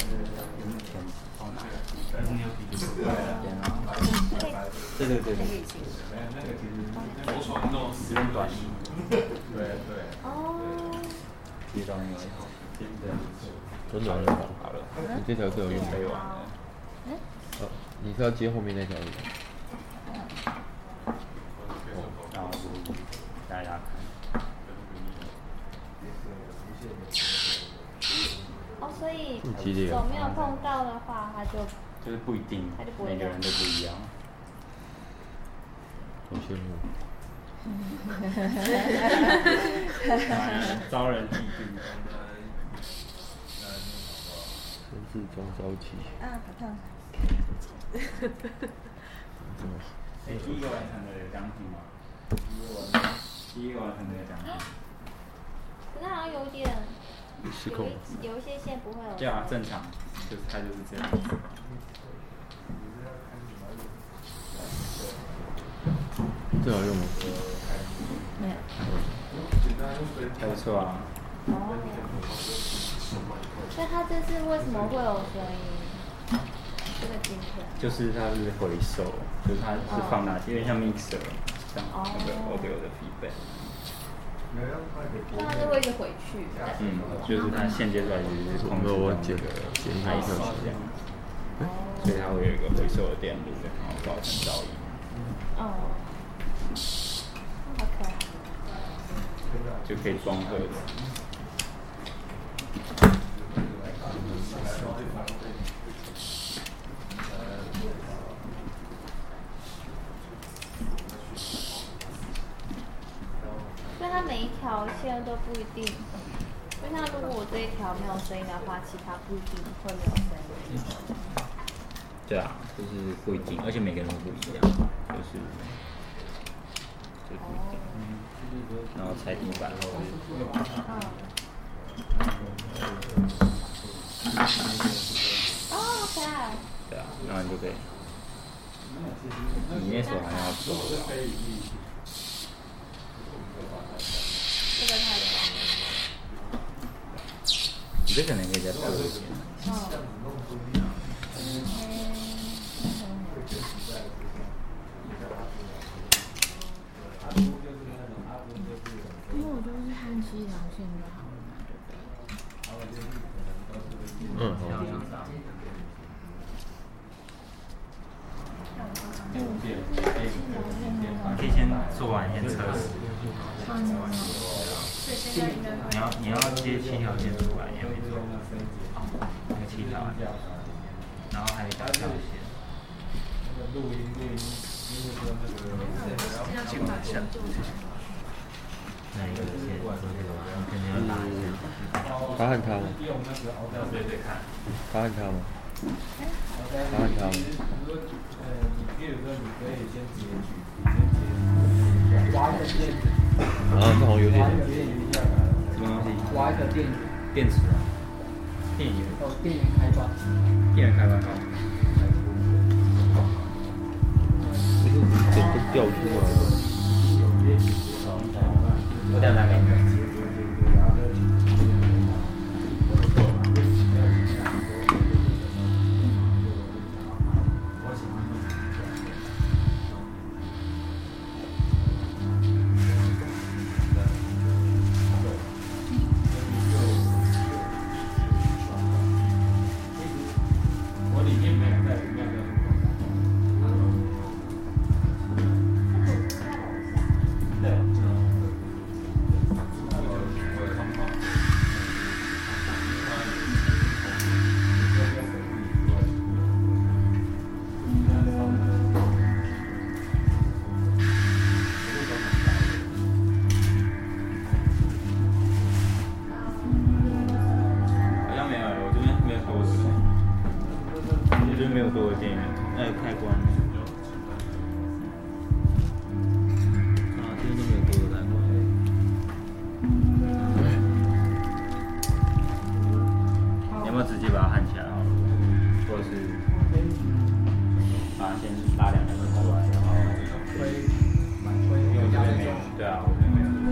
但是你要比较快啊。 对对对对。 那个其实左手弄时间短一。对对。 哦。 接到那个，真的， 真的很好。 好了。 你这条是有用的。 嗯？ 哦，你是要接后面那条路？ 哦，然后大家看。 哦，所以不激烈手没有碰到的话，它就就是不一定， 它就不会每个人都不一样。 好羡慕。 招人嫉妒。 真是中招期。 啊，好烫。 哎，第一个完成的有奖品吗？第一个完成的有奖品。 可是好像有点， 失控。 有一些线不会有。 对啊，正常，就是它就是这样。 这好用吗？ 没有。 还不错啊。 哦。所以它这次为什么会有声音？这个晶片。 就是它是回收，就是它是放大，有点像 mixer， 像那个 audio 的 feedback。 那它就会一直回去。 嗯，就是它现阶段就是控制到那个 I P 这样，所以它会有一个回收的电路，然后造成噪音。 哦。好可爱。 就可以装盒子。 所以它每一条线都不一定，就像如果我这一条没有声音的话，其他不一定会没有声音。 对啊，就是不一定，而且每个人都不一样，就是就不一定。然后踩地板。 哦，好可爱。 对啊，然后你就可以，你那手好像要做。 这个太长了。 你这可能可以再多一点。 因为我就是焊七条线就好了，对不对？ 嗯，好。 可以先做完先测试。你要你要接七条线出来，也没做。那个七条，然后还有一条跳线。请问一下，哪一个线做这个吗？你肯定要打一下。 他和他吗？ 对对看。 他和他吗？他和他吗？啊，这好像有点。 什么东西？ 挖一个电电池啊。电源。 哦，电源开关。 电源开关好。 不是整个掉出来的。 我等下拿给你。没有多的电源，那有开关。啊，这边都没有多的开关。你要不要直接把它焊起来好了？或者是把它先拉两个出来，然后推，因为我这边没有，对啊，我这边没有。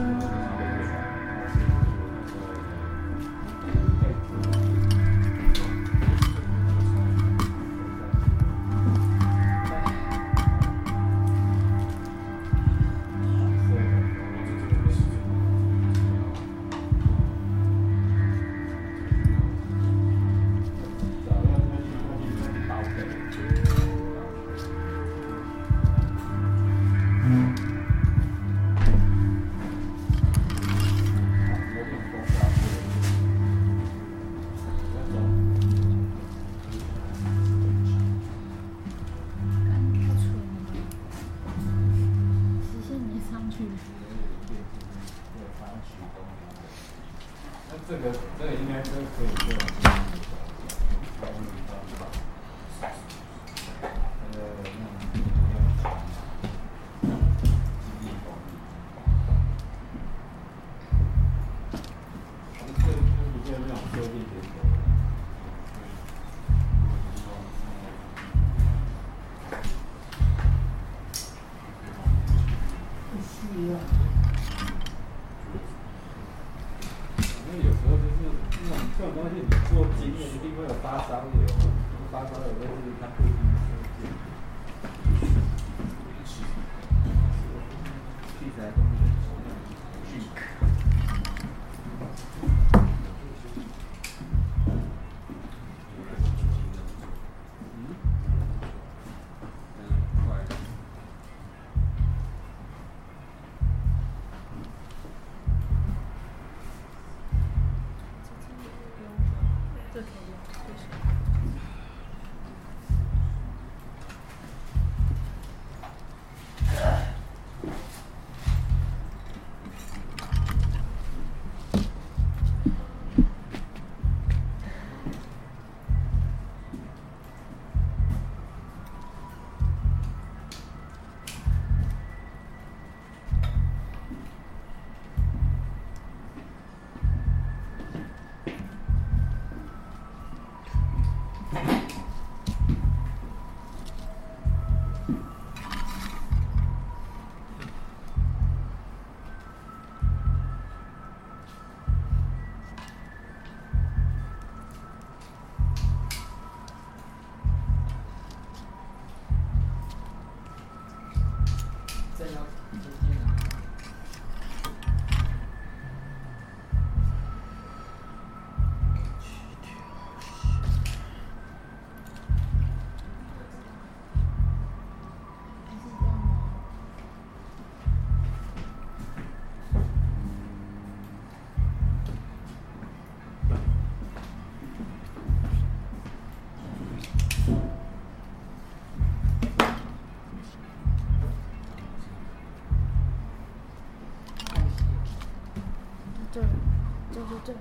这，这就这。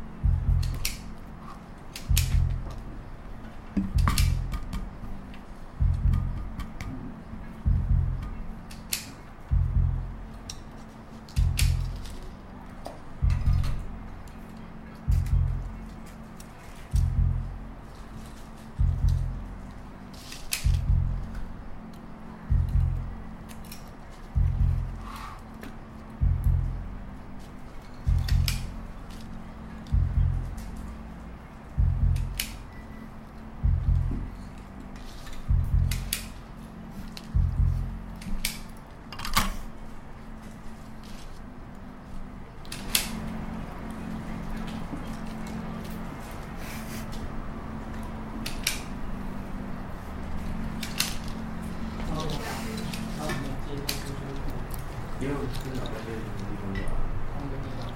因为我真的在这个地方有啊。 同一个地方。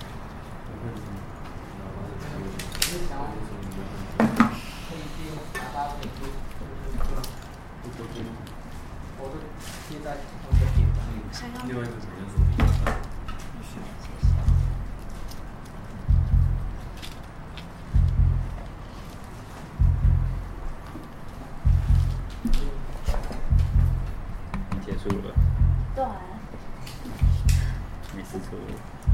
就是想要可以接拿到可以接，就是这样。我是接在同一个点上。 另外一个什么手机？ 结束了。 对。 没事错。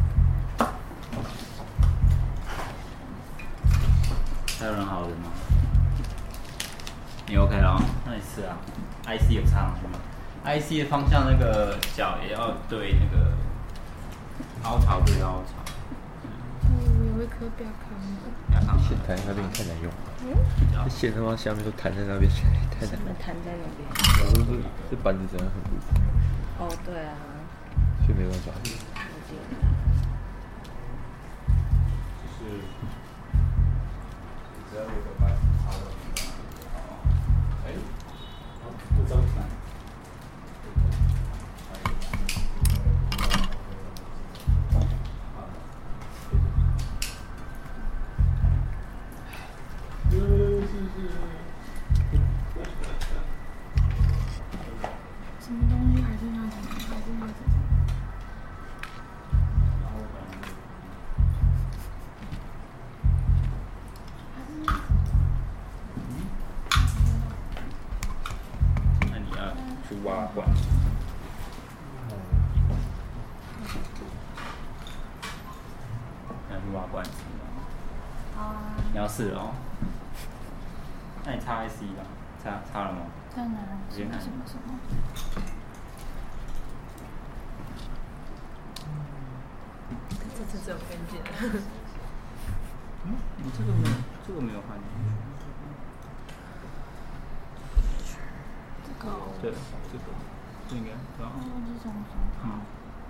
还有人好的吗？你 OK 了？那你试啊。I C 有插上去吗 ？I C 的方向那个角也要对那个凹槽对凹槽。 嗯，有一颗不要看。 线弹在那边太难用。 嗯。 线他妈下面都弹在那边，太难。 弹在那边。 我说是这板子真的很不。 哦，对啊。 所以没办法。 就是只要有个板插到地方，哎，不张盘。 什么东西还是那种，还是那种。 挖管。要去挖罐子吗？ 好啊。 你要试哦。那你插 I C 吧，插插了吗？ 在哪？ 直接看。 什么什么？ 这次只有跟进。 嗯，你这个没有，这个没有换进去。 这个。 对，这个，这应该对吧？ 哦，这种种。 嗯。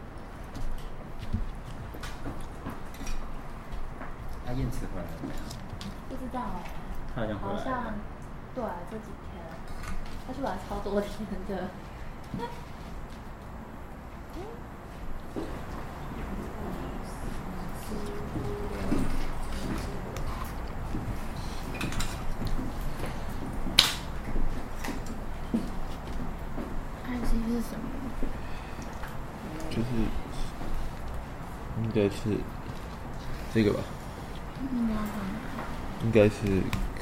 他验词回来了没有？ 不知道哎。 他好像回来了。 好像，对，这几天，他出来超多天的。I C 是什么？ 就是应该是这个吧？应该是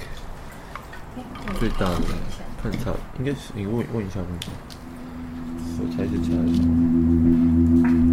最大的看差，应该是你问问一下问一下，我猜是差什么？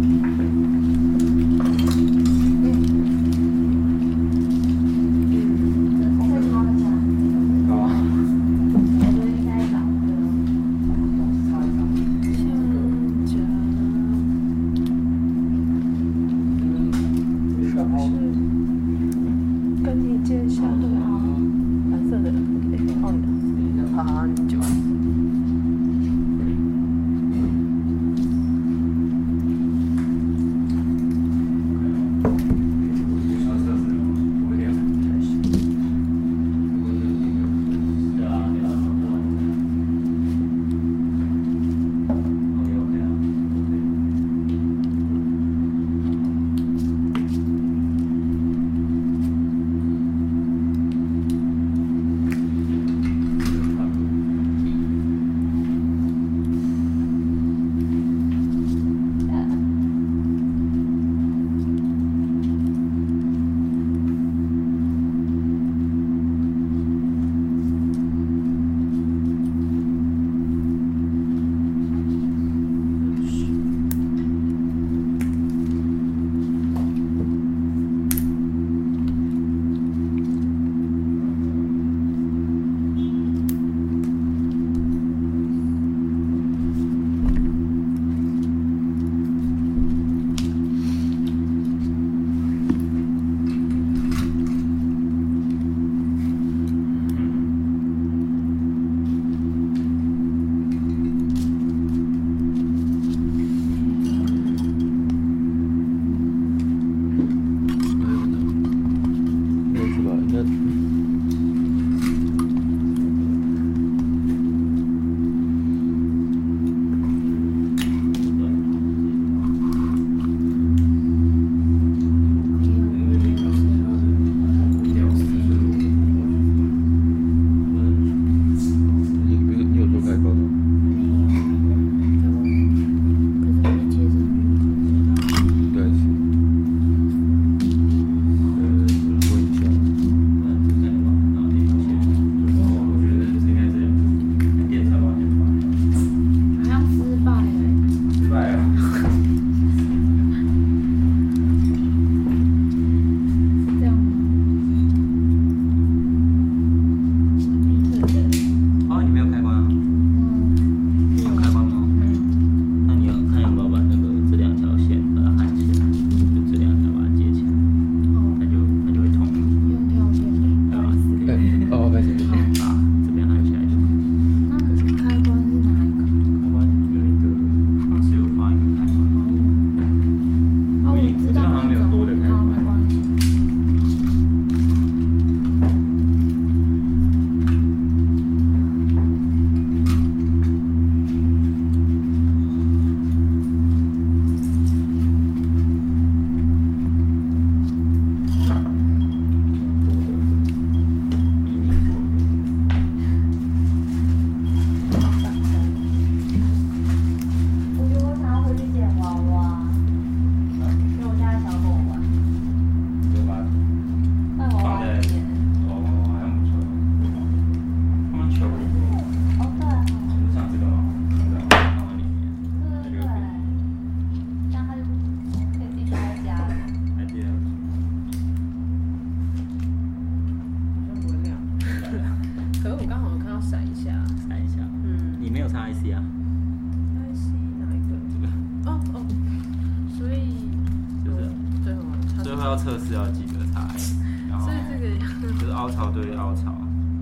我刚好有看到闪一下， 闪一下。 嗯， 你没有插 I C 啊 ？I C 哪一个？这个。哦哦，所以就是对哦， 最后要测试要记得插 I C， 然后所以这个就是凹槽对凹槽，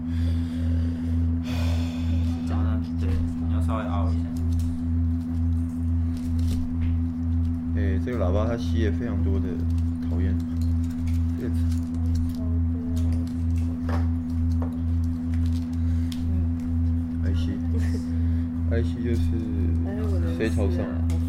然后呢，对，你要稍微凹一下。 哎，这个喇叭它吸了非常多的讨厌，这个。I C，I C 就是谁朝上？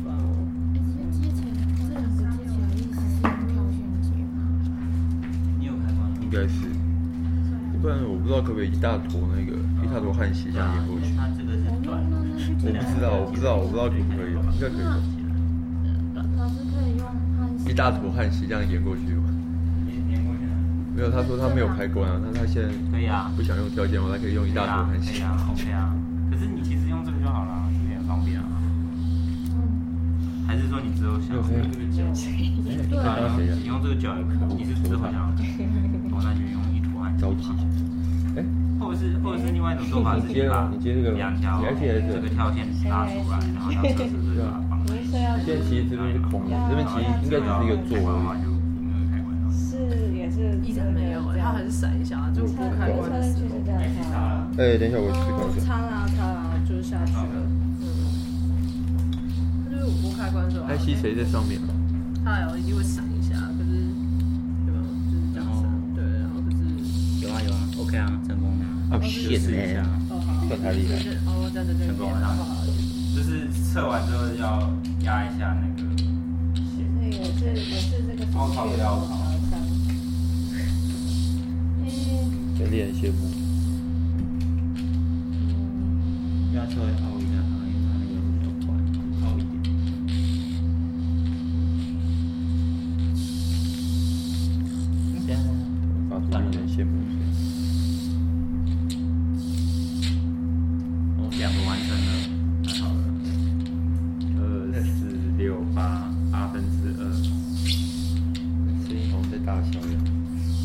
你有开关？ 应该是，不然我不知道可不可以一大坨那个一大坨汗血这样淹过去。 它这个是短的， 我不知道，我不知道，我不知道可不可以，应该可以吧？ 老师可以用汗一大坨汗血这样淹过去吗？ 淹过去啊？ 没有，他说他没有开关啊，他他现在可以啊， 不想用条件我他可以用一大坨汗血。 可以啊 ，OK 啊。可是你其实用这个就好了，这个也很方便啊。还是说你之后想用这个脚？对啊，你用这个脚也可以。你是之后想要，哦，那就用一坨汗着急。哎， 或者是或者是另外一种做法是， 你接你接这个两条这个跳线拉出来，然后要测试这个放在。 现在其实这边是空的，这边其实应该只是一个座而已。 是也是一直没有，它还是闪一下，就不开关的时候。 哎，等一下我思考一下。 插啦插啦，就是下去了。 嗯，它就是我不开关的时候。 I C谁在上面？ 它 L E D 会闪一下，可是对吧？就是这样闪，对，然后就是有啊有啊 ，OK 啊，成功了。 啊， 谢谢一下， 算太厉害。 哦，在这边成功了。 就是测完之后要压一下那个线。 那个是也是这个凹槽对凹槽。 在练羡慕。 要稍微凹一下它，因为它那个比较宽，凹一点。现在发出令人羡慕的声音。 哦，两个完成了，太好了。 二四六八八分之二， 声音好像在大小一样。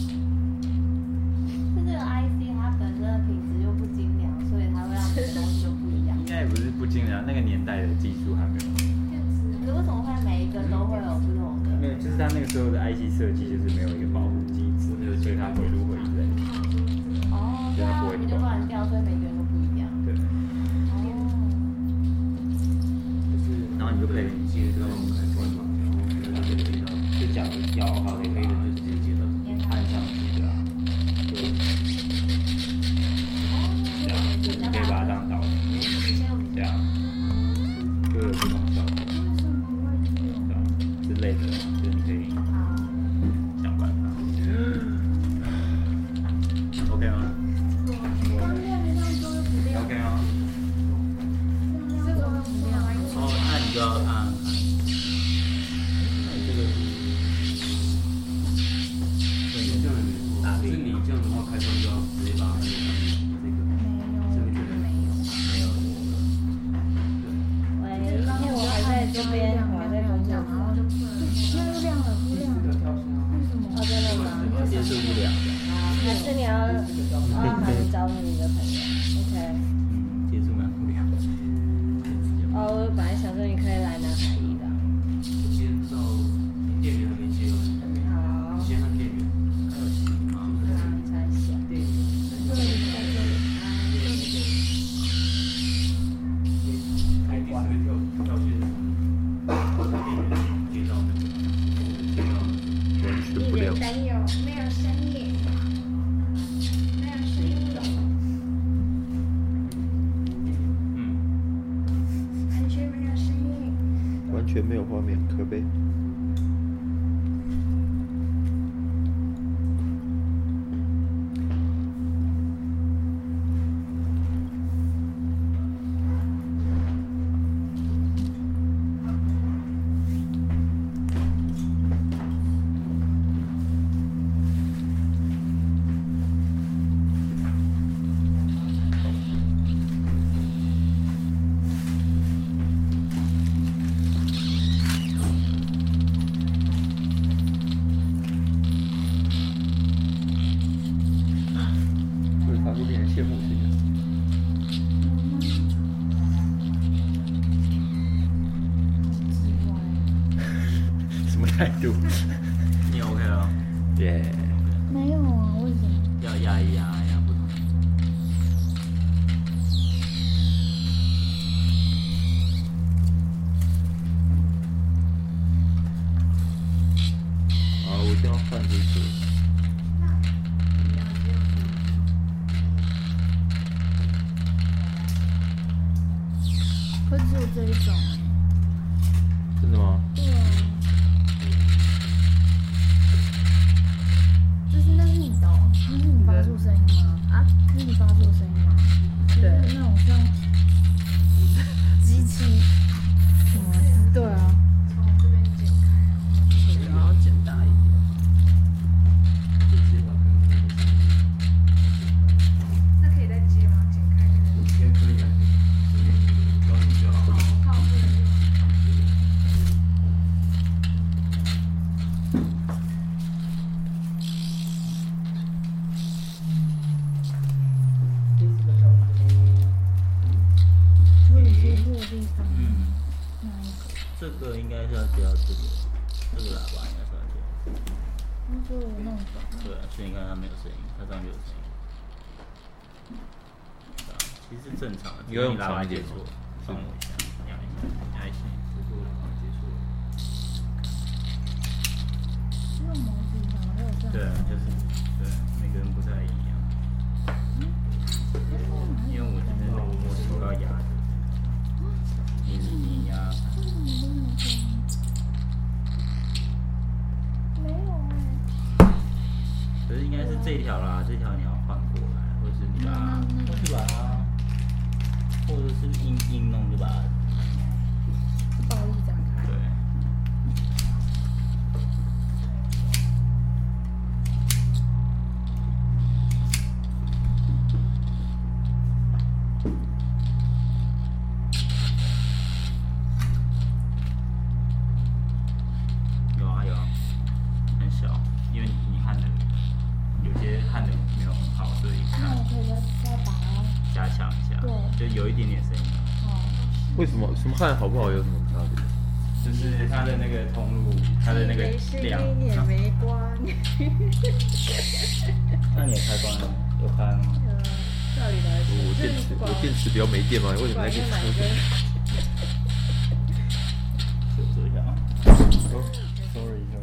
是这个 I C 它本身的品质又不精良，所以它会让每个东西都不一样。 应该也不是不精良，那个年代的技术还没有。 可是为什么会每一个都会有不同的？ 没有，就是它那个时候的 I C 设计就是没有一个保护机制，所以它回路会一直在掉。 哦，对啊，一直乱掉，所以每个人都不一样。 对。 哦。 就是，然后你就可以接这种开关嘛，然后就可以到，就假如要的话，可以的就直接接到按上去的啊，就这样，你可以把它当导航，这样，就有这种效果，对啊之类的，就是你可以想办法。OK 吗？OK 吗？哦，那你就要按按看。这个，对，你这样打是你这样的话，开关就要直接把它用上去。这个，这个觉得没有，没有。 喂，然后我还在这边，我还在工作，然后就那就亮了，不亮了。为什么？哦，真的吗？ 接触不良。 还是你要要喊你找你的朋友 ？OK。 嗯，接触蛮不良。 哦，我本来想说你可以来南海一的。 先到店员还没接完。 好。 先看店员。 还有行吗？ 你才想。对。 开第四个跳跳线，店员接到那个，接到完全不了解。 没有没有声音，没有声音。 嗯。 完全没有声音。 完全没有画面，可悲。会发出令人羡慕的声音。 就你 OK 了？ 耶。 没有啊，为什么？ 要压一压，压不同。 好，我一定要换这个。 可只有这一种。 真的吗？ 对啊。这是那是你的、哦，那是你发出声音吗？啊？那是你发出声音吗？对，那种像机器什么？对啊。 从这边剪开，然后剪大一点。 那可以再接吗？剪开那个。 也可以啊，高兴就好。 好，好， 嗯，这个应该是要接到这个，这个喇叭应该是要接。 那就我弄转。 对啊，所以你看它没有声音，它上面有声音。啊，其实是正常的。 你要用长一点错，放我一下，压一下，压一下。 这个喇叭接错了。 用毛笔吗？还有这样。 对啊，就是对，每个人不太一样。因为我这边我手要压着。你你压。 没有哎。 可是应该是这条啦，这条你要换过来，或者是你把它，或是把它，或者是硬硬弄就把它。 暴力展开。 对。有啊有啊，很小，因为你焊的有些焊的没有很好，所以那我可以再再把它加强一下， 对， 就有一点点声音。 哦。 为什么什么焊好不好有什么差别？ 就是它的那个通路，它的那个量。 也没关。 那你也开关了？有开吗？ 照理来说， 我电池我电池比较没电嘛，为什么在给车？ 修这一下啊。Sorry sorry。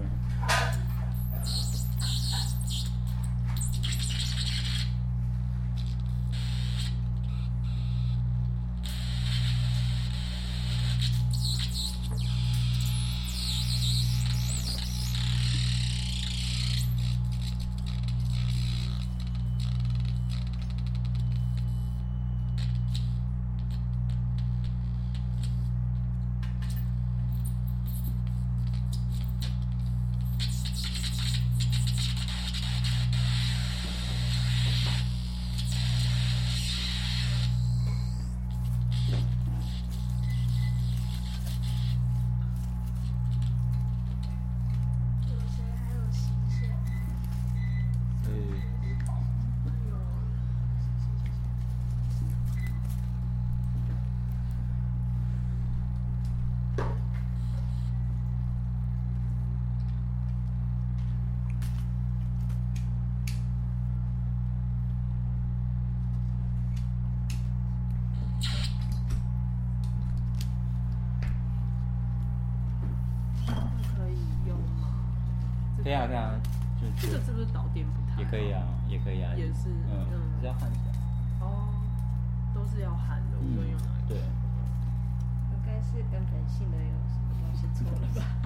可以啊，可以啊，就这个是不是导电不太好？ 也可以啊，也可以啊， 也是， 嗯，只要焊起来。 哦，都是要焊的，无论用哪一个。 对。 应该是根本性的有什么东西错了吧？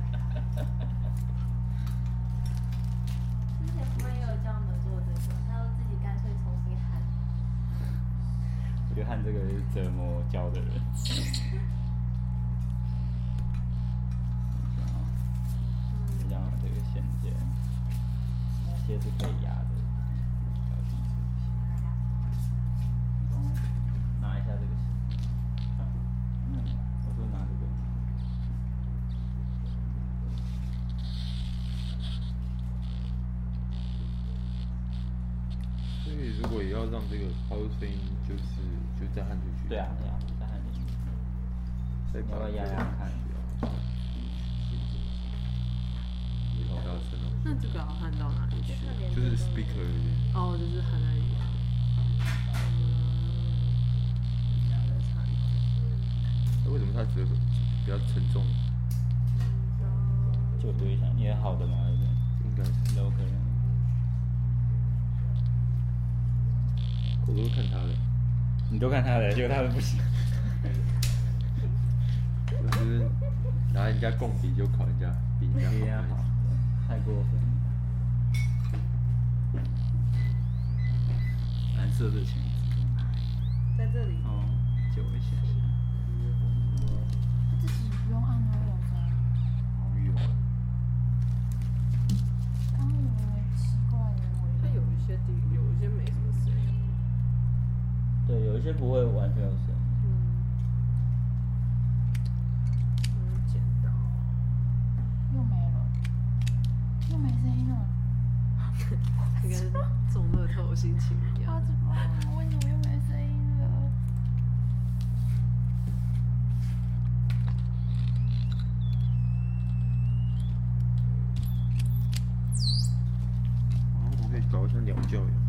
之前不会有教我们做这个，他说自己干脆重新焊。 我觉得焊这个是折磨教的人。这样这个线件，哪些是可以压的？拿一下这个线。嗯，我说拿这个。 所以如果也要让这个发出声音，就是就再焊进去。 对啊，对啊，再焊进去。 再要不要压压看？ 好大声哦。 那这个要焊到哪里去？ 就是 speaker 里面。 哦，就是焊在里面。 为什么它觉得比较沉重？ 就有对象，因为好的嘛，对不对？ 应该是。 有可能。 我都看他的。 你都看他的，结果他们不行。 就是拿人家共笔就考人家比人家好， 太过分。蓝色的裙子。 在这里。 哦，借我一下下。 自己不用按都有声。 好有。 刚以为奇怪的味。 它有一些地，有一些没什么声音。 对，有一些不会完全有声音。 又没了，又没声音了。 应该是中乐透的心情一样。 啊，怎么办？为什么又没声音了？ 哦，我可以搞成鸟叫一样。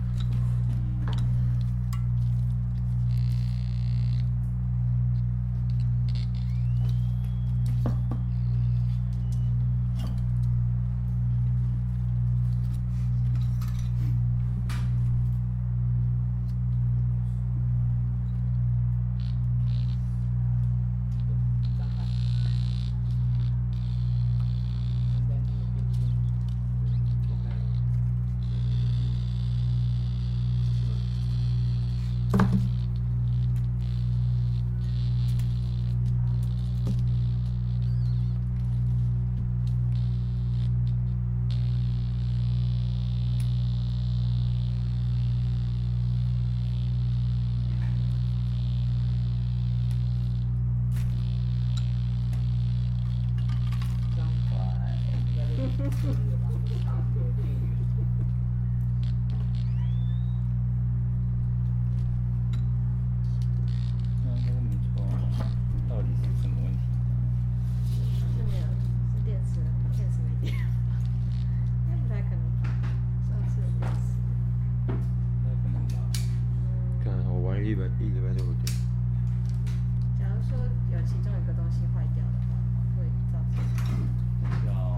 一百一礼拜就有电。 假如说有其中一个东西坏掉的话，会造成要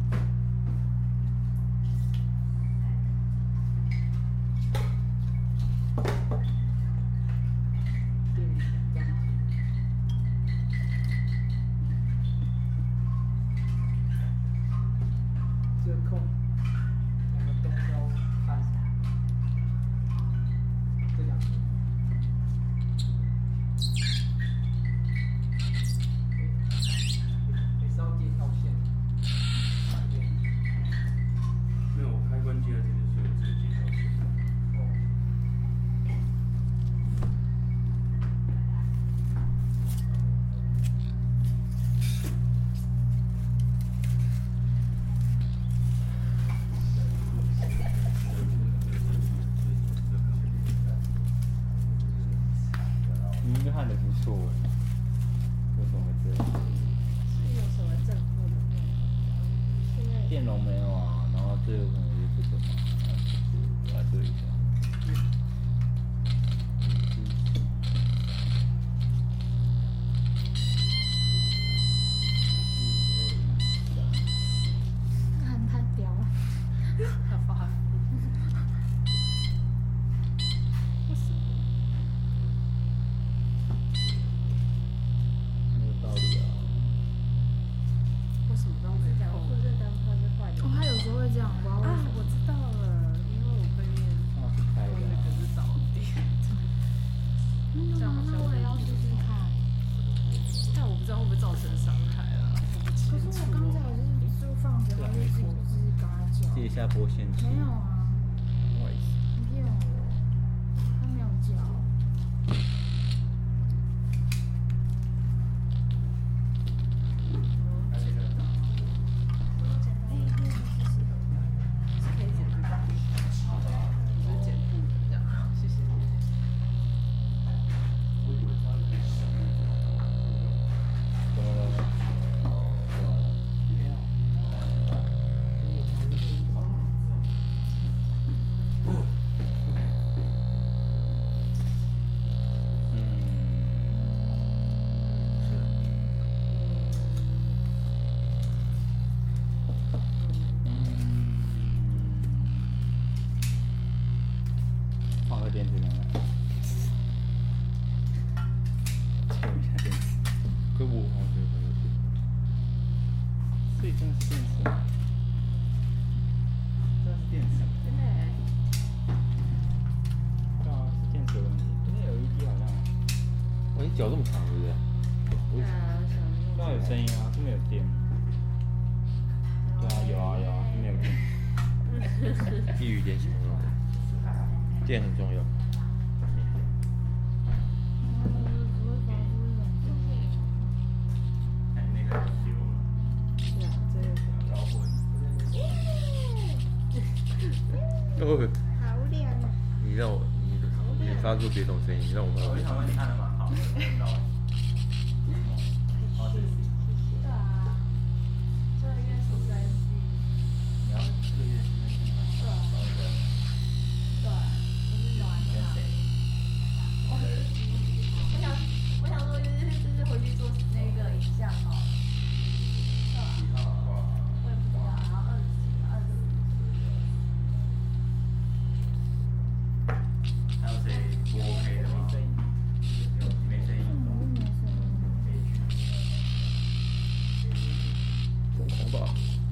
这空，我们东标看这两个。 没有，我开关机的这个是有自己调线的。 你应该看得不错，为什么会这样？ 是有什么正负的内容？因为电容没有啊，然后这有可能是这个嘛，就是我来对一下。 看太屌了， 他发为什么？ 没有道理啊。 为什么刚才假如说这灯泡是坏的， 哦，他有时候会这样，我不知道为啊什么。 我知道了，因为我背面那是开我那的啊。 个是导电， 嗯， 这样好像那我也要试试看。 但我不知道会不会造成伤害啊，我不清楚可是我刚才哦。 是就放着，他就自己就是跟他叫。 借一下拨线器。 没有啊， 不好意思。 你骗我，他没有叫。 是可以剪这个，我是剪布的这样，谢谢。 怎么了？怎么了？ 二电池看看。测一下电池。 可我好像没有电。 所以真的是电池吗？真的是电池。 真的耶。 对啊，是电池的问题。因为 L E D 好像。 哇，你脚这么长，对不对？ 对啊，为什么？ 对啊，有声音啊，是没有电。对啊，有啊有啊，是没有电。 一语点形容，电很重要。哦， 好亮啊！ 你让我，你你发出别种声音，让我发出。 我想问你看的蛮好的，知道吗？哦，对。 对啊，这个月是三 G。 你要这个月是三 G 吗？ 对啊。对，就是暖的。我想，我想说，就是就是回去做那个影像哦。 几号？ 我也不知道，然后二十几，二十。 还有谁不 OK 的吗？没声音。 很红吧？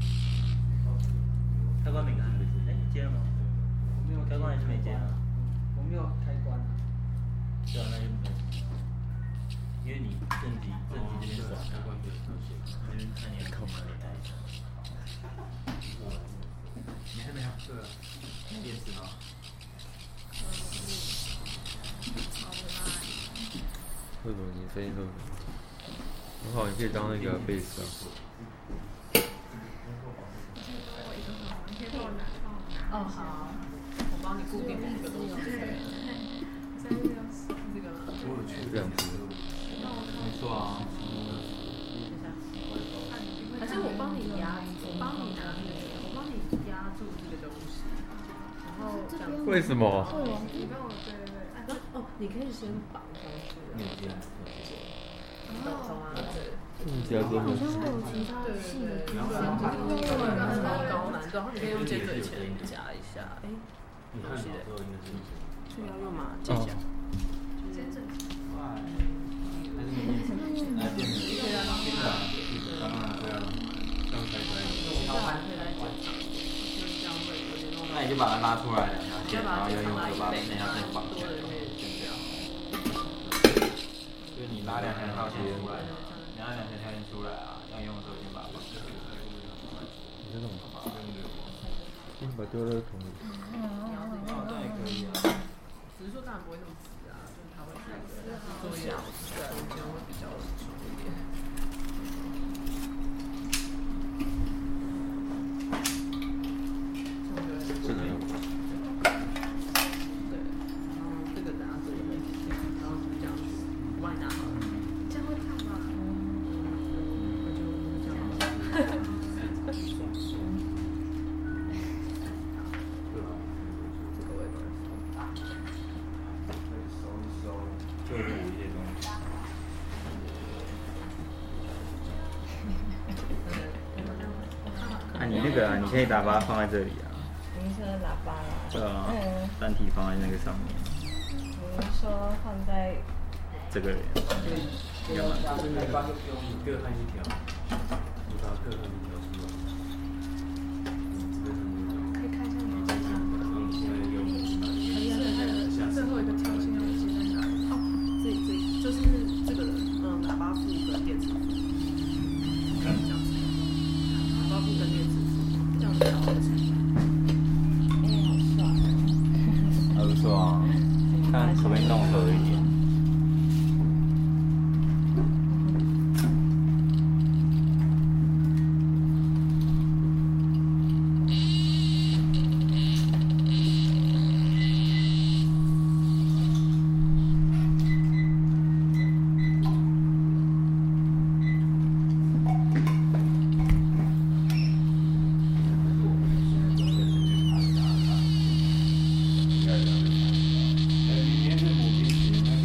开关没开是不是？哎，你接了吗？ 我没有开关还是没接啊？ 我没有开关啊。 对啊，那就没事。因为你正极正极这边转开关不是特写，那边看你的空哪里带。你还没有？对啊。电池吗？ 为什么你声音这么？很好，你可以当那个贝斯啊。 哦，好，我帮你固定某一个东西。这个吗？ 这样子。 没错啊。 还是我帮你压，我帮你拿那个，我帮你压住这个东西，然后这样。 为什么？ 你帮我对对对。哦，你可以先绑上去。 没有接。 懂吗？对。 嗯，加真的。 好像会有其他细的地方， 就是那个很高难度，然后你可以用尖嘴钳夹一下，哎， 你看小时候应该是。 这个要用吗？剪一下。尖嘴钳。 还是没电池？来电池。对啊，对啊，刚刚对啊，刚才可以。那你就把它拉出来两条线，然后要用手把那条线绑起来。就是你拉两条套线出来，你拉两条套线出来啊，要用的时候先把它绑起来。 你这种，先把丢到桶里。 哦，这也可以啊。 只是说当然不会那么直啊，就是它会做小，对，这样会比较长一点。 这能用。 对，然后这个拿着，然后就这样去，我帮你拿好了。这样会烫吗？嗯，那就这样好了。这个我也帮你放。 可以收一收，就有一些东西。啊，你那个啊，你可以把它放在这里啊。 你是说喇叭啦？ 对啊， 嗯。 单体放在那个上面。 你是说放在这个人。 对，要加这个关就不用。 各按一条，你把各按一条出来。 可以看一下你的镜像。 然后你现在用。 可以啊，还有最后一个条线要接在哪里？哦，这这就是这个嗯喇叭副跟电池副，这样子，喇叭副跟电池副，这样子然后才。 还不错啊，看可不可以弄合一点。明天是母亲节，那个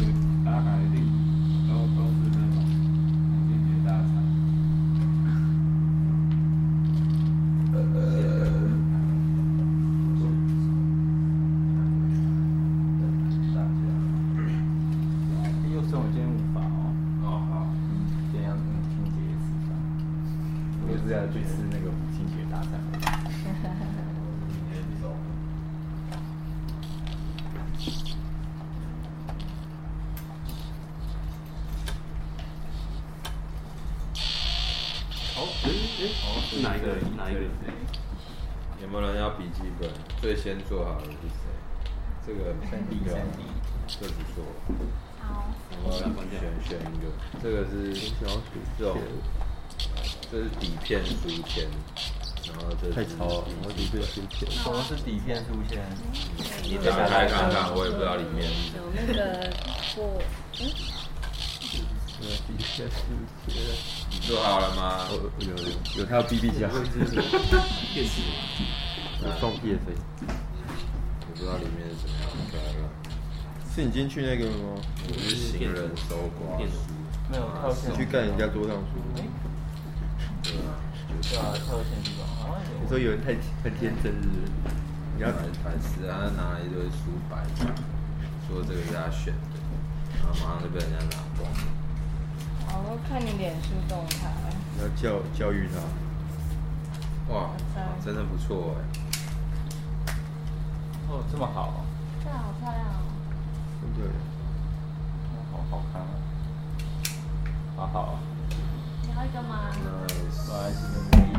哦，哎哎，哦，是哪一个？哪一个？ 有没有人要笔记本？最先做好的是谁？这个三 D 三 D， 这不错。 好。 我选选一个，这个是这种，这是底片书签，然后这是太潮了，然后底片书签。 什么是底片书签？ 你打开看看，我也不知道里面。 有那个过，嗯。 底片书签。你做好了吗？ 有有有，有它有 B B 机啊。 电池。 放屁的声音。我不知道里面是怎么样，看看。是你进去那个吗？我是行人搜刮书， 没有跳线。 你去干人家桌上书。对啊， 对啊，跳线地方。 你说有人太很天真是不是？你要白白痴啊！他拿了一堆书白纸，说这个是他选的，然后马上就被人家拿光。 好，我看你脸书动态。 要教教育他。哇，真的不错哎。 哦，这么好。 这好漂亮哦。 真的。 好好看啊。好好啊。 你要一个吗？ 我来几个可以。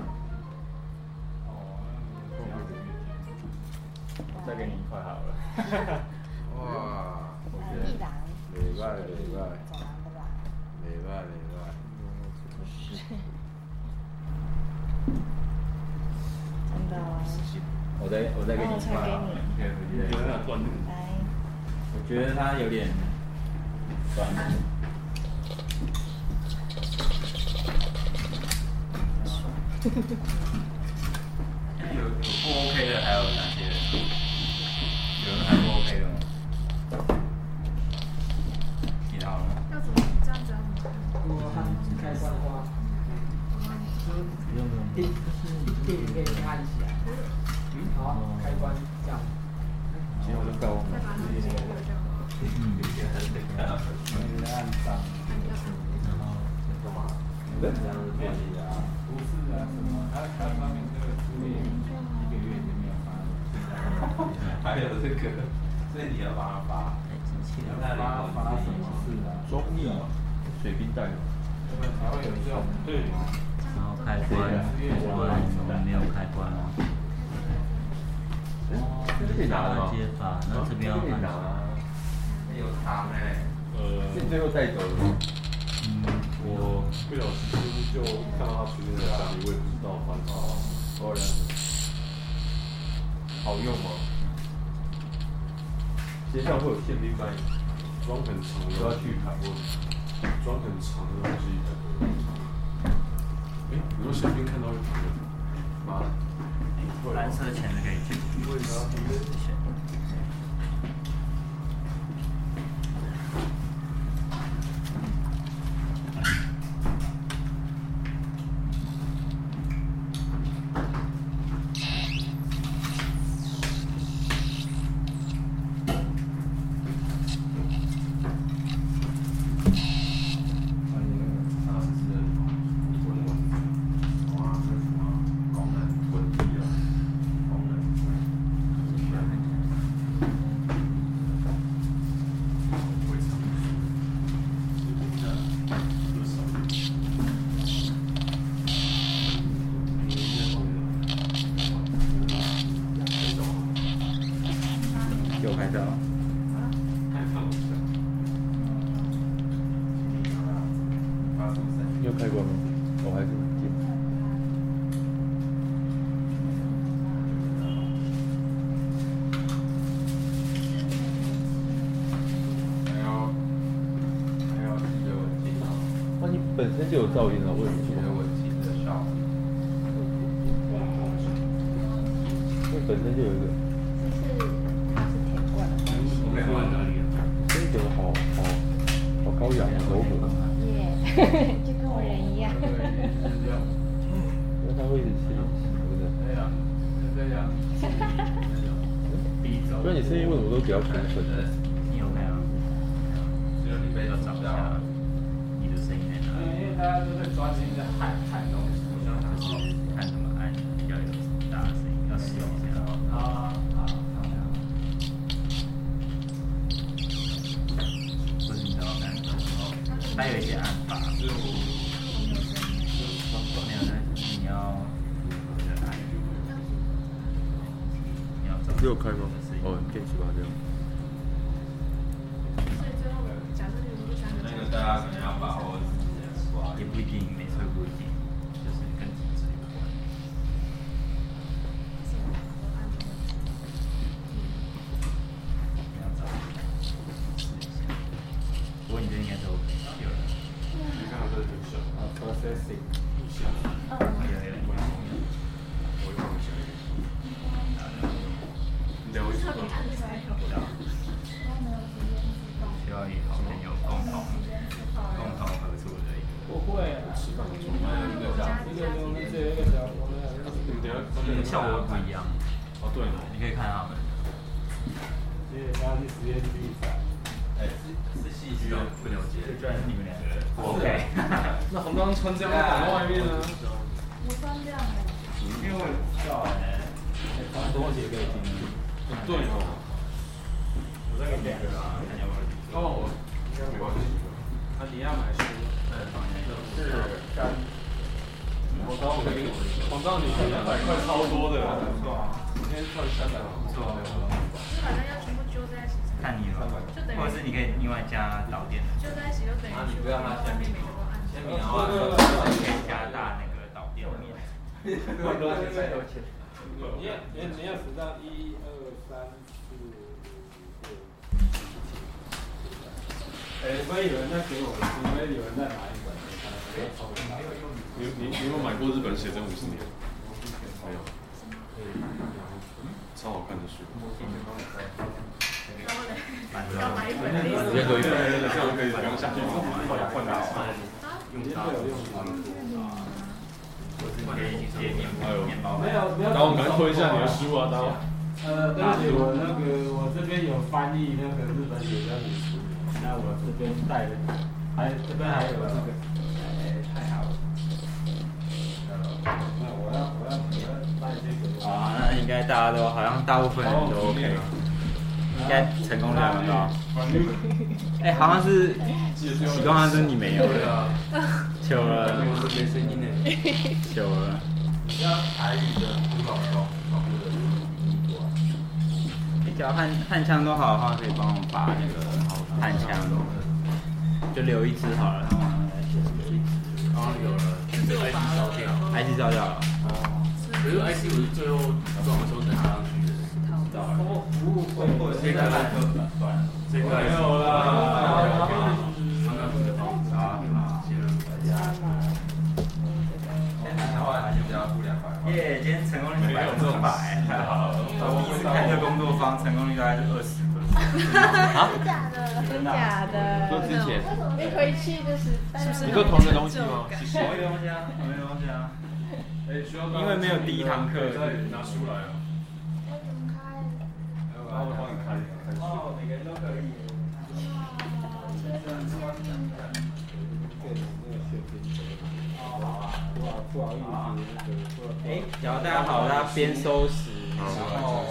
哦，我再给你一块好了。 哇， 我觉得。礼拜礼拜。礼拜礼拜。 不是。真的。 我再我再给你一块啊。 有点断路。 来。 我觉得它有点酸。有有不 OK 的，还有哪些？有人还不 OK 的吗？其他呢？ 要怎么这样子？ 如果按开关的话，就是电就是电源可以按起来，然后开关这样。 今天我就告我们。 嗯，也很得看。你按上，然后干嘛？这样子便利啊。不是啊，什么？它它上面这个注意一个月就没有发，还有这个，所以你要帮他发。那发发什么事啊？中立水冰袋。对，才会有这种对。 然后开关，关没有开关啊。 哦，这是可以拿的吗？ 接法，那这边要拿。 有糖哎。 呃。是最后带走的吗？ 嗯，我不小心就看到他出现在家里，我也不知道，反正哦，好用吗？街上会有限定版， 装很长的， 都要去看过。 装很长的东西。哎，有没有身边看到一个？妈， 蓝色钱的可以进去。为啥？ 有拍照。你有开过吗？我还是没见。还有，还有这个稳定啊。那你本身就有噪音了，为什么觉得稳定的效果？因为本身就有一个。这个好好好高雅，柔和。 耶，就跟我人一样。 因为它会一直吃东西，对不对？对呀，是这样。不然你声音为什么都比较平顺？ 你有没有？只有你被都找不到你的声音在哪里？因为大家都在专心在喊喊东西，我想就是看怎么按比较有大的声音，要使用一下。啊啊啊！或者你找到感受，还有一些按法。就是我，就是六开吗？哦，电池拔掉。 那个大家可能要把握，也不一定，每次不一定，就是跟体质有关。这样找试一下。不过你这应该都 OK， 有了。 你看这很小。啊 ，processing。小。 有有有。我会放小一点。聊一下。需要与好朋友共同共同合作的一个。 不会，吃饭我们有一个小，一个用这一个小，我们有。 效果不一样。 哦，对了， 你可以看他们。 因为刚刚去实验室采。 哎，是是戏剧哦，不了解。就居然是你们两个人。OK。 那红刚穿这样挡在外面呢？ 我穿这样的。 因为我知道哎， 很多节可以听。 对哦。 我再给你两个啊，看要不要。 哦，应该没关系。 啊，你要买书？ 是干。 我刚我给我刚你三百块超多的，不错啊。今天算三百不错啊。 就是反正要全部揪在一起。 看你了，或者是你可以另外加导电的。 揪在一起就等于。 啊，你不要它签名，签名的话可以加大那个导电面。 太多钱，太多钱。你要你你要数到一二三四五六。哎，除非有人在给我，除非有人在拿一本， 你你你有买过日本写真五十年？没有。超好看的书。 直接可以， 这样可以不用下去换打。 用它有用它。 可以接面面包。 没有没有。 然后我们推一下你的书啊，然后。 呃，对不起，我那个我这边有翻译那个日本写真五十年，那我这边带的，还这边还有那个，哎，太好了。那我要我要我要带这个。 啊，那应该大家都好像大部分人都 OK， 应该成功率还蛮高。哎、欸，好像是启动，好像是你没有了，糗了， 没声音呢， 糗了。 要台语的古老装， 你只要焊焊枪都好的话，可以帮我把那个焊枪就留一支好了，然后往上再写留一支。 刚刚留了，这个 I C 烧掉 ，I C 烧掉了。 哦。可是 I C 我是最后装的时候才加上去的。知道了。 服务会或者这个这个没有啦。 刚刚这个方式啊，写了。 先拿的话就只要付两百。耶，今天成功率百分之百，太好了！我第一次开这个工作坊，成功率大概是二十分。 啊？真的假的？真假的？ 说之前。 一回去就是。 你说同一个东西吗？ 同一个东西啊，同一个东西啊。 哎，需要因为没有第一堂课， 拿书来啊。 我怎么开？ 然后我帮你开。 哦，每个人都可以。 不好意思， 哎，然后大家好，大家边收拾，然后。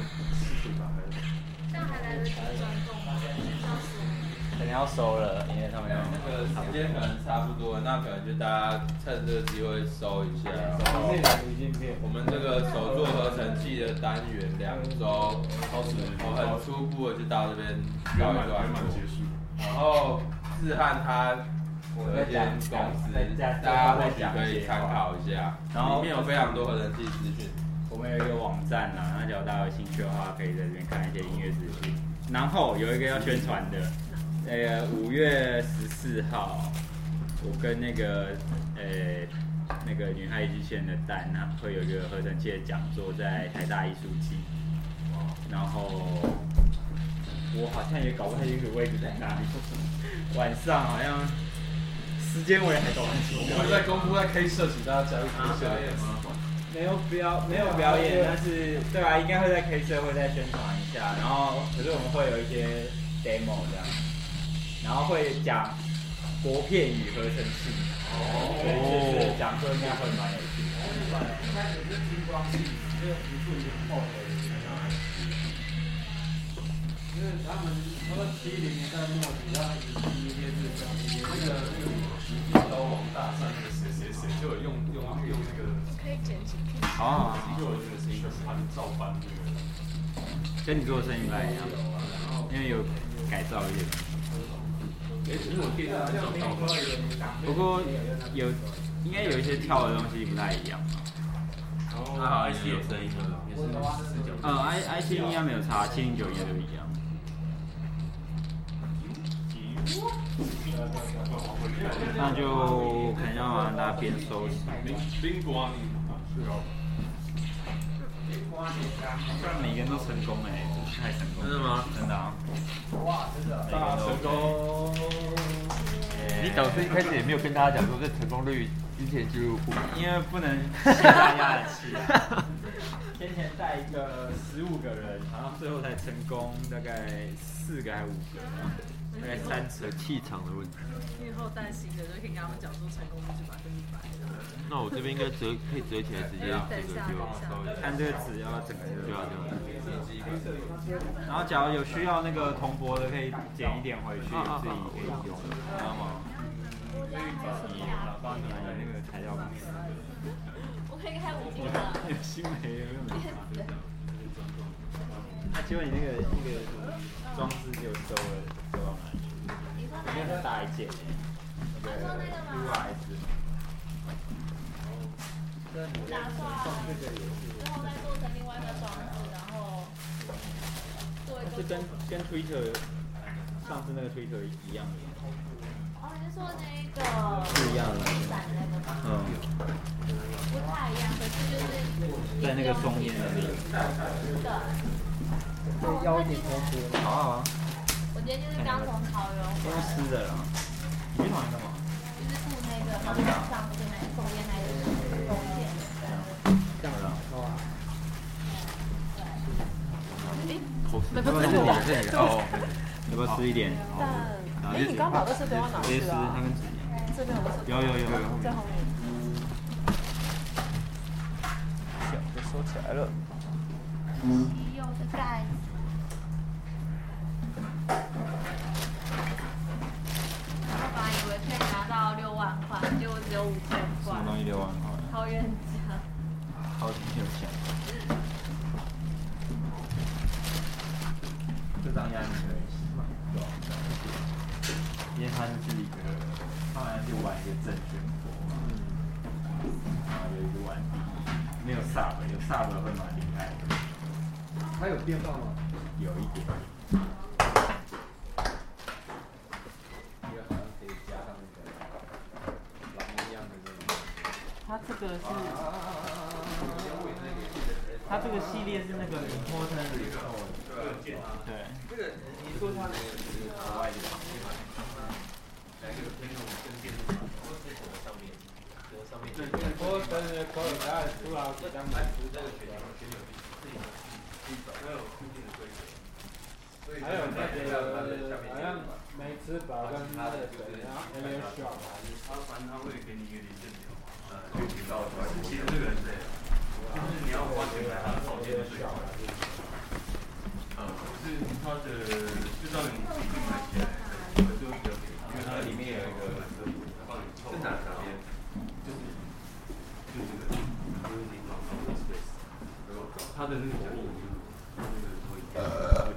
这样还来得及转动吗？ 可能要收了，因为他们要。 那个时间可能差不多，那可能就大家趁这个机会收一下。我们这个手作合成器的单元两周，我很初步的就到这边告一段落。然后自汉他有一间公司，大家或许可以参考一下，然后里面有非常多合成器资讯。 我们有一个网站啊，那假如大家有兴趣的话，可以在这边看一些音乐资讯。然后有一个要宣传的，那个五月十四号，我跟那个呃那个女孩一起线的蛋啊，会有一个合成器的讲座在台大艺术季。然后我好像也搞不太清楚位置在哪里，晚上好像时间我也还搞不清楚。 我们在公布在 K 社，请大家加入 K 社演吗？ 没有表没有表演，但是对啊，应该会在 K 社会再宣传一下。然后可是我们会有一些 demo 这样，然后会讲国片与合成器。哦，就是讲座应该会蛮有趣的。 一开始是激光器，这个不是后的。因为他们他们七零年代末期，他们一些是那个那个一刀王大战那个谁谁谁就有用用用那个可以剪辑。 啊， 就有那个是一个翻照搬那个。 跟你做的声音不太一样，因为有改造一点。 哎，其实我电视很少跳的， 不过有应该有一些跳的东西不太一样。 然后 I C 有声音的，也是视角。 呃 ，I I C 应该没有差，七零九应该都一样。那就可能要麻烦大家边收拾。 冰瓜你是哦。 不然每个人都成功哎、欸，真是太成功了。 真的吗？ 真的啊。 哇，真的。 大成功。 你导师一开始也没有跟大家讲说这成功率之前记录库， 因为不能吸大家的气。先前带一个十五个人，然后最后才成功大概四个还是五个，大概三成气场的问题。 以后带新的就可以跟他们讲说成功率是百分之百。 那我这边应该折可以折起来，直接这个就看这个纸要整个就对啊对啊。 然后假如有需要那个铜箔的，可以剪一点回去，自己可以用，知道吗？帮你买那个材料公司。 我可以开五金了。 有新梅有没有？那结果你那个那个装置就收了，收到哪里去？ 你说哪个？很大一件诶。 你说那个吗？ U S。 打算之后再做成另外一个装置，然后做一个。 是跟跟 Twitter 上次那个 Twitter 一样的。 哦，你是说那个不一样的。 闪的那个吗？ 嗯。 不太一样，可是就是在那个松烟那里。 对。 可以要一点同学。 好啊好啊。 我今天就是刚从桃园回来。 都湿的啦。你去桃园干嘛？ 就是付那个他们上次那松烟那个贡献。 这样的。好啊。 对。 要不要吃一点？哦。要不要吃一点？ 哎，你刚把这次丢到哪去了？ 它跟纸一样。 这边有有有有。 在后面。 小就收起来了。 稀有的盖子。我本来以为可以拿到六万块，结果只有五千块。 什么东西六万块？ 桃园奖。 好挺有钱。这张压力可以洗嘛？对吧？因为它就是一个，他好像就玩一个正漩涡嘛，然后有一个玩第一，没有 sub， 有 sub 会蛮厉害的。 它有变化吗？ 有一点。 这个好像可以加上那个狼一样的那种。 它这个是，它这个系列是那个 important result。对。 这个你说它那个是国外的厂商，来个那种跟电视厂，或是什么上面，这个上面。对， 我等你口耳大出来，这张牌是这个全球全球自己自己找，没有固定的规则。 还有那个好像每次保跟他的怎样，有没有小孩？ 他反正他会给你一个连线条，呃，就知道其实这个人对，就是你要花钱买他的手机的最好。呃，是它的，就让你自己买起来，就就比较便宜，因为它里面有一个帮你凑。是哪哪边？就是就这个，就是你找到的 space，然后它的那个讲义